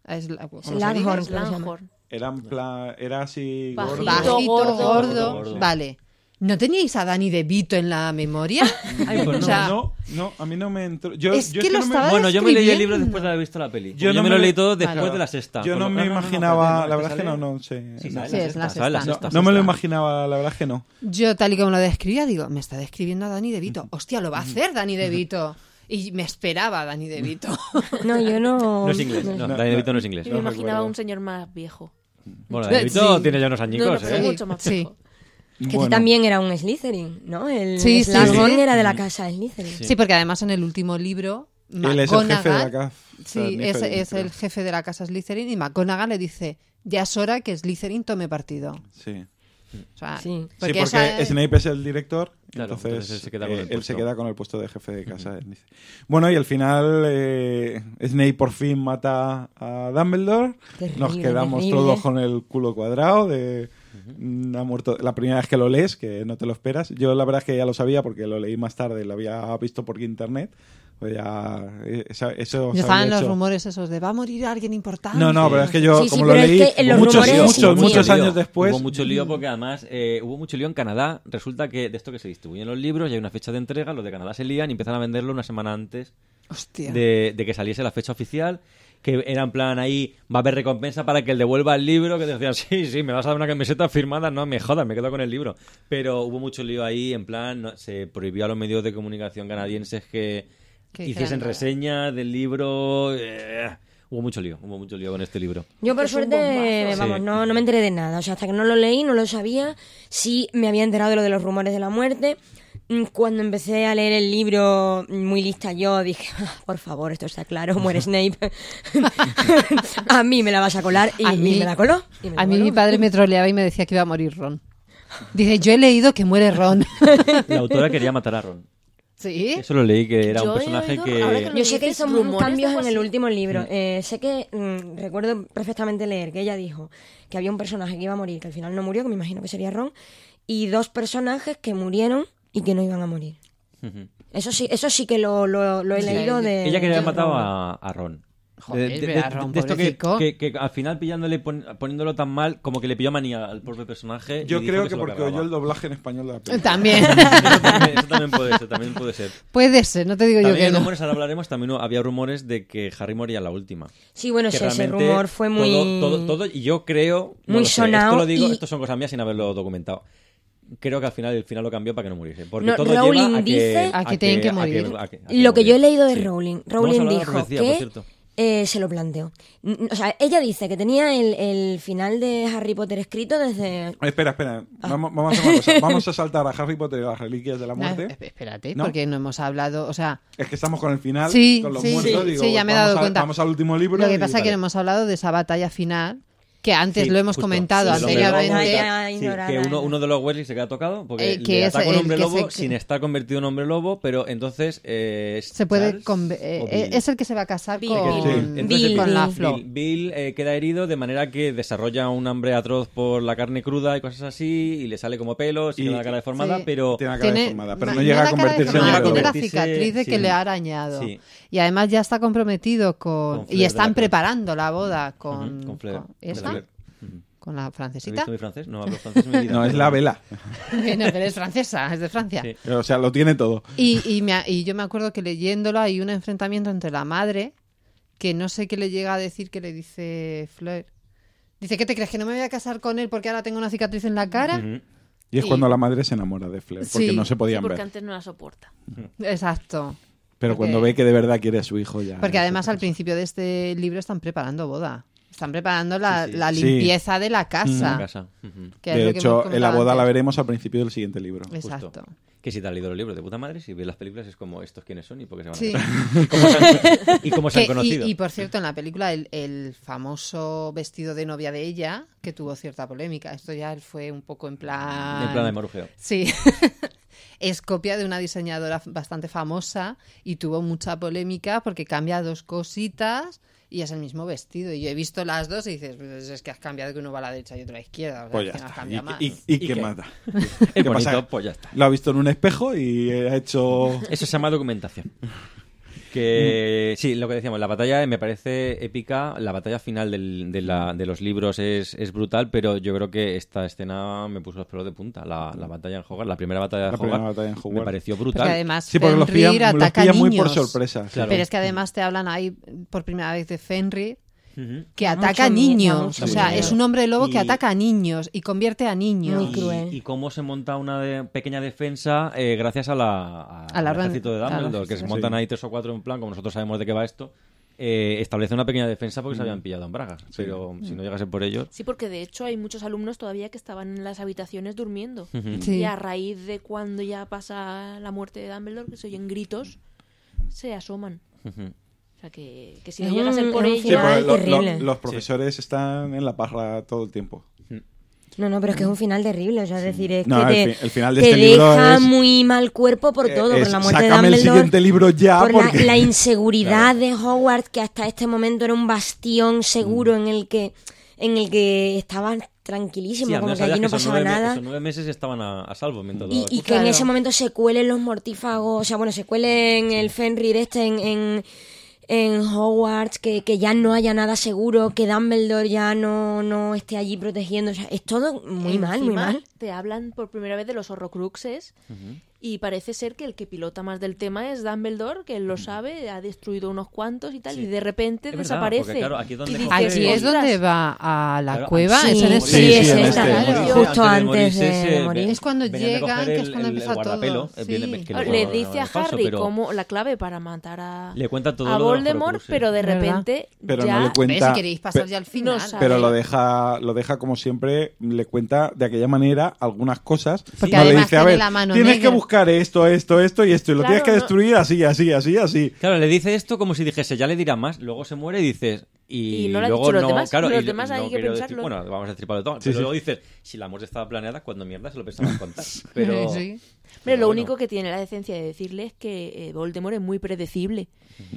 Es la- ¿cómo se Slughorn, dice? creo que se llama. Slughorn. Era, en plan, era así Bajito. gordo. Bajito, gordo. gordo. Gordo. Vale. ¿No teníais a Danny DeVito en la memoria? Ay, pues O sea, No, no, a mí no me entró. Yo, Es yo que lo no me- estaba Bueno, yo me leí el describiendo. libro después de haber visto la peli. Yo Yo, no me me- lo leí todo después Vale. de la sexta. Yo Con no lo- me no, no, no, imaginaba, espérate, la ¿no verdad es que no, sale? no sé. Sí, no, sale Sí, la es la sexta, sale la sexta. sexta. no me lo sexta. imaginaba, la verdad es que no. Yo, tal y como lo describía, digo, me está describiendo a Danny DeVito. Hostia, lo va a hacer Danny DeVito. Y me esperaba Danny DeVito. No, yo no... No es inglés. No, no, Danny DeVito no es inglés. Yo me No imaginaba recuerdo. un señor más viejo. Bueno, Danny DeVito Sí. tiene ya unos No, añicos, no, pero ¿eh? mucho más Sí. viejo. Que Bueno, este también era un Slytherin, ¿no? El Sí, sí, Slughorn sí. era de la casa Slytherin. Sí, porque además en el último libro, él es el jefe de la McGonagall- casa. Sí, es, es el jefe de la casa Slytherin y McGonagall le dice, ya es hora que Slytherin tome partido. Sí. O sea, Sí. Sí, porque esa- Snape es el director, Claro, entonces, entonces él se queda con eh, el él puesto. se queda con el puesto de jefe de casa. Dice. Bueno, y al final eh, Snape por fin mata a Dumbledore. Terrible, Nos quedamos terrible. todos con el culo cuadrado de... mm, Ha muerto la primera vez que lo lees, que no te lo esperas. Yo la verdad es que ya lo sabía porque lo leí más tarde, lo había visto por internet. Pues ya, eh, esa- eso ya se estaban había los hecho. rumores esos de va a morir alguien importante. No, no, pero es que yo, Sí, sí, como lo pero es leí, que en los muchos, rumores- muchos, Hubo muchos mucho lío. años después. Hubo mucho lío porque además eh, hubo mucho lío en Canadá. Resulta que de esto que se distribuyen los libros y hay una fecha de entrega, los de Canadá se lían y empiezan a venderlo una semana antes Hostia. de, de que saliese la fecha oficial. Que era en plan ahí, va a haber recompensa para que él devuelva el libro. Que te decían, sí, sí, me vas a dar una camiseta firmada. No, me jodas, me quedo con el libro. Pero hubo mucho lío ahí, en plan, no, se prohibió a los medios de comunicación canadienses que Que hiciesen hicieran nada. reseñas del libro. eh, hubo mucho lío, hubo mucho lío con este libro. Yo por Es un suerte, bombazo. vamos, Sí. no, no me enteré de nada. O sea, hasta que no lo leí, no lo sabía. Sí me había enterado de lo de los rumores de la muerte. Mm, Cuando empecé a leer el libro, muy lista yo, dije, "Ah, por favor, esto está claro, muere Snape. A mí me la vas a colar. Y, A y mí- me la coló. y me la A mí coló. mi padre me troleaba y me decía que iba a morir Ron. Dice, yo he leído que muere Ron. La autora quería matar a Ron. ¿Sí? Eso lo leí, que era Yo un he personaje oído- que... ahora que lo Yo sé que dices, hizo rumores cambios de en algo el así. último libro. Eh, sé que mm, recuerdo perfectamente leer que ella dijo que había un personaje que iba a morir, que al final no murió, que me imagino que sería Ron, y dos personajes que murieron y que no iban a morir. Ujú. Eso sí, eso sí que lo, lo, lo he Sí, leído de. Ella quería de haber matado Ron. a, a Ron. Joder, de, de- ve a de- Ron, de esto que, pobrecito. que, que al final pillándole pon- poniéndolo tan mal, como que le pilló manía al propio personaje. y Yo dijo creo se que lo porque cargaba. oyó el doblaje en español de la película. También. Eso también, eso también puede ser, también puede ser. Puede ser, no te digo yo También que hay no. rumores, ahora hablaremos, también había rumores de que Harry moría en la última. Sí, bueno, Que sí, ese realmente rumor fue muy. Todo, todo, todo- y yo creo... no muy lo sé, sonado Esto lo digo, y- esto son cosas mías sin haberlo documentado. Creo que al final el final lo cambió para que no muriese. Porque No, todo Rowling lleva a que, dice- A que tienen que morir. a que- a Lo que morir. yo he leído de Sí. Rowling. Vamos a Rowling hablar de la dijo profecía, por que cierto. eh, se lo planteó. N- O sea, ella dice que tenía el, el final de Harry Potter escrito desde. Espera, espera. Ah. Vamos, vamos a hacer una cosa. Vamos a saltar a Harry Potter y las reliquias de la No, muerte. esp- espérate, ¿No? porque no hemos hablado, o sea, Es que estamos con el final, Sí, con los sí, muertos. sí, digo, sí, ya me he vamos dado a- cuenta. Vamos al último libro. lo que y pasa es que vale. no hemos hablado de esa batalla final, que antes Sí, lo hemos justo. comentado Sí, el hombre anteriormente. lobo. Ya Sí, ignorada, que uno, ¿no? uno de los Weasley se queda tocado porque Eh, que le es ataca un el hombre que lobo se- sin estar convertido en hombre lobo, pero entonces eh, es Se puede Charles conve- eh, o eh, Bill. es el que se va a casar Bill. con, Sí. Entonces, Bill, con la Bill. Flo. Bill, Bill, eh, queda herido de manera que desarrolla un hambre atroz por la carne cruda y cosas así y le sale como pelos y, Y- queda la cara deformada, Sí. pero Tiene la cara Tiene- deformada, pero ma- no llega la a cara convertirse en deformada, hombre tiene lobo. la Convertirse- cicatriz de que sí. le ha arañado. Sí. Y además ya está comprometido con... Con Fleur y de están la Cour. preparando la boda con... Ujú, con Fleur. con- de la ¿Esta? Cour. Ujú. Con la ¿Has francesita. visto mi francés? No hablo francés en mi vida. No, es la vela. No, pero es francesa, es de Francia. Sí. O sea, lo tiene todo. Y, y, me, y yo me acuerdo que leyéndolo hay un enfrentamiento entre la madre, que no sé qué le llega a decir, que le dice Fleur. Dice, ¿qué te crees? ¿Que no me voy a casar con él porque ahora tengo una cicatriz en la cara? Ujú. Y es Y- cuando la madre se enamora de Fleur, porque Sí. no se Sí, podían porque ver. antes no la soporta. Exacto. Pero porque- cuando ve que de verdad quiere a su hijo ya... Porque es además otra al cosa. principio de este libro están preparando boda. Están preparando la, Sí, sí. la Sí. limpieza de la En casa. casa. Ujú. que es De lo que hecho, hemos en la comentado boda la antes. veremos al principio del siguiente libro. Exacto. Que si te has leído los libros de puta madre, si ves las películas es como estos quiénes son y por qué se van Sí. a casar. ¿Y cómo se han, y cómo se han Que- conocido. y, y, por cierto, en la película el, el famoso vestido de novia de ella, que tuvo cierta polémica. Esto ya fue un poco en plan... En plan de marujeo. Sí. Es copia de una diseñadora bastante famosa y tuvo mucha polémica porque cambia dos cositas y es el mismo vestido. Y yo he visto las dos y dices, pues es que has cambiado que uno va a la derecha y otro a la izquierda. O sea, Pues ya que no has está. cambiado ¿Y, más. y, y ¿Y qué qué? mata? Es ¿Qué bonito, pasa? pues ya está. Lo ha visto en un espejo y ha hecho... Eso se llama documentación. Que sí, lo que decíamos, la batalla me parece épica, la batalla final del, de, la, de los libros es, es brutal, pero yo creo que esta escena me puso los pelos de punta, la, la batalla en Hogwarts, la primera batalla de La primera Hogwarts, batalla en Hogwarts. me pareció brutal. Porque además Sí, porque los Fenrir pilla, los ataca pilla niños. muy por sorpresa. sí. Claro. Pero es que además te hablan ahí por primera vez de Fenrir, Ujú. que Da ataca mucho miedo, niños. da mucho O sea, miedo. es un hombre lobo Y- que ataca a niños y convierte a niños. Muy cruel. Y, y cómo se monta una de- pequeña defensa eh, gracias a la, a- A la al orden- ejército de a la Dumbledore, que se sí. montan ahí tres o cuatro en plan, como nosotros sabemos de qué va esto, eh, establece una pequeña defensa porque se habían pillado en bragas. Pero si no llegase por ellos... Sí, porque de hecho hay muchos alumnos todavía que estaban en las habitaciones durmiendo. Ujú. Sí. Y a raíz de cuando ya pasa la muerte de Dumbledore, que se oyen gritos, se asoman. Ujú. O sea, que, que si Es no llega a ser un- por es un ellos... Sí, porque final lo- lo- terrible. los profesores están en la parra todo el tiempo. No, no, pero es que es un final terrible. O sea, es decir, es No, que el te, fi- el final de te este libro deja es- muy mal cuerpo por todo, Eh, por es, la muerte de sácame el Dumbledore. siguiente libro ya por porque... la, la inseguridad de Hogwarts, que hasta este momento era un bastión seguro en el que en el que estaban tranquilísimos, Sí, al como menos que allí sabías no que esos pasaba nueve me- nada. Esos nueve meses estaban a, a salvo mientras Y, duraba el y curso. que en Claro. ese momento se cuelen los mortífagos, o sea, bueno, se cuelen el Fenrir este en, en, en Hogwarts, que, que ya no haya nada seguro, que Dumbledore ya no, no esté allí protegiendo, o sea, es todo muy mal, muy Encima, mal. Te hablan por primera vez de los Horrocruxes y parece ser que el que pilota más del tema es Dumbledore, que él lo sabe, ha destruido unos cuantos y tal, Sí. y de repente Es verdad, desaparece. porque, claro, aquí es donde Y dices, coge- Aquí es "Ostras". donde va a la Claro, cueva. sí, es en sí, este. es en esta, este. claro. Justo antes morirse, de ese- morir. Es cuando venían de llegan, coger que es el- cuando el empieza guardapelo, todo. eh, viene- Sí. que lo- Le no, dice no a es falso, Harry pero- como la clave para matar a, Le cuenta todo a lo de los Voldemort, Horcruxes. pero de ¿Verdad? repente Pero ya no le Pero cuenta... si queréis pasar pe- ya al final. no sabe. Pero lo deja, lo deja como siempre, le cuenta de aquella manera algunas cosas. Porque no le además dice, a tiene ver, la mano tienes negra". que buscar esto, esto, esto y esto, y lo Claro, tienes que no- destruir así, así, así, así. Claro, le dice esto como si dijese, ya le dirá más, luego se muere y dices... Y, Y no le ha luego dicho los no, demás, claro, los y demás hay no que quiero decir- pensarlo. bueno, vamos a destriparlo todo. Sí, pero sí. luego dices, si la muerte estaba planeada, cuando mierda se lo pensaban contar. Pero... Sí. Pero pero lo bueno. único que tiene la decencia de decirle es que eh, Voldemort es muy predecible.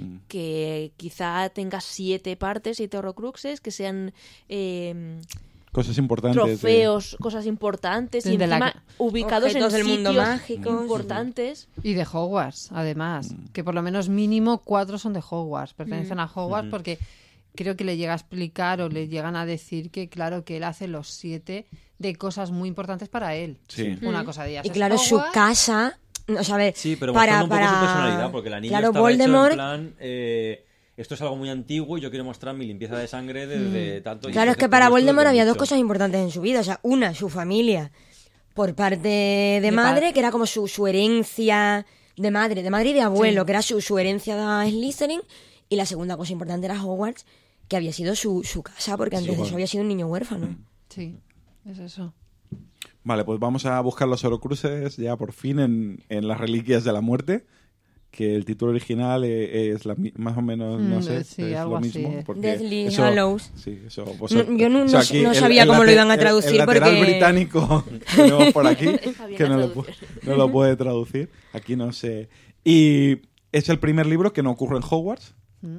Que quizá tenga siete partes, siete Horrocruxes, que sean eh, Cosas importantes. de- trofeos, cosas importantes, y De la- encima ubicados Objetos en del mundo sitios mágicos. importantes. Y de Hogwarts, además. Que por lo menos mínimo cuatro son de Hogwarts. Pertenecen a Hogwarts porque creo que le llega a explicar o le llegan a decir que, claro, que él hace los siete de cosas muy importantes para él. Sí. Una cosa de ellas Y es claro, su Hogwarts. casa, o sea, a ver, Sí, pero para, mostrando un poco para... su personalidad, porque la niña claro, estaba Voldemort, hecho en plan... eh, esto es algo muy antiguo y yo quiero mostrar mi limpieza de sangre desde tanto... y claro, es entonces que para todo esto Voldemort desde había dos mucho. cosas importantes en su vida. O sea, una, su familia, por parte de, De madre, padre. que era como su, su herencia de madre, de madre y de abuelo, Sí. que era su, su herencia de Slytherin. Y la segunda cosa importante era Hogwarts, que había sido su, su casa, porque antes de bueno. eso había sido un niño huérfano. Sí, es eso. Vale, pues vamos a buscar los Horcruxes ya por fin en, en las Reliquias de la Muerte, que el título original eh, es la mi- más o menos, no Mm, sé, sí, es algo lo así, mismo. eh. porque Deathly eso- Hallows. Sí, eso. No, yo no- o sea, no- aquí no el- sabía el cómo lo late- iban a el- traducir, El, lateral porque- británico que tenemos por aquí, Fabián que a no lo, pu- no lo puede traducir. Aquí no sé. Y es el primer libro que no ocurre en Hogwarts.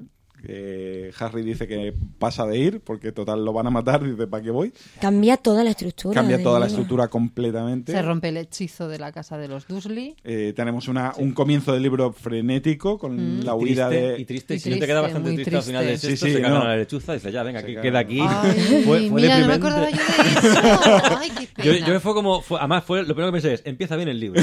Que Harry dice que pasa de ir, porque total lo van a matar, dice, ¿para qué voy? Cambia toda la estructura. Cambia del toda la libro. estructura completamente. Se rompe el hechizo de la casa de los Dursley. Eh, tenemos una, un comienzo del libro frenético con la huida Triste, de... y triste, Y si no te queda triste, bastante muy triste, al final de triste. esto, Sí, sí, se cagan no. a la lechuza y dice, ya, venga, Se que cagan. queda aquí. Ay, Fue- fue mira, no me deprimente. acordaba yo de eso. Ay, qué Yo, pena. yo fue como, fue- además fue lo primero que pensé es, empieza bien el libro.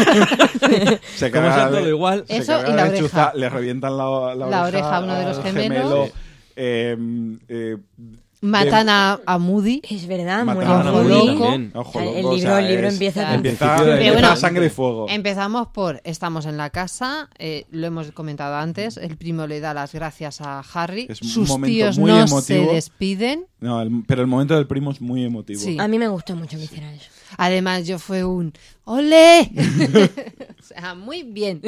Se Como caga sea de- todo igual. se Eso caga y la de lechuza, oreja. le revientan la, la, La oreja, oreja a uno de los al gemelos. gemelo, Sí. eh, eh, Matan a, a Moody. Es verdad, Matan muere a un Ojo Moody loco. también. Ojo El- el loco, o libro- sea, el libro es- empieza- empieza, Principio de- empieza bueno, sangre y fuego. Empezamos por, estamos en la casa, eh, lo hemos comentado antes, el primo le da las gracias a Harry, Es un sus momento tíos muy no emotivo. se despiden. No, el- pero el momento del primo es muy emotivo. Sí. A mí me gustó mucho que hiciera eso. Además yo fue un ¡ole! O sea, muy bien.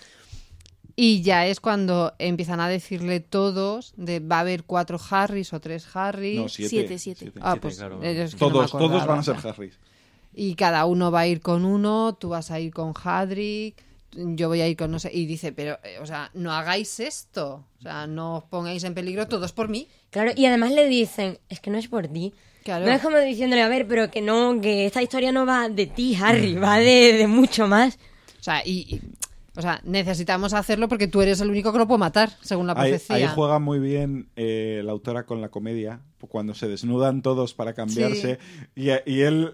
Y ya es cuando empiezan a decirle todos de va a haber cuatro Harrys o tres Harrys. No, siete. Siete, siete. Ah, Siete, pues claro. ellos que no me Todos, todos acordaba, van a ser o sea. Harrys. Y cada uno va a ir con uno, tú vas a ir con Hadrick, yo voy a ir con no sé. Y dice, pero, eh, o sea, no hagáis esto. O sea, no os pongáis en peligro todos por mí. Claro, y además le dicen, es que no es por ti. Claro. No es como diciéndole, a ver, pero que no, que esta historia no va de ti, Harry, va de, de mucho más. O sea, y, y O sea, necesitamos hacerlo porque tú eres el único que lo puede matar, según la Ahí, profecía. ahí juega muy bien eh, la autora con la comedia, cuando se desnudan todos para cambiarse y, y él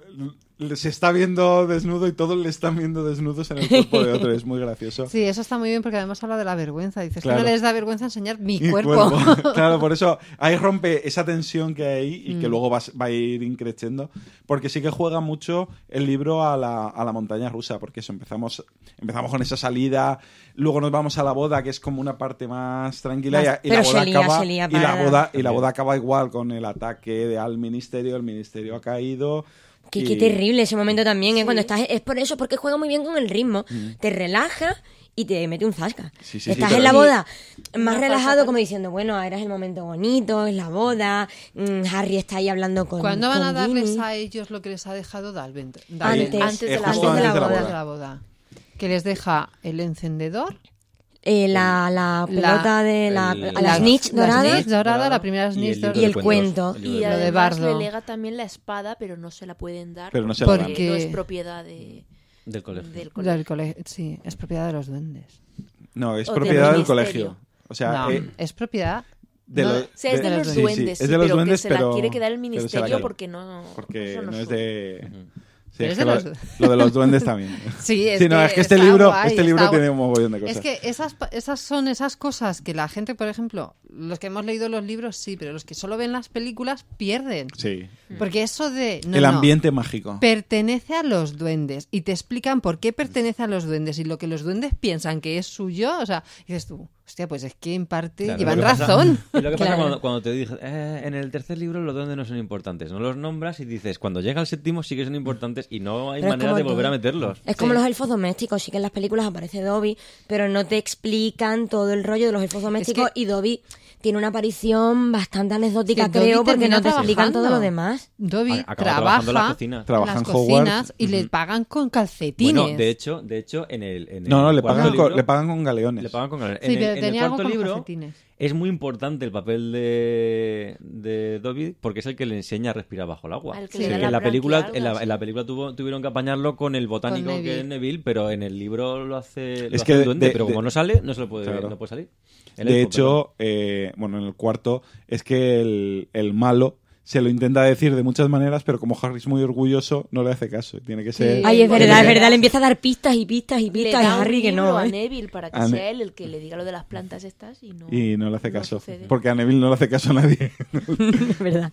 se está viendo desnudo y todos le están viendo desnudos en el cuerpo de otro. Es muy gracioso. Sí, eso está muy bien porque además habla de la vergüenza. Dices, Claro. que no les da vergüenza enseñar mi, Mi cuerpo. cuerpo. Claro, por eso ahí rompe esa tensión que hay y que Mm. luego va, va a ir increciendo, porque sí que juega mucho el libro a la, a la montaña rusa, porque eso, empezamos, empezamos con esa salida, luego nos vamos a la boda, que es como una parte más tranquila, Más- y, y la pero boda se lía, acaba, se lía y la para- boda, y la boda acaba igual con el ataque de, al ministerio, el ministerio ha caído. Qué, y- qué terrible ese momento también, ¿eh? Sí. Cuando estás, es por eso, porque juega muy bien con el ritmo, te relaja y te mete un zasca. Sí, sí, sí, estás pero- en la boda Una más falsa relajado, tan- como diciendo, bueno, ahora es el momento bonito, es la boda, mm, Harry está ahí hablando con ¿Cuándo van con a darles Ginny. a ellos lo que les ha dejado Dalvent? Antes, Antes de Eh, la justo boda. antes de la boda. boda. de la boda. Que les deja el encendedor, Eh, la, la pelota de la, el- a la snitch la dorada snitch dorada, Dorada la primera y snitch el dorada. y el de cuento. cuentos, el Y libro de de además Bardo. le lega también la espada, pero no se la pueden dar Pero no se la porque dan. no Porque- es propiedad de, del colegio. del colegio. Del cole- Sí, es propiedad de los duendes. No, es O del propiedad del ministerio. colegio. O sea, No, eh, es propiedad de no, lo- O sea, es de, de- los sí, sí, duendes, es sí, de los pero duendes, que se pero- la quiere quedar el pero se la ministerio queda. porque no, porque eso no, no es sube. de... Ujú. Sí, Pero es es que de lo, los- lo de los duendes también. Sí, es Sí, no, que es que este está libro, guay, este libro está tiene guay. un mogollón de cosas. Es que esas, pa- esas son esas cosas que la gente, por ejemplo, los que hemos leído los libros, sí, pero los que solo ven las películas pierden. Sí. Porque eso de... no, el no, ambiente mágico. pertenece a los duendes y te explican por qué pertenece a los duendes y lo que los duendes piensan que es suyo, o sea, dices tú, hostia, pues es que en parte Claro, llevan lo que pasa- razón. y lo que pasa Claro. cuando, cuando te dije, eh, en el tercer libro los duendes no son importantes, no los nombras y dices, cuando llega al séptimo sí que son importantes y no hay Pero es manera como de volver todo. a meterlos. Es como Sí. los elfos domésticos, sí que en las películas aparece Dobby, pero no te explican todo el rollo de los elfos domésticos y Dobby tiene una aparición bastante anecdótica, Es que Dobby creo, porque termina no te explican trabajando. todo lo demás. Dobby Acaba trabaja trabajando en la cocina. Trabaja en las en Hogwarts. cocinas y le pagan con calcetines. Bueno, de hecho, de hecho en el, en el No, no, le cuarto pagan, con, libro- le pagan con galeones. le pagan con galeones. Sí, en el, pero en el tenía algo cuarto con libro calcetines. es muy importante el papel de, de Dobby porque es el que le enseña a respirar bajo el agua. Al que Sí. le da Que la en la película, en la, branquialgas. en la película tuvo, tuvieron que apañarlo con el botánico Con que es Neville. Neville, pero en el libro lo hace, lo Es hace que el de- duende, de- pero como de- no sale, no se lo puede, Claro. no puede salir. El De elfo, hecho, eh, bueno, en el cuarto es que el, el malo se lo intenta decir de muchas maneras, pero como Harry es muy orgulloso, no le hace caso. Tiene que ser... Sí. Ay, es Porque verdad, es le- verdad, le empieza a dar pistas y pistas y Le pistas y da un Harry que libro no, a ¿eh? Neville para que A Ne- sea él el que le diga lo de las plantas estas y no, Y no le hace no caso. sucede. Porque a Neville no le hace caso a nadie. Es verdad.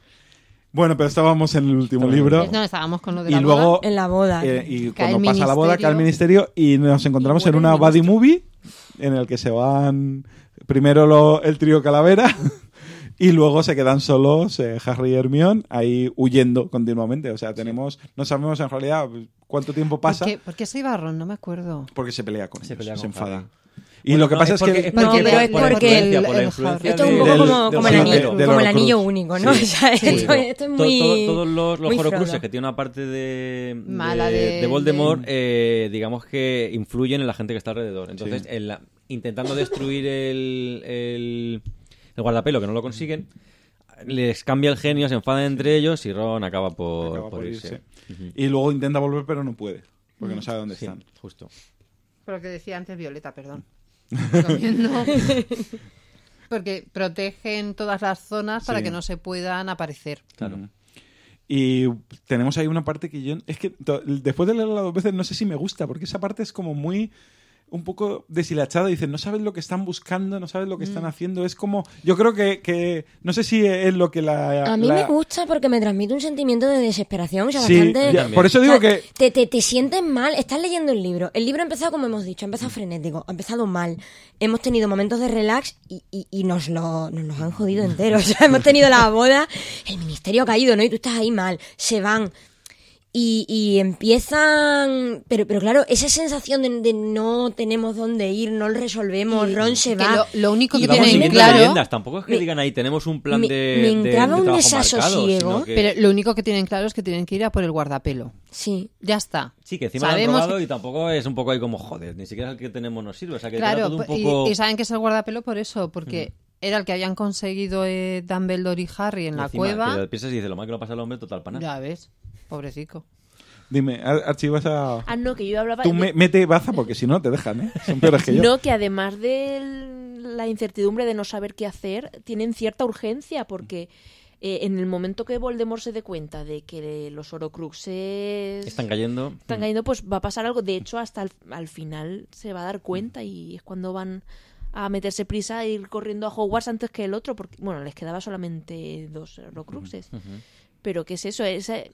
Bueno, pero estábamos en el último Estamos en el libro. No, estábamos con lo de Y la luego... boda. En la boda. Eh, y Cae cuando el pasa la boda, cae el ministerio y nos encontramos Y en muere una el buddy ministro. movie en el que se van primero lo- el trío Calavera y luego se quedan solos eh, Harry y Hermione ahí huyendo continuamente. O sea, tenemos no sabemos en realidad cuánto tiempo pasa ¿Por qué, ¿Por qué se iba Ron? No me acuerdo. porque se pelea con Se ellos, pelea se con enfada. Harry. Y Bueno, lo que no, pasa es es, porque- que... es No, porque- pero es por la porque influencia, el- por la el influencia Esto es un de- poco del- como, del como el Horcrux. anillo, Del como el Horcrux. anillo único, ¿no? Sí. O sea, Sí. esto, esto es To- muy... to- todos los, los muy Horcruxes Frodo. que tienen una parte de, Mala de, de- de Voldemort, de- eh, digamos que influyen en la gente que está alrededor. Entonces, Sí. en la- intentando destruir el, el, el guardapelo, que no lo consiguen, les cambia el genio, se enfadan entre ellos y Ron acaba por, acaba por por irse. irse. Ujú. Y luego intenta volver pero no puede porque no sabe dónde Sí, están. justo. Pero que decía antes Violeta, perdón. Comiendo. Porque protegen todas las zonas para Sí. que no se puedan aparecer. Claro. Ujú. Y tenemos ahí una parte que yo... Es que to- después de leerla dos veces no sé si me gusta, porque esa parte es como muy... un poco deshilachada. Dicen, no sabes lo que están buscando, no sabes lo que están haciendo. Es como... Yo creo que... que no sé si es lo que la... A mí la- me gusta porque me transmite un sentimiento de desesperación, o sea, Sí, bastante... ya, por eso digo o sea, que... Te, te, te sientes mal, estás leyendo el libro. El libro ha empezado, como hemos dicho, ha empezado frenético, ha empezado mal. Hemos tenido momentos de relax y, y, y nos, lo, nos los han jodido enteros. O sea, hemos tenido la boda, el ministerio ha caído, ¿no? Y tú estás ahí mal, se van. Y, y empiezan... Pero, pero claro, esa sensación de, de no tenemos dónde ir, no lo resolvemos, Y Ron se que va. lo, lo único Y que Y vamos tienen tienen siguiendo claro... leyendas. Tampoco es que me- digan ahí, tenemos un plan me- de, me de- de entraba un trabajo desasosiego. marcado, sino que- Pero lo único que tienen claro es que tienen que ir a por el guardapelo. Sí. Ya está. Sí, que encima Sabemos lo han probado que- y tampoco es un poco ahí como, joder, ni siquiera el que tenemos nos sirve. O sea, que queda Claro, todo un y- poco... y, saben que es el guardapelo por eso, porque era el que habían conseguido eh, Dumbledore y Harry en Y la encima, cueva. Que lo piensas y dices, lo mal que lo pasa el hombre, total pana. Ya ves, pobrecico. Dime, Ar- Archie, vas a... Ah, no, que yo hablaba... Tú de- me- mete baza porque si no te dejan, ¿eh? Son peores que yo. No, que además de la incertidumbre de no saber qué hacer, tienen cierta urgencia porque eh, en el momento que Voldemort se dé cuenta de que los Horcruxes Están cayendo. están cayendo, pues va a pasar algo. De hecho, hasta el- al final se va a dar cuenta y es cuando van a meterse prisa e ir corriendo a Hogwarts antes que el otro, porque, bueno, les quedaba solamente dos Horcruxes. Ujú. Pero ¿qué es eso? Ese,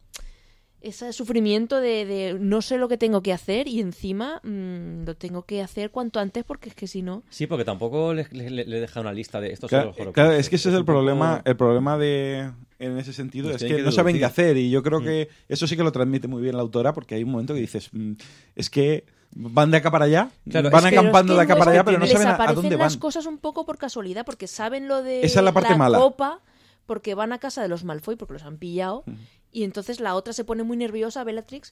ese sufrimiento de, de no sé lo que tengo que hacer y encima mmm, lo tengo que hacer cuanto antes porque es que si no... Sí, porque tampoco le, le, le deja una lista de estos Claro, son los Horcruxes. claro, es que ese es el un poco- problema, el problema de en ese sentido Pues es tienen que que no saben qué deducir. hacer y yo creo que eso sí que lo transmite muy bien la autora porque hay un momento que dices, mm, es que van de acá para allá, Claro, van es que- acampando Pero de es que acá para allá, luego pero no les saben a, a aparecen dónde van. las cosas un poco por casualidad porque saben lo de Esa es la parte mala. copa porque van a casa de los Malfoy porque los han pillado. Y entonces la otra se pone muy nerviosa, Bellatrix,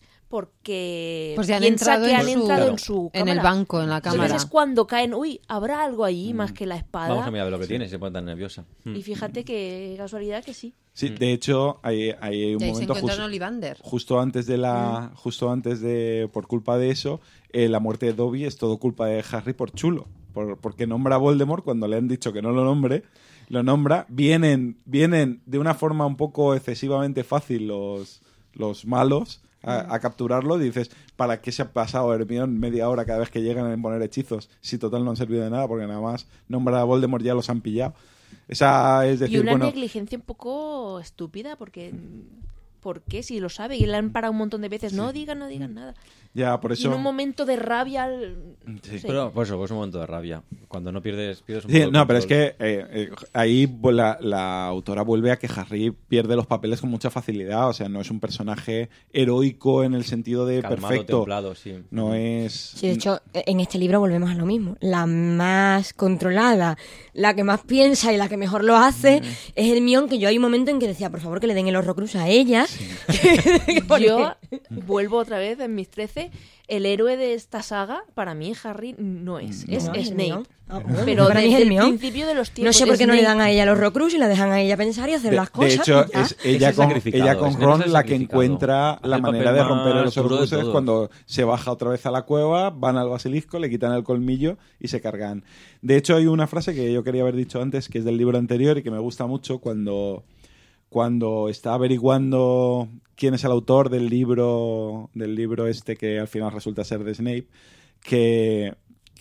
porque Pues ya han piensa entrado que en han su- entrado Claro. en su En cámara. el banco, en la cámara. Entonces es cuando caen, uy, habrá algo ahí más que la espada. Vamos a mirar lo que tiene, se pone tan nerviosa. Mm. Y fíjate que casualidad que sí. Sí, de hecho hay, hay un Y ahí se momento encuentran justo, Ollivander. justo antes de la, justo antes de, por culpa de eso, eh, la muerte de Dobby es todo culpa de Harry por chulo, por, porque nombra a Voldemort cuando le han dicho que no lo nombre, lo nombra, vienen, vienen de una forma un poco excesivamente fácil los, los malos a, a capturarlo, y dices, ¿para qué se ha pasado Hermione media hora cada vez que llegan a poner hechizos? Si total no han servido de nada, porque nada más nombrar a Voldemort ya los han pillado. Esa es decir, Y una bueno, negligencia un poco estúpida porque... ¿Por qué? Si lo sabe y le han parado un montón de veces. No digan, no digan nada. ya por Y eso... en un momento de rabia... al- Sí. sí. Pero por eso, pues un momento de rabia. Cuando no pierdes, pierdes un Sí, poco el no, pero es control. que eh, eh, ahí pues, la, la autora vuelve a que Harry pierde los papeles con mucha facilidad. O sea, no es un personaje heroico en el sentido de Calmado, perfecto. templado, sí. No es... Sí, de hecho, en este libro volvemos a lo mismo. La más controlada, la que más piensa y la que mejor lo hace es Hermione, que yo hay un momento en que decía, por favor, que le den el Horrocrux a ella. Porque- Yo vuelvo otra vez en mis trece. El héroe de esta saga, para mí, Harry no es. Es No, Snape. Hermione. Ah, bueno, Pero para mí es desde el Hermione. principio de los No tiempos. sé por qué no le Snape- dan a ella los Horcrux y la dejan a ella pensar y hacer De, las de cosas. hecho, y ya. es ella el con, sacrificado, ella con es que no es Ron el la que sacrificado. encuentra Hace la el manera papel de romper más los duro de Horcruxes todos. cuando se baja otra vez a la cueva, van al basilisco, le quitan el colmillo y se cargan. De hecho, hay una frase que yo quería haber dicho antes, que es del libro anterior y que me gusta mucho cuando... cuando está averiguando quién es el autor del libro del libro este que al final resulta ser de Snape, que,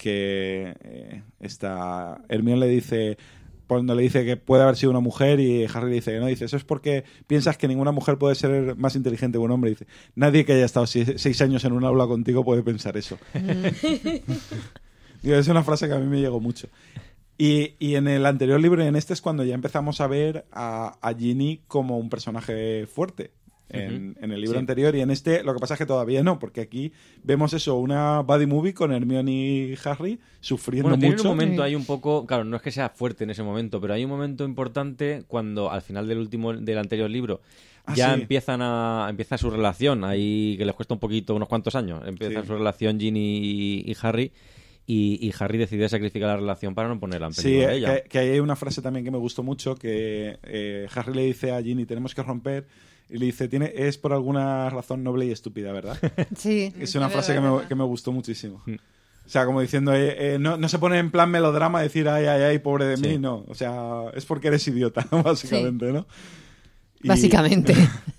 que eh, esta Hermione le dice, cuando le dice que puede haber sido una mujer y Harry le dice que no, dice, eso es porque piensas que ninguna mujer puede ser más inteligente que un hombre. Dice, nadie que haya estado seis, seis años en un aula contigo puede pensar eso. Digo, es una frase que a mí me llegó mucho. Y, y en el anterior libro y en este es cuando ya empezamos a ver a, a Ginny como un personaje fuerte. En, Ujú. en el libro Sí. anterior y en este lo que pasa es que todavía no, porque aquí vemos eso, una buddy movie con Hermione y Harry sufriendo Bueno, tiene mucho. un momento ahí un poco, claro, no es que sea fuerte en ese momento, pero hay un momento importante cuando al final del último, del anterior libro, Ah, ya sí. empiezan a empieza su relación, ahí que les cuesta un poquito, unos cuantos años, empieza Sí. su relación Ginny y, y Harry. Y, y Harry decide sacrificar la relación para no ponerla en Sí, peligro a eh, ella. que, que ahí hay una frase también que me gustó mucho, que eh, Harry le dice a Ginny, tenemos que romper, y le dice, Tiene, es por alguna razón noble y estúpida, ¿verdad? Sí. Es una es frase que verdad, me, verdad. que me gustó muchísimo. O sea, como diciendo, eh, eh, no, no se pone en plan melodrama decir, ay, ay, ay, pobre de Sí. mí, no. O sea, es porque eres idiota, básicamente, ¿no? Y- Básicamente.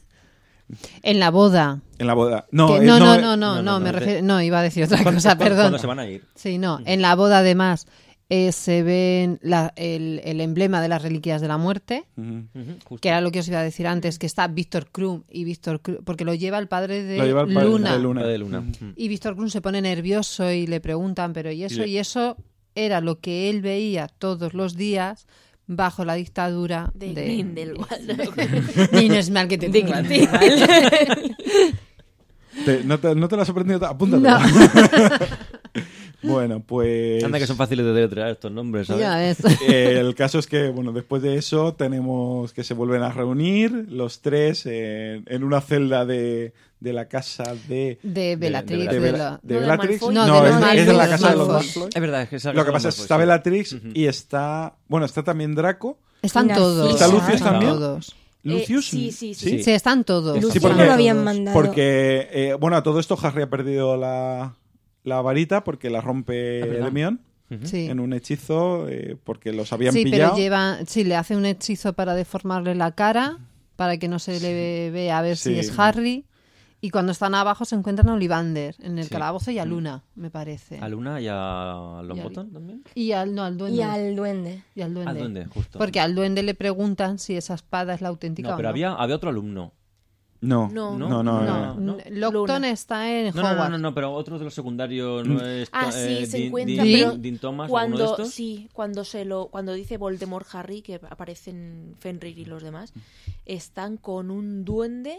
En la boda. En la boda. No, Que- eh, no, no, eh, no, no, no, no, no, me no, refiero, no, iba a decir otra ¿Cuándo- cosa, cuándo- perdón. cuándo se van a ir? Sí, no, en la boda además eh, se ven la- el, el emblema de las reliquias de la muerte, Ujú. Ujú, justo. que era lo que os iba a decir antes, que está Víctor Krum y Víctor Krum, porque lo lleva el padre de Lo lleva el padre Luna. de Luna. La de Luna. Ujú. Ujú. Y Víctor Krum se pone nervioso y le preguntan, pero ¿y eso? le- Y eso era lo que él veía todos los días bajo la dictadura De de... Grindelwald. Ni Inés Mal que te tengo a ti. Te- ¿no, te, ¿No te lo has aprendido? Apúntate. No. Bueno, pues... Anda que son fáciles de deletrear estos nombres, ¿sabes? Ya ves. Eh, el caso es que, bueno, después de eso tenemos que se vuelven a reunir los tres en, en una celda de, de la casa de... De Bellatrix. de de, de Bela- la- de No, de Bellatrix. Malfoy. No, No, de los es, de- es de la Malfoy, casa de los Malfoy. Malfoy. Es verdad, es que esa Lo que cosa pasa es no que fue, está sí. Bellatrix Ujú. y está... Bueno, está también Draco. Están Narciso. todos. ¿Está Lucius Están también? todos. Lucius. sí, sí, sí. Sí, están todos. Sí, Lucius porque- no lo habían mandado. Porque, eh, bueno, a todo esto Harry ha perdido la, la varita porque la rompe Es verdad. Hermione Sí. en un hechizo eh, porque los habían Sí, pillado. pero lleva, sí, le hace un hechizo para deformarle la cara, para que no se le ve- vea a ver si Sí. es Harry. Y cuando están abajo se encuentran a Ollivander en el Sí. calabozo y a Luna, me parece. A Luna y a los Y a- Bottom también. Y al, no, al duende. Y al duende. Y al duende. Al duende, justo. Porque al duende le preguntan si esa espada es la auténtica No, o pero no. había, había otro alumno. No, No. no, no. No, no, no. N- Locton Luna. está en No, no, Hogwarts. no, no, no, pero otro de los secundarios no es. Ah, sí, eh, se Dean- encuentra, Dean- pero Dean Thomas, alguno de Cuando estos. sí, cuando se lo cuando dice Voldemort Harry que aparecen Fenrir y los demás, están con un duende,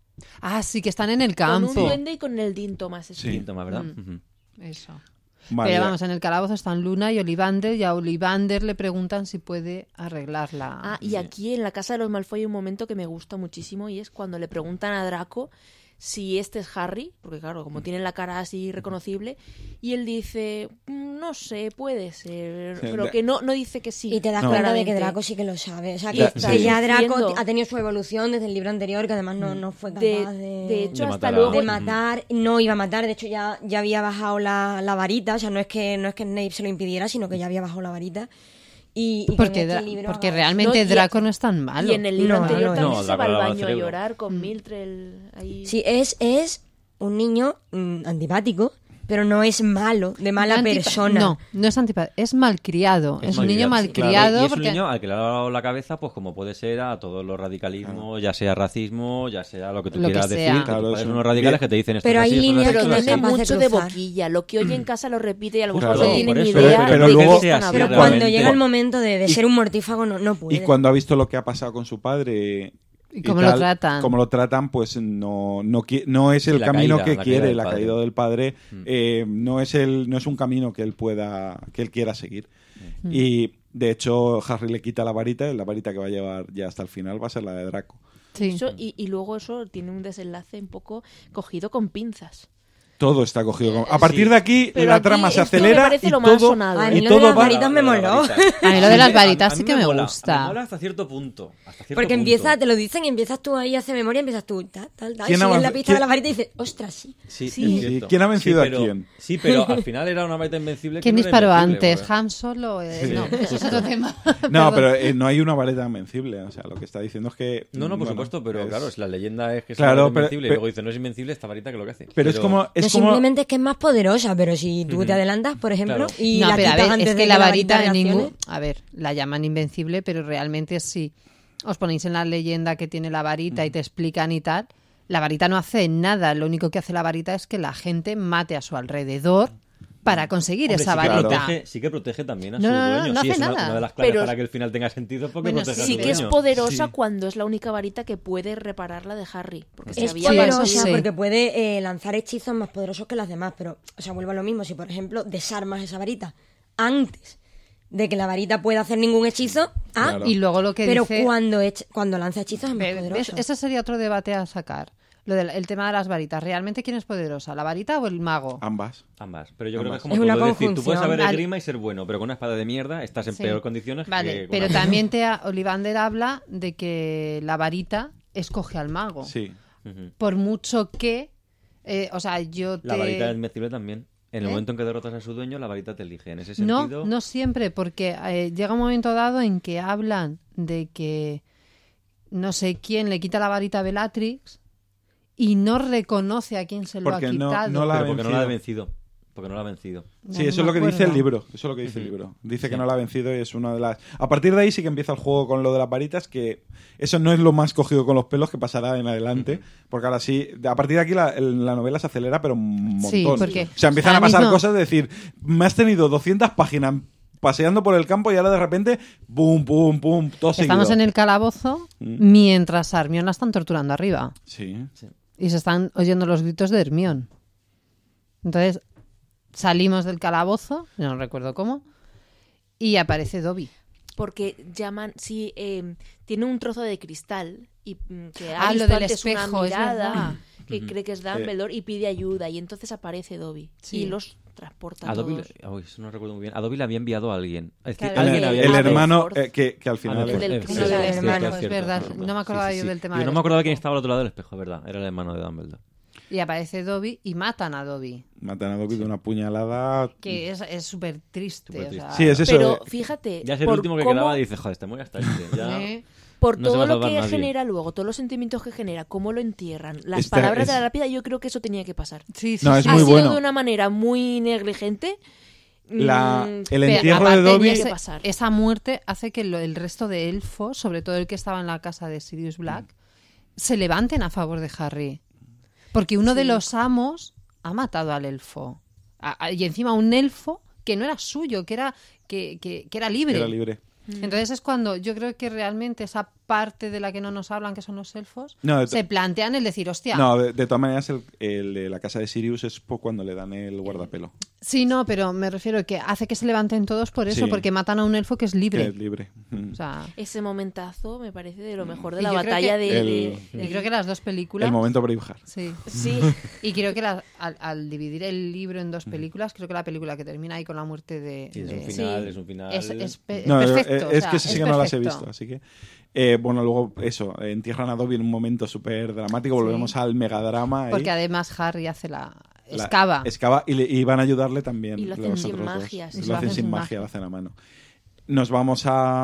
Ah, sí, que están en el con campo. un duende y con el Dean Thomas. Sí. Dean Thomas, ¿verdad? Mm. Ujú. Eso. Vale, Pero vamos, en el calabozo están Luna y Ollivander, y a Ollivander le preguntan si puede arreglarla. Ah, y aquí en la casa de los Malfoy hay un momento que me gusta muchísimo y es cuando le preguntan a Draco si este es Harry, porque claro, como tiene la cara así reconocible, y él dice, "Mm, no sé, puede ser, pero de- que no, no dice que sí. Y te das No. cuenta de que claramente. Draco sí que lo sabe. O sea, Y que, está que ya Draco diciendo- ha tenido su evolución desde el libro anterior, que además no, no fue De, capaz de, de hecho, De hasta matar a- luego de matar. No iba a matar, de hecho ya, ya había bajado la, la varita. O sea, no es, que, no es que Snape se lo impidiera, sino que ya había bajado la varita. Y, y que en porque este Dra- libro porque haga- realmente No, y- Draco no es tan malo. Y en el libro No, anterior no, también no, se Draco va al le lava el baño a cerebro. llorar con Mildred ahí. Sí, es, es un niño mm, antipático, pero no es malo, de mala Antipa- persona. No, no es antipático, es malcriado. Es, un niño malcriado. malcriado. Claro, y es porque... un niño al que le ha dado la cabeza, pues como puede ser a todos los radicalismos, ya sea racismo, ya sea lo que tú Lo que quieras sea. decir. Claro, Claro, es un- unos radicales que te dicen esto Pero es hay así, esto no es líneas Pero así, que esto tiene capaz de mucho de cruzar. boquilla. Lo que oye en casa lo repite y a lo mejor Claro, no tiene por ni eso. idea Pero- pero de luego- qué sea están así Pero hablando. cuando realmente. llega el momento de, de Y- ser un mortífago, no, no puede. Y cuando ha visto lo que ha pasado con su padre ¿Y cómo lo tratan? Como lo tratan, pues no, no, qui- no es el la camino caída, que la quiere, caída del la padre. caída del padre, Mm. eh, no es el, no es un camino que él pueda, que él quiera seguir. Mm. Y de hecho, Harry le quita la varita, y la varita que va a llevar ya hasta el final va a ser la de Draco. Sí. Eso- y, y luego eso tiene un desenlace un poco cogido con pinzas. Todo está cogido. con- A partir Sí. de aquí, Pero la aquí trama se esto me acelera parece y lo más todo, sonado, A ¿eh? mí y lo de todo las va... varitas me moló. A mí lo de las varitas sí mí que me mola, gusta. Me mola hasta cierto punto. Hasta cierto Porque punto. empieza, te lo dicen y empiezas tú ahí a hacer memoria, empiezas tú, tal, tal, tal, ¿Quién ha sigues la avanzado? pista ¿Quién- de la varita y dices, ostras, sí. Sí, Sí. es cierto. ¿Quién ha vencido Sí, a pero- quién? Sí, pero al final era una varita invencible. que ¿Quién no era disparó invencible, antes? porque- ¿Han Solo? Eh, Sí, no, eso es otro tema. No, Perdón. pero eh, no hay una vareta invencible. O sea, lo que está diciendo es que... No, no, por bueno, supuesto, pero es- claro, si la leyenda es que es Claro, una varita pero- invencible pero- y luego dice no es invencible, esta varita que es lo que hace. Pero es como... Es no, como simplemente es que es más poderosa, pero si tú te adelantas, por ejemplo, Claro. y no, la pero a quitas ver, antes es de que la varita en reaccione, ningún... A ver, la llaman invencible, pero realmente si os ponéis en la leyenda que tiene la varita y te explican y tal, la varita no hace nada. Lo único que hace la varita es que la gente mate a su alrededor para conseguir Hombre, esa sí que varita. protege- sí que protege también a No, su no, no, dueño. no sí, hace es una, nada. una de las claves Pero- para que el final tenga sentido porque Bueno, protege a sí su Sí que es dueño. poderosa Sí. cuando es la única varita que puede reparar la de Harry. Porque se Es había poderosa eso sí. porque puede eh, lanzar hechizos más poderosos que las demás, pero, o sea, vuelvo a lo mismo. Si, por ejemplo, desarmas esa varita antes de que la varita pueda hacer ningún hechizo, ah, Claro. Y luego lo que pero dice... cuando, ech- cuando lanza hechizos es más Ve- poderoso. ¿ves? Ese sería otro debate a sacar. Lo del el tema de las varitas. ¿Realmente quién es poderosa? ¿La varita o el mago? Ambas. Ambas. Pero yo creo que Ambas. es como Es todo, una es decir, tú puedes conjunción. saber Al- esgrima y ser bueno, pero con una espada de mierda estás en Sí. peor condiciones Vale, que con pero una- también te ha- Ollivander habla de que la varita escoge al mago. Sí. Ujú. Por mucho que... eh, o sea, yo te... La varita es invencible también. En el ¿Eh? momento en que derrotas a su dueño, la varita te elige. En ese No, sentido... no siempre, porque eh, llega un momento dado en que hablan de que no sé quién le quita la varita a Bellatrix y no reconoce a quién se lo Porque ha no- quitado. no la ha Pero porque no la ha vencido. vencido. Porque no la ha vencido. No, Sí, no eso es me lo que dice acuerdo. el libro. Eso es lo que dice el libro. Dice que no la ha vencido y es una de las. A partir de ahí sí que empieza el juego con lo de las varitas, que eso no es lo más cogido con los pelos que pasará en adelante. Porque ahora sí, a partir de aquí la, el- la novela se acelera, pero un montón. Sí, porque o sea, empiezan a ahora pasar mismo- cosas de decir, me has tenido doscientas páginas paseando por el campo y ahora de repente, boom, boom, boom, todo Estamos seguido. en el calabozo Mm. mientras a Hermione la están torturando arriba. Sí. Y se están oyendo los gritos de Hermione. Entonces, salimos del calabozo, no recuerdo cómo, y aparece Dobby. Porque llaman, sí, eh, tiene un trozo de cristal y mm, que ha Ah, visto lo del antes espejo, una es mirada verdad. que cree que es Dumbledore y pide ayuda y entonces aparece Dobby Sí. y los transporta A a Dobby, todos. uy, eso no recuerdo muy bien. A Dobby le había enviado a alguien. Es decir, Claro, alguien el, había el enviado- hermano Ford. eh, que, que al final... Ah, el del es- que es se cierto, llama es hermano, cierto, es cierto, verdad. cierto. No me acordaba Sí, sí, yo sí. del tema Yo del no me acordaba espejo. quién estaba al otro lado del espejo, es verdad. Era el hermano de Dumbledore. Y aparece Dobby y matan a Dobby. Matan a Dobby de una puñalada... Que es es súper triste. Súper o triste. sea, Sí, es eso. Pero de- fíjate, Ya es el por último que cómo- quedaba y dice, joder, este muere hasta este. Ya... ¿eh? por no se va todo a lo salvar que nadie. genera luego, todos los sentimientos que genera, cómo lo entierran, las Esta palabras es- de la lápida, yo creo que eso tenía que pasar. Sí, sí, No, es sí. ha muy sido bueno. de una manera muy negligente. La- mm, el Pero entierro aparte, de Dobby... ese- que pasar. esa muerte hace que lo- el resto de elfos, sobre todo el que estaba en la casa de Sirius Black, se levanten a favor de Harry. Porque uno de los amos ha matado al elfo. A- a- y encima un elfo que no era suyo, que era, que, que- que era libre. Era libre. Entonces es cuando yo creo que realmente esa parte de la que no nos hablan, que son los elfos, No, de- se plantean el decir, hostia, No, de, de todas maneras, el, el de la casa de Sirius es por cuando le dan el guardapelo. sí, no, pero me refiero que hace que se levanten todos por eso, Sí. porque matan a un elfo que es libre. Que es libre. Mm. O sea, Ese momentazo me parece de lo mejor de Y la yo creo batalla que de, el- de- y creo que las dos películas... El momento Braveheart. Sí. Sí, Y creo que la- al, al dividir el libro en dos películas, creo que la película que termina ahí con la muerte de... Sí, es un de- final, Sí. es un final... es, es pe- es No, perfecto. eh, o es sea, que sí que no las he perfecto. visto, así que... eh, bueno, luego eso, eh, entierran a Dobby en un momento súper dramático, volvemos al megadrama. ahí. Porque además Harry hace la... La- Excava. Excava y, le- y van a ayudarle también. Y lo hacen los sin otros dos. magia, sí. Lo hacen sin magia, lo hacen a mano. Nos vamos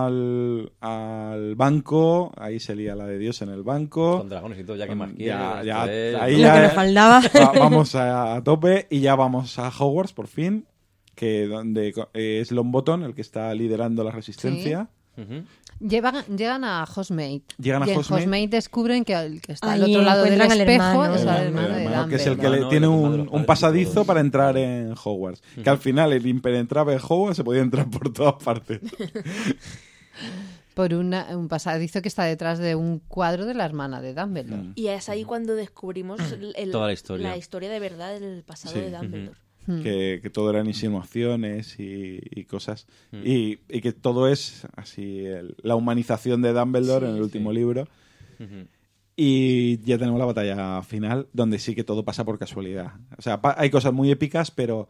al, al banco, ahí se lía la de Dios en el banco. Con dragones y todo, ya que más Ya, quieres, ya, esto es- ahí Lo ya que nos faltaba. va- vamos a, a tope y ya vamos a Hogwarts por fin, que donde eh, es Longbottom el que está liderando la resistencia. Ujú. Llevan- llegan a Hogsmeade. Llegan a y en Hogsmeade. Hogsmeade descubren que el que está al Ahí otro lado del encuentran al espejo hermano. es el El hermano de hermano, que es el Dumbledore. que le No, tiene el hermano de un, los un padres y pasadizo todo. para entrar en Hogwarts. Que al final el impenetrable Hogwarts se podía entrar por todas partes. Por una- un pasadizo que está detrás de un cuadro de la hermana de Dumbledore. Mm. y es ahí cuando descubrimos el- el- Toda la historia. la historia de verdad del pasado Sí. de Dumbledore. Mm. que, que todo eran insinuaciones y, y cosas. Mm. Y, y que todo es así, el- la humanización de Dumbledore Sí, en el último sí. libro. Ujú. Y ya tenemos la batalla final, donde sí que todo pasa por casualidad. O sea, pa- hay cosas muy épicas, pero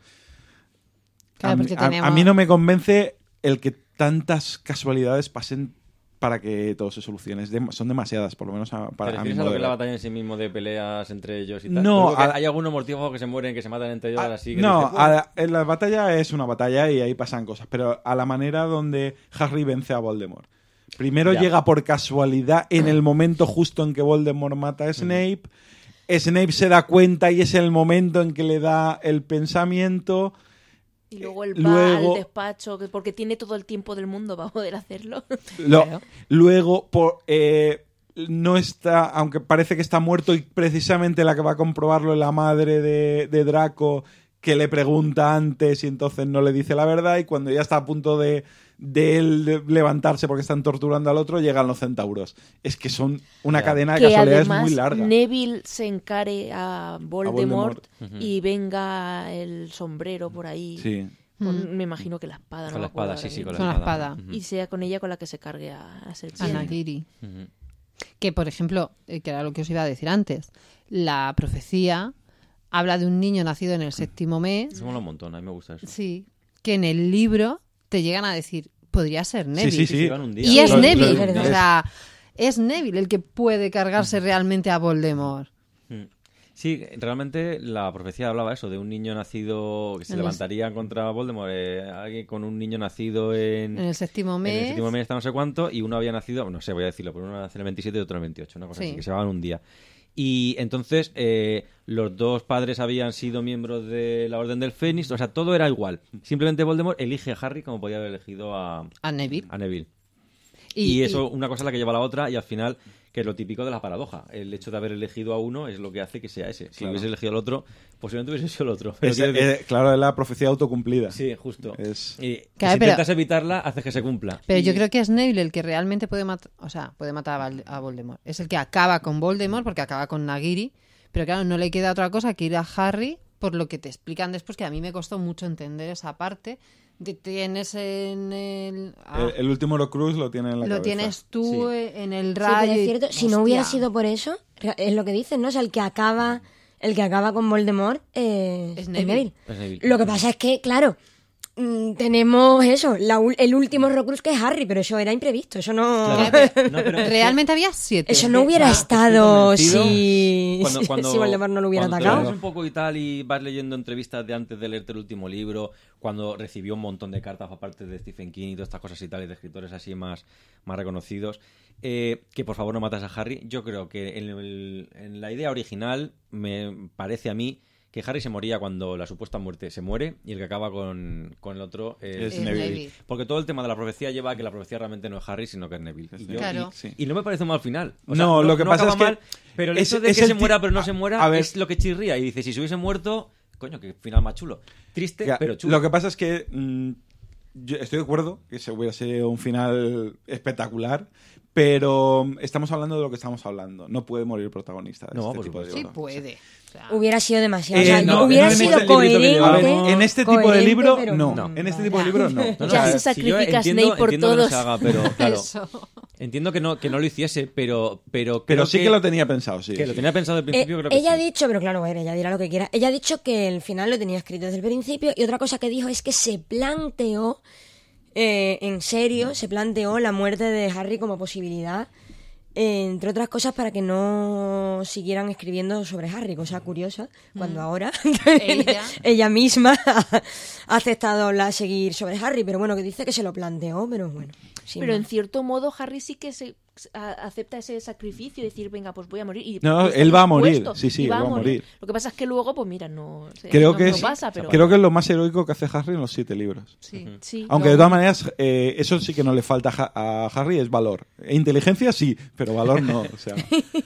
Claro, a, porque a- tenemos- a mí no me convence el que tantas casualidades pasen para que todo se solucione. Es dem- son demasiadas, por lo menos a, ¿Te para a mi refieres a modo lo que de es la ver. batalla en sí mismo de peleas entre ellos y tal? No, Digo que a- hay algunos mortífagos que se mueren, que se matan entre ellos, Ah, así que no, dices, bueno, a la, en la batalla es una batalla y ahí pasan cosas, pero a la manera donde Harry vence a Voldemort. Primero Ya. llega por casualidad en el momento justo en que Voldemort mata a Snape. Snape se da cuenta y es el momento en que le da el pensamiento. Y luego él va Luego- al despacho, que porque tiene todo el tiempo del mundo para poder hacerlo. Lo- Claro. Luego, por, eh, no está, aunque parece que está muerto, y precisamente la que va a comprobarlo es la madre de, de Draco, que le pregunta antes y entonces no le dice la verdad, y cuando ya está a punto de, de él levantarse porque están torturando al otro, llegan los centauros. Es que son una Ya. cadena de Que casualidades además muy larga. Neville se encare a Voldemort, Voldemort. y venga el sombrero por ahí. Sí. Con- me imagino que la espada. con no la me acuerdo espada, sí, ahora sí, con mismo. la Con la espada. espada. Ujú. Y sea con ella con la que se cargue a, a A Serpiente. Nagiri. Ujú. Que, por ejemplo, eh, que era lo que os iba a decir antes, la profecía habla de un niño nacido en el séptimo mes, Eso mola un montón, a mí me gusta eso. sí, que en el libro te llegan a decir, podría ser Neville. Sí, sí, sí. Se van un día. Y es Lo- lo- Neville, lo- o sea, es Neville el que puede cargarse realmente a Voldemort. Mm. Sí, realmente la profecía hablaba eso, de un niño nacido que se En el- levantaría contra Voldemort, eh, alguien con un niño nacido en, En el séptimo en mes. el séptimo mes, está no sé cuánto, y uno había nacido, no sé, voy a decirlo, pero uno nació en el veintisiete y otro en el veintiocho, una cosa Sí. así, que se van un día. Y entonces eh, los dos padres habían sido miembros de la Orden del Fénix, o sea, todo era igual. Simplemente Voldemort elige a Harry como podía haber elegido a, A Neville. a Neville. Y, eso, una cosa es la que lleva a la otra, y al final, que es lo típico de la paradoja. El hecho de haber elegido a uno es lo que hace que sea ese. Si Claro. hubiese elegido al otro, posiblemente hubiese sido el otro. Pero Es, quiero decir- eh, claro, es la profecía autocumplida. sí, justo. Es- Y que Claro, si pero- intentas evitarla, haces que se cumpla. Pero Y- yo creo que es Neville el que realmente puede matar, o sea, puede matar a, Val- a Voldemort. Es el que acaba con Voldemort porque acaba con Nagiri, pero claro, no le queda otra cosa que ir a Harry por lo que te explican después, que a mí me costó mucho entender esa parte. De, tienes en el... ah, el, el último Horcrux lo tiene en la lo cabeza. tienes tú Sí. eh, en el Sí, pero rayo. es y- cierto, si no hubiera hostia. sido por eso, es lo que dicen, ¿no? O sea, el que acaba el que acaba con Voldemort eh, Es es Neville. Neville. Es Neville. Lo que pasa es que, claro, mm, tenemos eso, la ul- el último Horrocrux que es Harry, pero eso era imprevisto, eso no... Claro. No, pero es que- Realmente había siete. Eso no hubiera Ah, estado estoy convencido. si, Cuando, si- cuando, si Voldemort no lo hubiera cuando te atacado. lees un poco y tal y vas leyendo entrevistas de antes de leerte el último libro, cuando recibió un montón de cartas aparte de Stephen King y todas estas cosas y tal, y de escritores así más, más reconocidos, eh, que por favor no matas a Harry. Yo creo que en, el- en la idea original me parece a mí que Harry se moría cuando la supuesta muerte se muere y el que acaba con, con el otro es, Es Neville. Neville. Porque todo el tema de la profecía lleva a que la profecía realmente no es Harry, sino que es Neville. Y, yo- Claro. y- Sí. y no me parece un mal final. O No, sea, lo que pasa acaba es que mal, pero el es- hecho de es que el se ti- muera pero no se a- muera a ver. es lo que chirría. Y dice, si se hubiese muerto, coño, qué final más chulo. Triste, Ya, pero chulo. Lo que pasa es que mm, yo estoy de acuerdo que se hubiera sido un final espectacular, pero estamos hablando de lo que estamos hablando. No puede morir el protagonista de No, este por tipo de supuesto. Sí libro. puede. O sea, Hubiera sido demasiado. Eh, o sea, no, hubiera no, en sido este librito que coherente. llevamos. En este tipo de coherente, libro, pero no. no. En este tipo de Ya. libro, no. No, no, Ya o se sea, si yo sacrifica entiendo- Snape por entiendo que no todos. se haga, pero claro, Eso. entiendo que no, que no lo hiciese, pero pero, Pero creo sí que lo tenía pensado, sí. que lo sí. tenía pensado al Eh, principio, creo que ella sí. ha dicho, pero claro, a ver, ella dirá lo que quiera. Ella ha dicho que el final lo tenía escrito desde el principio y otra cosa que dijo es que se planteó, eh, en serio, se planteó la muerte de Harry como posibilidad, eh, entre otras cosas para que no siguieran escribiendo sobre Harry, cosa curiosa, cuando ahora Ella. ella misma ha aceptado la, seguir sobre Harry, pero bueno, que dice que se lo planteó, pero bueno. sin Pero en más. cierto modo Harry sí que se a- acepta ese sacrificio y decir, venga, pues voy a morir. Y No, está él va a morir, dispuesto, sí, sí, y él va a morir. Lo que pasa es que luego, pues mira, no, se- Creo no- que no es, pasa, pero creo que es lo más heroico que hace Harry en los siete libros. Sí. sí, Aunque no- de todas maneras, eh, eso sí que no le falta a Ha- a Harry, es valor. E inteligencia sí, pero valor no. O sea,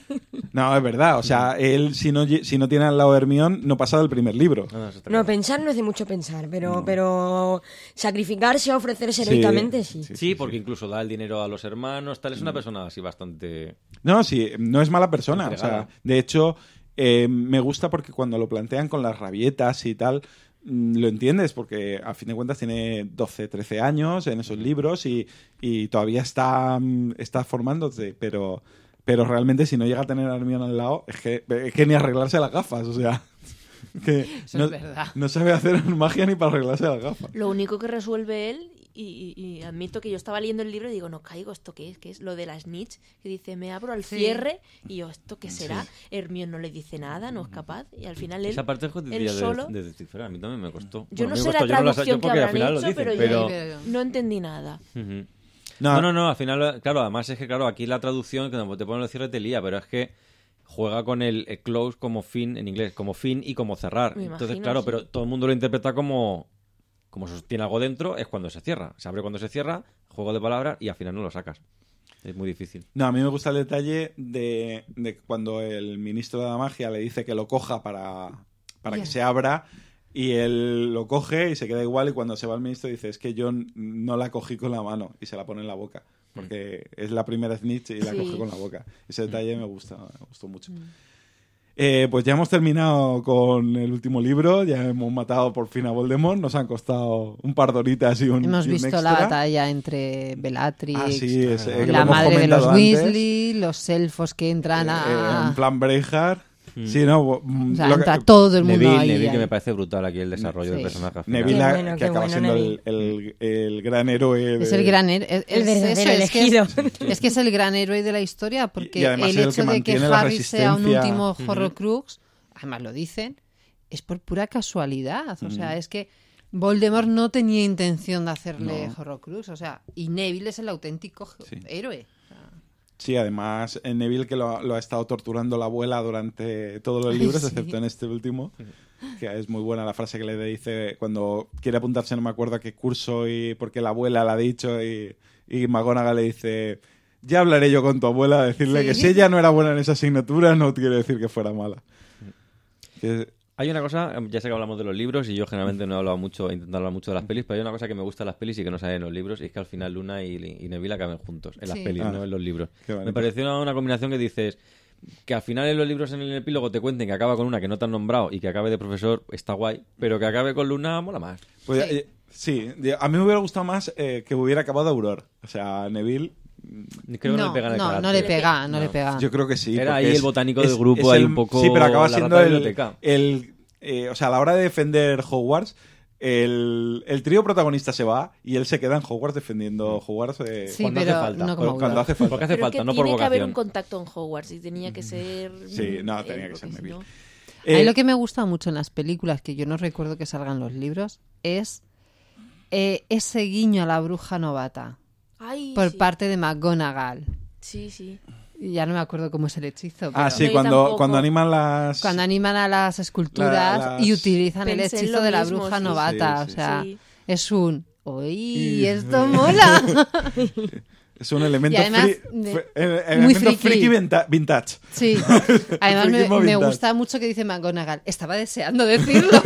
no, es verdad. O sea, él si no, lle- si no tiene al lado a Hermione, no pasa del primer libro. No, no, eso está No, claro. pensar no hace mucho pensar, pero, pero sacrificarse, ofrecerse Sí, heroicamente, sí. sí. Sí, porque incluso da el dinero a los hermanos, tal. Es una persona así bastante... No, sí, no es mala persona. O sea, Entregada. de hecho, eh, me gusta porque cuando lo plantean con las rabietas y tal, mm, lo entiendes, porque a fin de cuentas tiene doce, trece años en esos libros y, y todavía está, mm, está formándose, pero, pero realmente si no llega a tener a Hermione al lado, es que, es que ni arreglarse las gafas, o sea... Que Eso no, es verdad. no sabe hacer magia ni para arreglarse las gafas. Lo único que resuelve él, y, y- y admito que yo estaba leyendo el libro y digo, no caigo, ¿esto qué es? ¿Qué es? Lo de la snitch, que dice, me abro al Sí. cierre, y yo, ¿esto qué será? Hermione no le dice nada, no es capaz, y al final él, Esa parte es él jodidilla solo... de, de descifrar. A mí también me costó. Yo Bueno, no a mí sé me la costó, yo no la sé- traducción yo que porque al habrán final lo hecho, dicen, pero, pero... yo pero- no entendí nada. Ujú. No, No, no, no, al final, claro, además es que, claro, aquí la traducción, cuando te ponen el cierre te lía, pero es que juega con el, el close como fin, en inglés, como fin y como cerrar. Me Entonces, imagino, claro, sí. pero todo el mundo lo interpreta como, como sostiene algo dentro, es cuando se cierra. Se abre cuando se cierra, juego de palabras y al final no lo sacas. Es muy difícil. No, a mí me gusta el detalle de, de cuando el ministro de la magia le dice que lo coja para, para Ya. que se abra y él lo coge y se queda igual y cuando se va el ministro dice es que yo n- no la cogí con la mano y se la pone en la boca porque es la primera snitch y la Sí. coge con la boca. Ese detalle me gusta, me gustó mucho. Eh, pues ya hemos terminado con el último libro, ya hemos matado por fin a Voldemort, nos han costado un par de horitas y un Hemos y un visto extra. la batalla entre Bellatrix, Ah, sí, es, eh, que lo la hemos madre de los comentado antes. Weasley, los elfos que entran Eh, a... en plan Braveheart. Sí, no, mm, o sea, lo que- entra todo el mundo Neville, ahí. Neville, que ahí. me parece brutal aquí el desarrollo Sí. del personaje. al final. Neville, Qué a- bueno, que qué acaba bueno, siendo el, Neville. el- el gran héroe de... Es el gran héroe. Es, El es verdadero eso, es que elegido. es, es que es el gran héroe de la historia, porque Y- y además el es el hecho que de que mantiene la Harry sea un resistencia. último Ujú. Horrocrux, además lo dicen, es por pura casualidad. O sea, es que Voldemort no tenía intención de hacerle No. Horrocrux. O sea, y Neville es el auténtico Sí. héroe. O sea, Sí, además en Neville que lo, lo ha estado torturando la abuela durante todos los Ay, libros, sí. excepto en este último, que es muy buena la frase que le dice cuando quiere apuntarse, no me acuerdo a qué curso, y porque la abuela le ha dicho, y, y McGonagall le dice, ya hablaré yo con tu abuela, a decirle Sí. que si ella no era buena en esa asignatura, no quiere decir que fuera mala. Que- Hay una cosa, ya sé que hablamos de los libros y yo generalmente no he hablado mucho, he intentado hablar mucho de las pelis, pero hay una cosa que me gusta de las pelis y que no sale en los libros y es que al final Luna y, y Neville acaben juntos en las Sí. pelis, Ah, no en los libros. qué bonito. Me pareció una, una combinación que dices que al final en los libros en el epílogo te cuenten que acaba con una que no te han nombrado y que acabe de profesor está guay, pero que acabe con Luna mola más. Pues, Sí. eh, sí, de- a mí me hubiera gustado más eh, que hubiera acabado Aurora. O sea, Neville Creo que no, le pega en el no, carácter. no le pega, no, No. le pega. Yo creo que sí. Era porque ahí es- el botánico es- del grupo, es ahí el- un poco Sí, pero acaba la siendo rata de el... biblioteca. el eh, o sea, a la hora de defender Hogwarts, el, el trío protagonista se va y él se queda en Hogwarts defendiendo Hogwarts eh, Sí, cuando pero hace falta. no como cuando Aurora. hace falta. Porque hace Pero falta, que no por tiene que haber vocación. un contacto en Hogwarts y tenía que ser... Sí, no, él, tenía que ser porque si Neville. no- A mí Eh, lo que me gusta mucho en las películas, que yo no recuerdo que salgan los libros, es eh, ese guiño a la bruja novata Ay, por sí. parte de McGonagall. Sí, sí. Y ya no me acuerdo cómo es el hechizo. Ah, pero sí, No, yo cuando, tampoco. cuando animan las... Cuando animan a las esculturas La- las- y utilizan Pensé el en hechizo lo de la mismo, bruja sí. novata. Sí, o sí, sea, sí. es un... ¡Uy, Y- esto mola! Es un elemento, Y además, free- de- fre- eh, muy elemento friki. friki vinta- vintage. Sí. Además me, Friquismo me vintage. gusta mucho que dice McGonagall. Estaba deseando decirlo.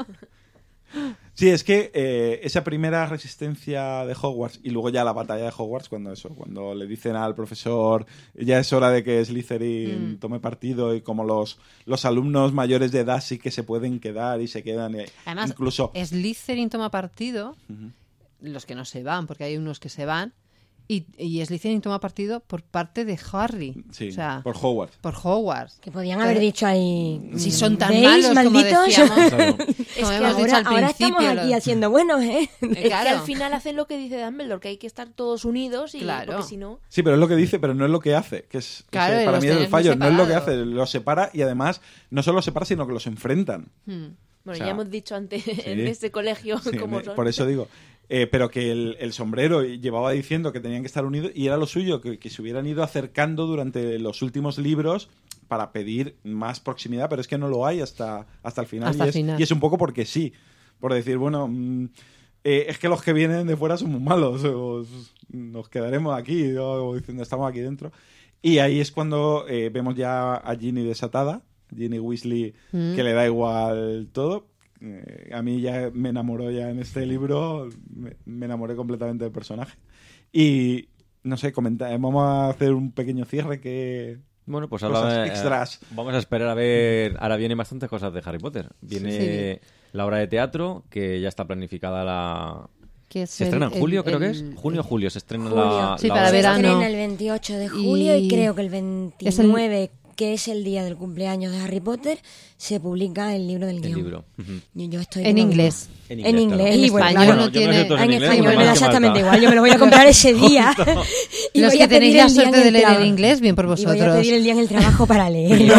Sí, es que eh, esa primera resistencia de Hogwarts y luego ya la batalla de Hogwarts, cuando eso, cuando le dicen al profesor ya es hora de que Slytherin Mm. tome partido y como los, los alumnos mayores de edad sí que se pueden quedar y se quedan, eh, Además, incluso... Slytherin toma partido, Ujú. los que no se van, porque hay unos que se van, y, y Slytherin toma partido por parte de Harry. Sí, o sea, por Hogwarts. por Hogwarts. Que podían haber dicho ahí... Si son tan ¿Veis, malos como malditos? decíamos, Claro. como que hemos dicho Ahora, al ahora principio. estamos aquí lo- haciendo buenos, ¿eh? Eh, Es que claro. al final hacen lo que dice Dumbledore, que hay que estar todos unidos y Claro. porque si no... Sí, pero es lo que dice, pero no es lo que hace. Que es, Claro, ese y para los mí es el tienes muy fallo. No es lo que hace, separados. los separa y además no solo los separa, sino que los enfrentan. Hmm. Bueno, O sea, ya hemos dicho antes en este colegio Sí, cómo me- son. por eso digo. Eh, pero que el, el sombrero llevaba diciendo que tenían que estar unidos y era lo suyo, que, que se hubieran ido acercando durante los últimos libros para pedir más proximidad, pero es que no lo hay hasta, hasta el final. Hasta y, el es, final. y es un poco porque sí. Por decir, bueno, mm, eh, es que los que vienen de fuera son muy malos. os- nos quedaremos aquí, o diciendo estamos aquí dentro. Y ahí es cuando eh, vemos ya a Ginny desatada, Ginny Weasley, Mm. que le da igual todo. Eh, a mí ya me enamoró ya en este libro, me, me enamoré completamente del personaje. Y, no sé, comenta, vamos a hacer un pequeño cierre que... Bueno, pues Cosas ahora eh, extras. vamos a esperar a ver. Ahora vienen bastantes cosas de Harry Potter. Viene la obra de teatro, que ya está planificada la... Que es ¿Se el- estrena en julio, el- creo que es? el- Junio o julio se estrena Julio. la, Sí, la para obra. Se verano. estrena el veintiocho de julio y, Y- creo que el es el- veintinueve, que es el día del cumpleaños de Harry Potter, se publica el libro del El guión. libro. Ujú. Yo, yo estoy En como- inglés. En En inglés. claro. En y bueno, español claro, no yo me sé tiene... todos en en inglés, español pues me da más que exactamente falta. igual. Yo me lo voy a comprar ese día. y Los voy que a pedir tenéis la el día en suerte de el leer en trabajo. inglés, bien por Y voy a vosotros. pedir el día en el trabajo para leerlo.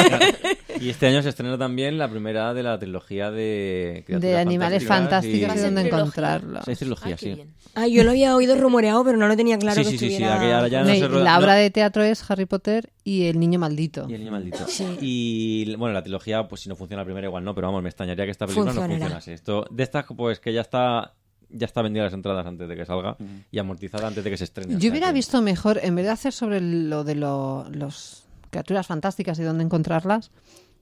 Y este año se estrena también la primera de la trilogía de... De criaturas animales fantásticos Va a y ser dónde trilogía. encontrarlos. Sí, es trilogía, Ah, qué sí. bien. Ah, yo lo había oído rumoreado, pero no lo tenía claro Sí, que sí, sí, sí, estuviera... aquella ya no No, y se rueda- la obra no. de teatro es Harry Potter y El niño maldito. Y el niño maldito. Sí. Y bueno, la trilogía, pues si no funciona la primera, igual no, pero vamos, me extrañaría que esta película Funcionará. no funcionase. Esto, de estas, pues que ya está ya está vendida las entradas antes de que salga y amortizada antes de que se estrene. O Yo sea hubiera que- visto mejor, en vez de hacer sobre lo de lo- los criaturas fantásticas y dónde encontrarlas,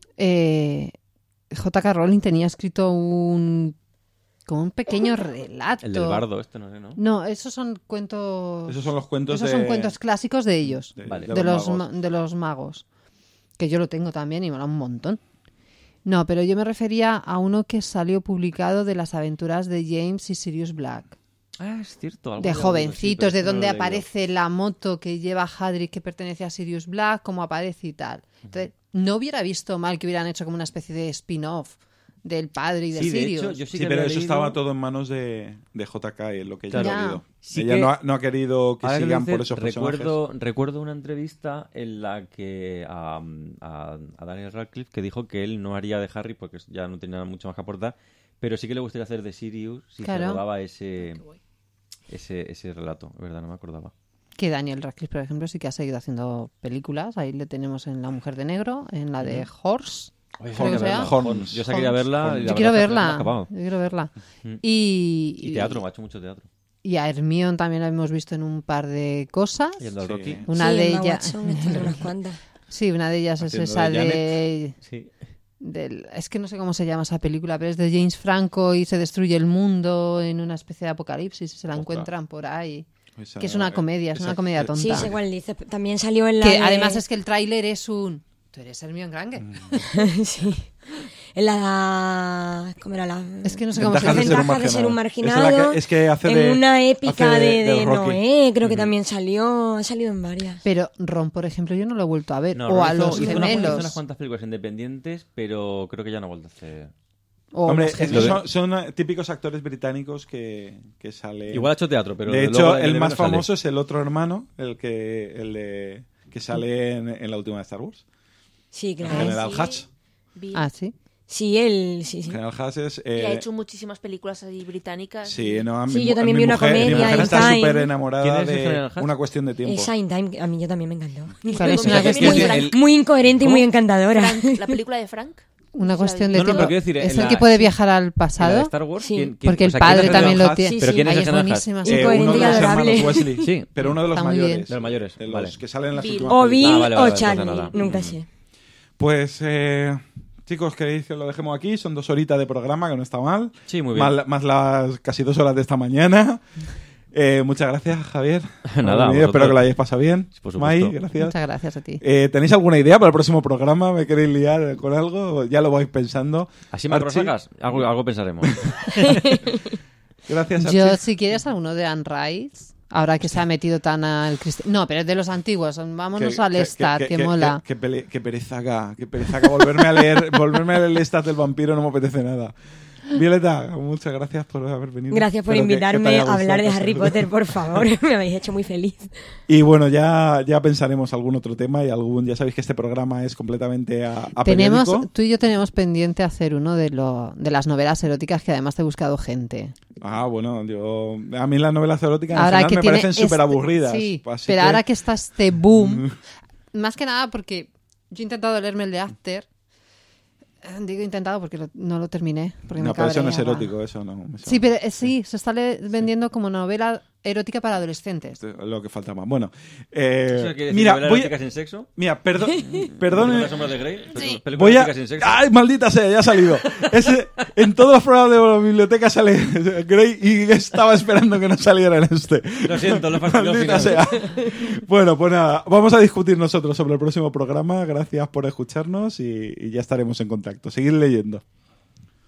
eh, J K. Rowling tenía escrito un como un pequeño relato. El del bardo, este no sé, ¿no? No, esos son cuentos. Esos son los cuentos esos de- son cuentos clásicos de ellos, de, Vale. de de los los magos. ma- de los magos, que yo lo tengo también y me mola un montón. No, pero yo me refería a uno que salió publicado de las aventuras de James y Sirius Black. Ah, es cierto. algo De había oído, sí, jovencitos, pero de este no donde lo he leído. aparece la moto que lleva Hagrid que pertenece a Sirius Black, cómo aparece y tal. Entonces, no hubiera visto mal que hubieran hecho como una especie de spin-off del padre y de Sí, de Sirius. hecho, yo sí, Sí, que pero había eso leído- estaba todo en manos de, de J K, es lo que ella Claro. ha Ya. querido. Sí ella que- no, ha, no ha querido que Ahora que lo sigan dices, por esos personajes. recuerdo, recuerdo una entrevista en la que a, a, a Daniel Radcliffe que dijo que él no haría de Harry porque ya no tenía mucho más que aportar, pero sí que le gustaría hacer de Sirius si Claro. se rodaba ese, ese, ese relato. Es verdad, no me acordaba. Que Daniel Radcliffe, por ejemplo, sí que ha seguido haciendo películas. Ahí le tenemos en La Mujer de Negro, en la de Horse. Oye, Creo que sea. Horns. Yo se quería verla. y la Yo quiero verdad es que me ha verla. escapado. Yo quiero verla. Mm. Y, Y teatro, ha hecho mucho teatro. Y a Hermione también la hemos visto en un par de cosas. Yendo al Sí. Rocky. Una Sí, de Emma ellas. Watson está en unas cuantas. Sí, una de ellas es Haciendo esa de de. Sí. del- es que no sé cómo se llama esa película, pero es de James Franco y se destruye el mundo en una especie de apocalipsis y se la Ostras. encuentran por ahí. Esa- Que es una comedia, es esa- una comedia tonta. Sí, sé cuál dices. También salió en la Que de- además es que el tráiler es un. Tú eres Hermione Granger. Mm. sí. en la... ¿Cómo era la...? Es que no sé cómo se Ventajas llama. de ser un Ventajas de ser un marginado. marginado. Es, la que, es que hace en de, una épica hace de, de, de del Rocky. Noé, creo que Ujú. también salió, ha salido en varias. Pero Ron, por ejemplo, yo no lo he vuelto a ver. No, o a hizo- los hizo unas- hizo gemelos. unas cuantas películas independientes, pero creo que ya no ha vuelto a hacer. O Hombre, los estos gemelos. son, son típicos actores británicos que, que salen... Igual ha hecho teatro, pero de luego hecho, en el T V más no sale. famoso es el otro hermano, el que el de, que sale en, en la última de Star Wars. Sí, El claro. General sí. Hutch. Vi- Ah, sí. Sí, él, sí, sí. General Hutch es... y eh, ha hecho muchísimas películas así británicas. Sí, no, Sí, mi yo mu- también mi vi una mujer- Mi comedia, mujer In está Time. súper ¿Quién enamorada es el de General Hutch? Una cuestión de tiempo. Esa In Time, a mí yo también me encantó. Claro, es una Muy- cuestión muy de- Frank. Muy incoherente y muy encantadora. Frank, la película de Frank. Una O sea, cuestión de No, no, tiempo. pero quiero decir, ¿Es en el la- que puede viajar al ¿En la de pasado? Star Wars? Sí. ¿Quién- quién- Porque el o sea, ¿quién es padre General también lo Hutch? tiene. Sí, ¿Pero sí. quién es Ahí el es General Hutch? buenísima. Sí. Eh, Incoherente uno de y los adorable. hermanos Wesley. Sí. Pero uno de los Está muy bien. mayores. De los mayores, De los vale. que salen en las Bill. últimas O películas. Bill Ah, vale, vale, o entonces Charlie, nada. nunca Mm. sé. Pues, eh, chicos, queréis que lo dejemos aquí. Son dos horitas de programa, que no está mal. Sí, muy bien. Más, más las casi dos horas de esta mañana. Eh, muchas gracias, Javier. por Nada, haber venido. vosotros. Espero que lo hayáis pasado bien. Por supuesto. Mai, gracias. Muchas gracias a ti. Eh, ¿Tenéis alguna idea para el próximo programa? ¿Me queréis liar con algo? Ya lo vais pensando. Así más Archie, rosacas, algo, algo pensaremos. Gracias, Yo, Archie. si quieres, alguno de Anne Rice. Ahora que se ha metido tan al cristianismo. No, pero es de los antiguos. Vámonos Que- al que- Lestat, que, que- mola. Que, que pele- que perezaca, que perezaca volverme a leer, volverme a leer el Lestat del vampiro no me apetece nada. Violeta, muchas gracias por haber venido. Gracias por Espero que- que te invitarme haya a hablar de gustado. Harry Potter, por favor. Me habéis hecho muy feliz. Y bueno, ya, ya pensaremos algún otro tema y algún. Ya sabéis que este programa es completamente a, a Tenemos, periódico. tú y yo tenemos pendiente hacer uno de, lo, de las novelas eróticas que además te he buscado gente. Ah, bueno, yo. A mí las novelas eróticas en Ahora general que me tiene parecen este- súper aburridas. Sí, así pero que- ahora que está este boom, Mm. más que nada porque yo he intentado leerme el de After. Eh, Digo intentado porque lo- no lo terminé. Porque No, me pero eso no es cabreaba. erótico, eso no. eso- Sí, pero eh, sí, se está le- vendiendo como novela erótica para adolescentes. Lo que falta más. Bueno, eh, ¿Eso quiere decir mira, novelas voy, eróticas sin sexo? mira, perdón, ¿Películas perdone. de Sombras de Grey? ¿Películas Voy a. eróticas sin sexo? ¡Ay, maldita sea! Ya ha salido. Ese, en todos los programas de la biblioteca sale Grey y estaba esperando que no saliera en este. Lo siento, lo he fastidiado al Maldita final. sea. Bueno, pues nada, vamos a discutir nosotros sobre el próximo programa. Gracias por escucharnos y, y ya estaremos en contacto. Seguid leyendo.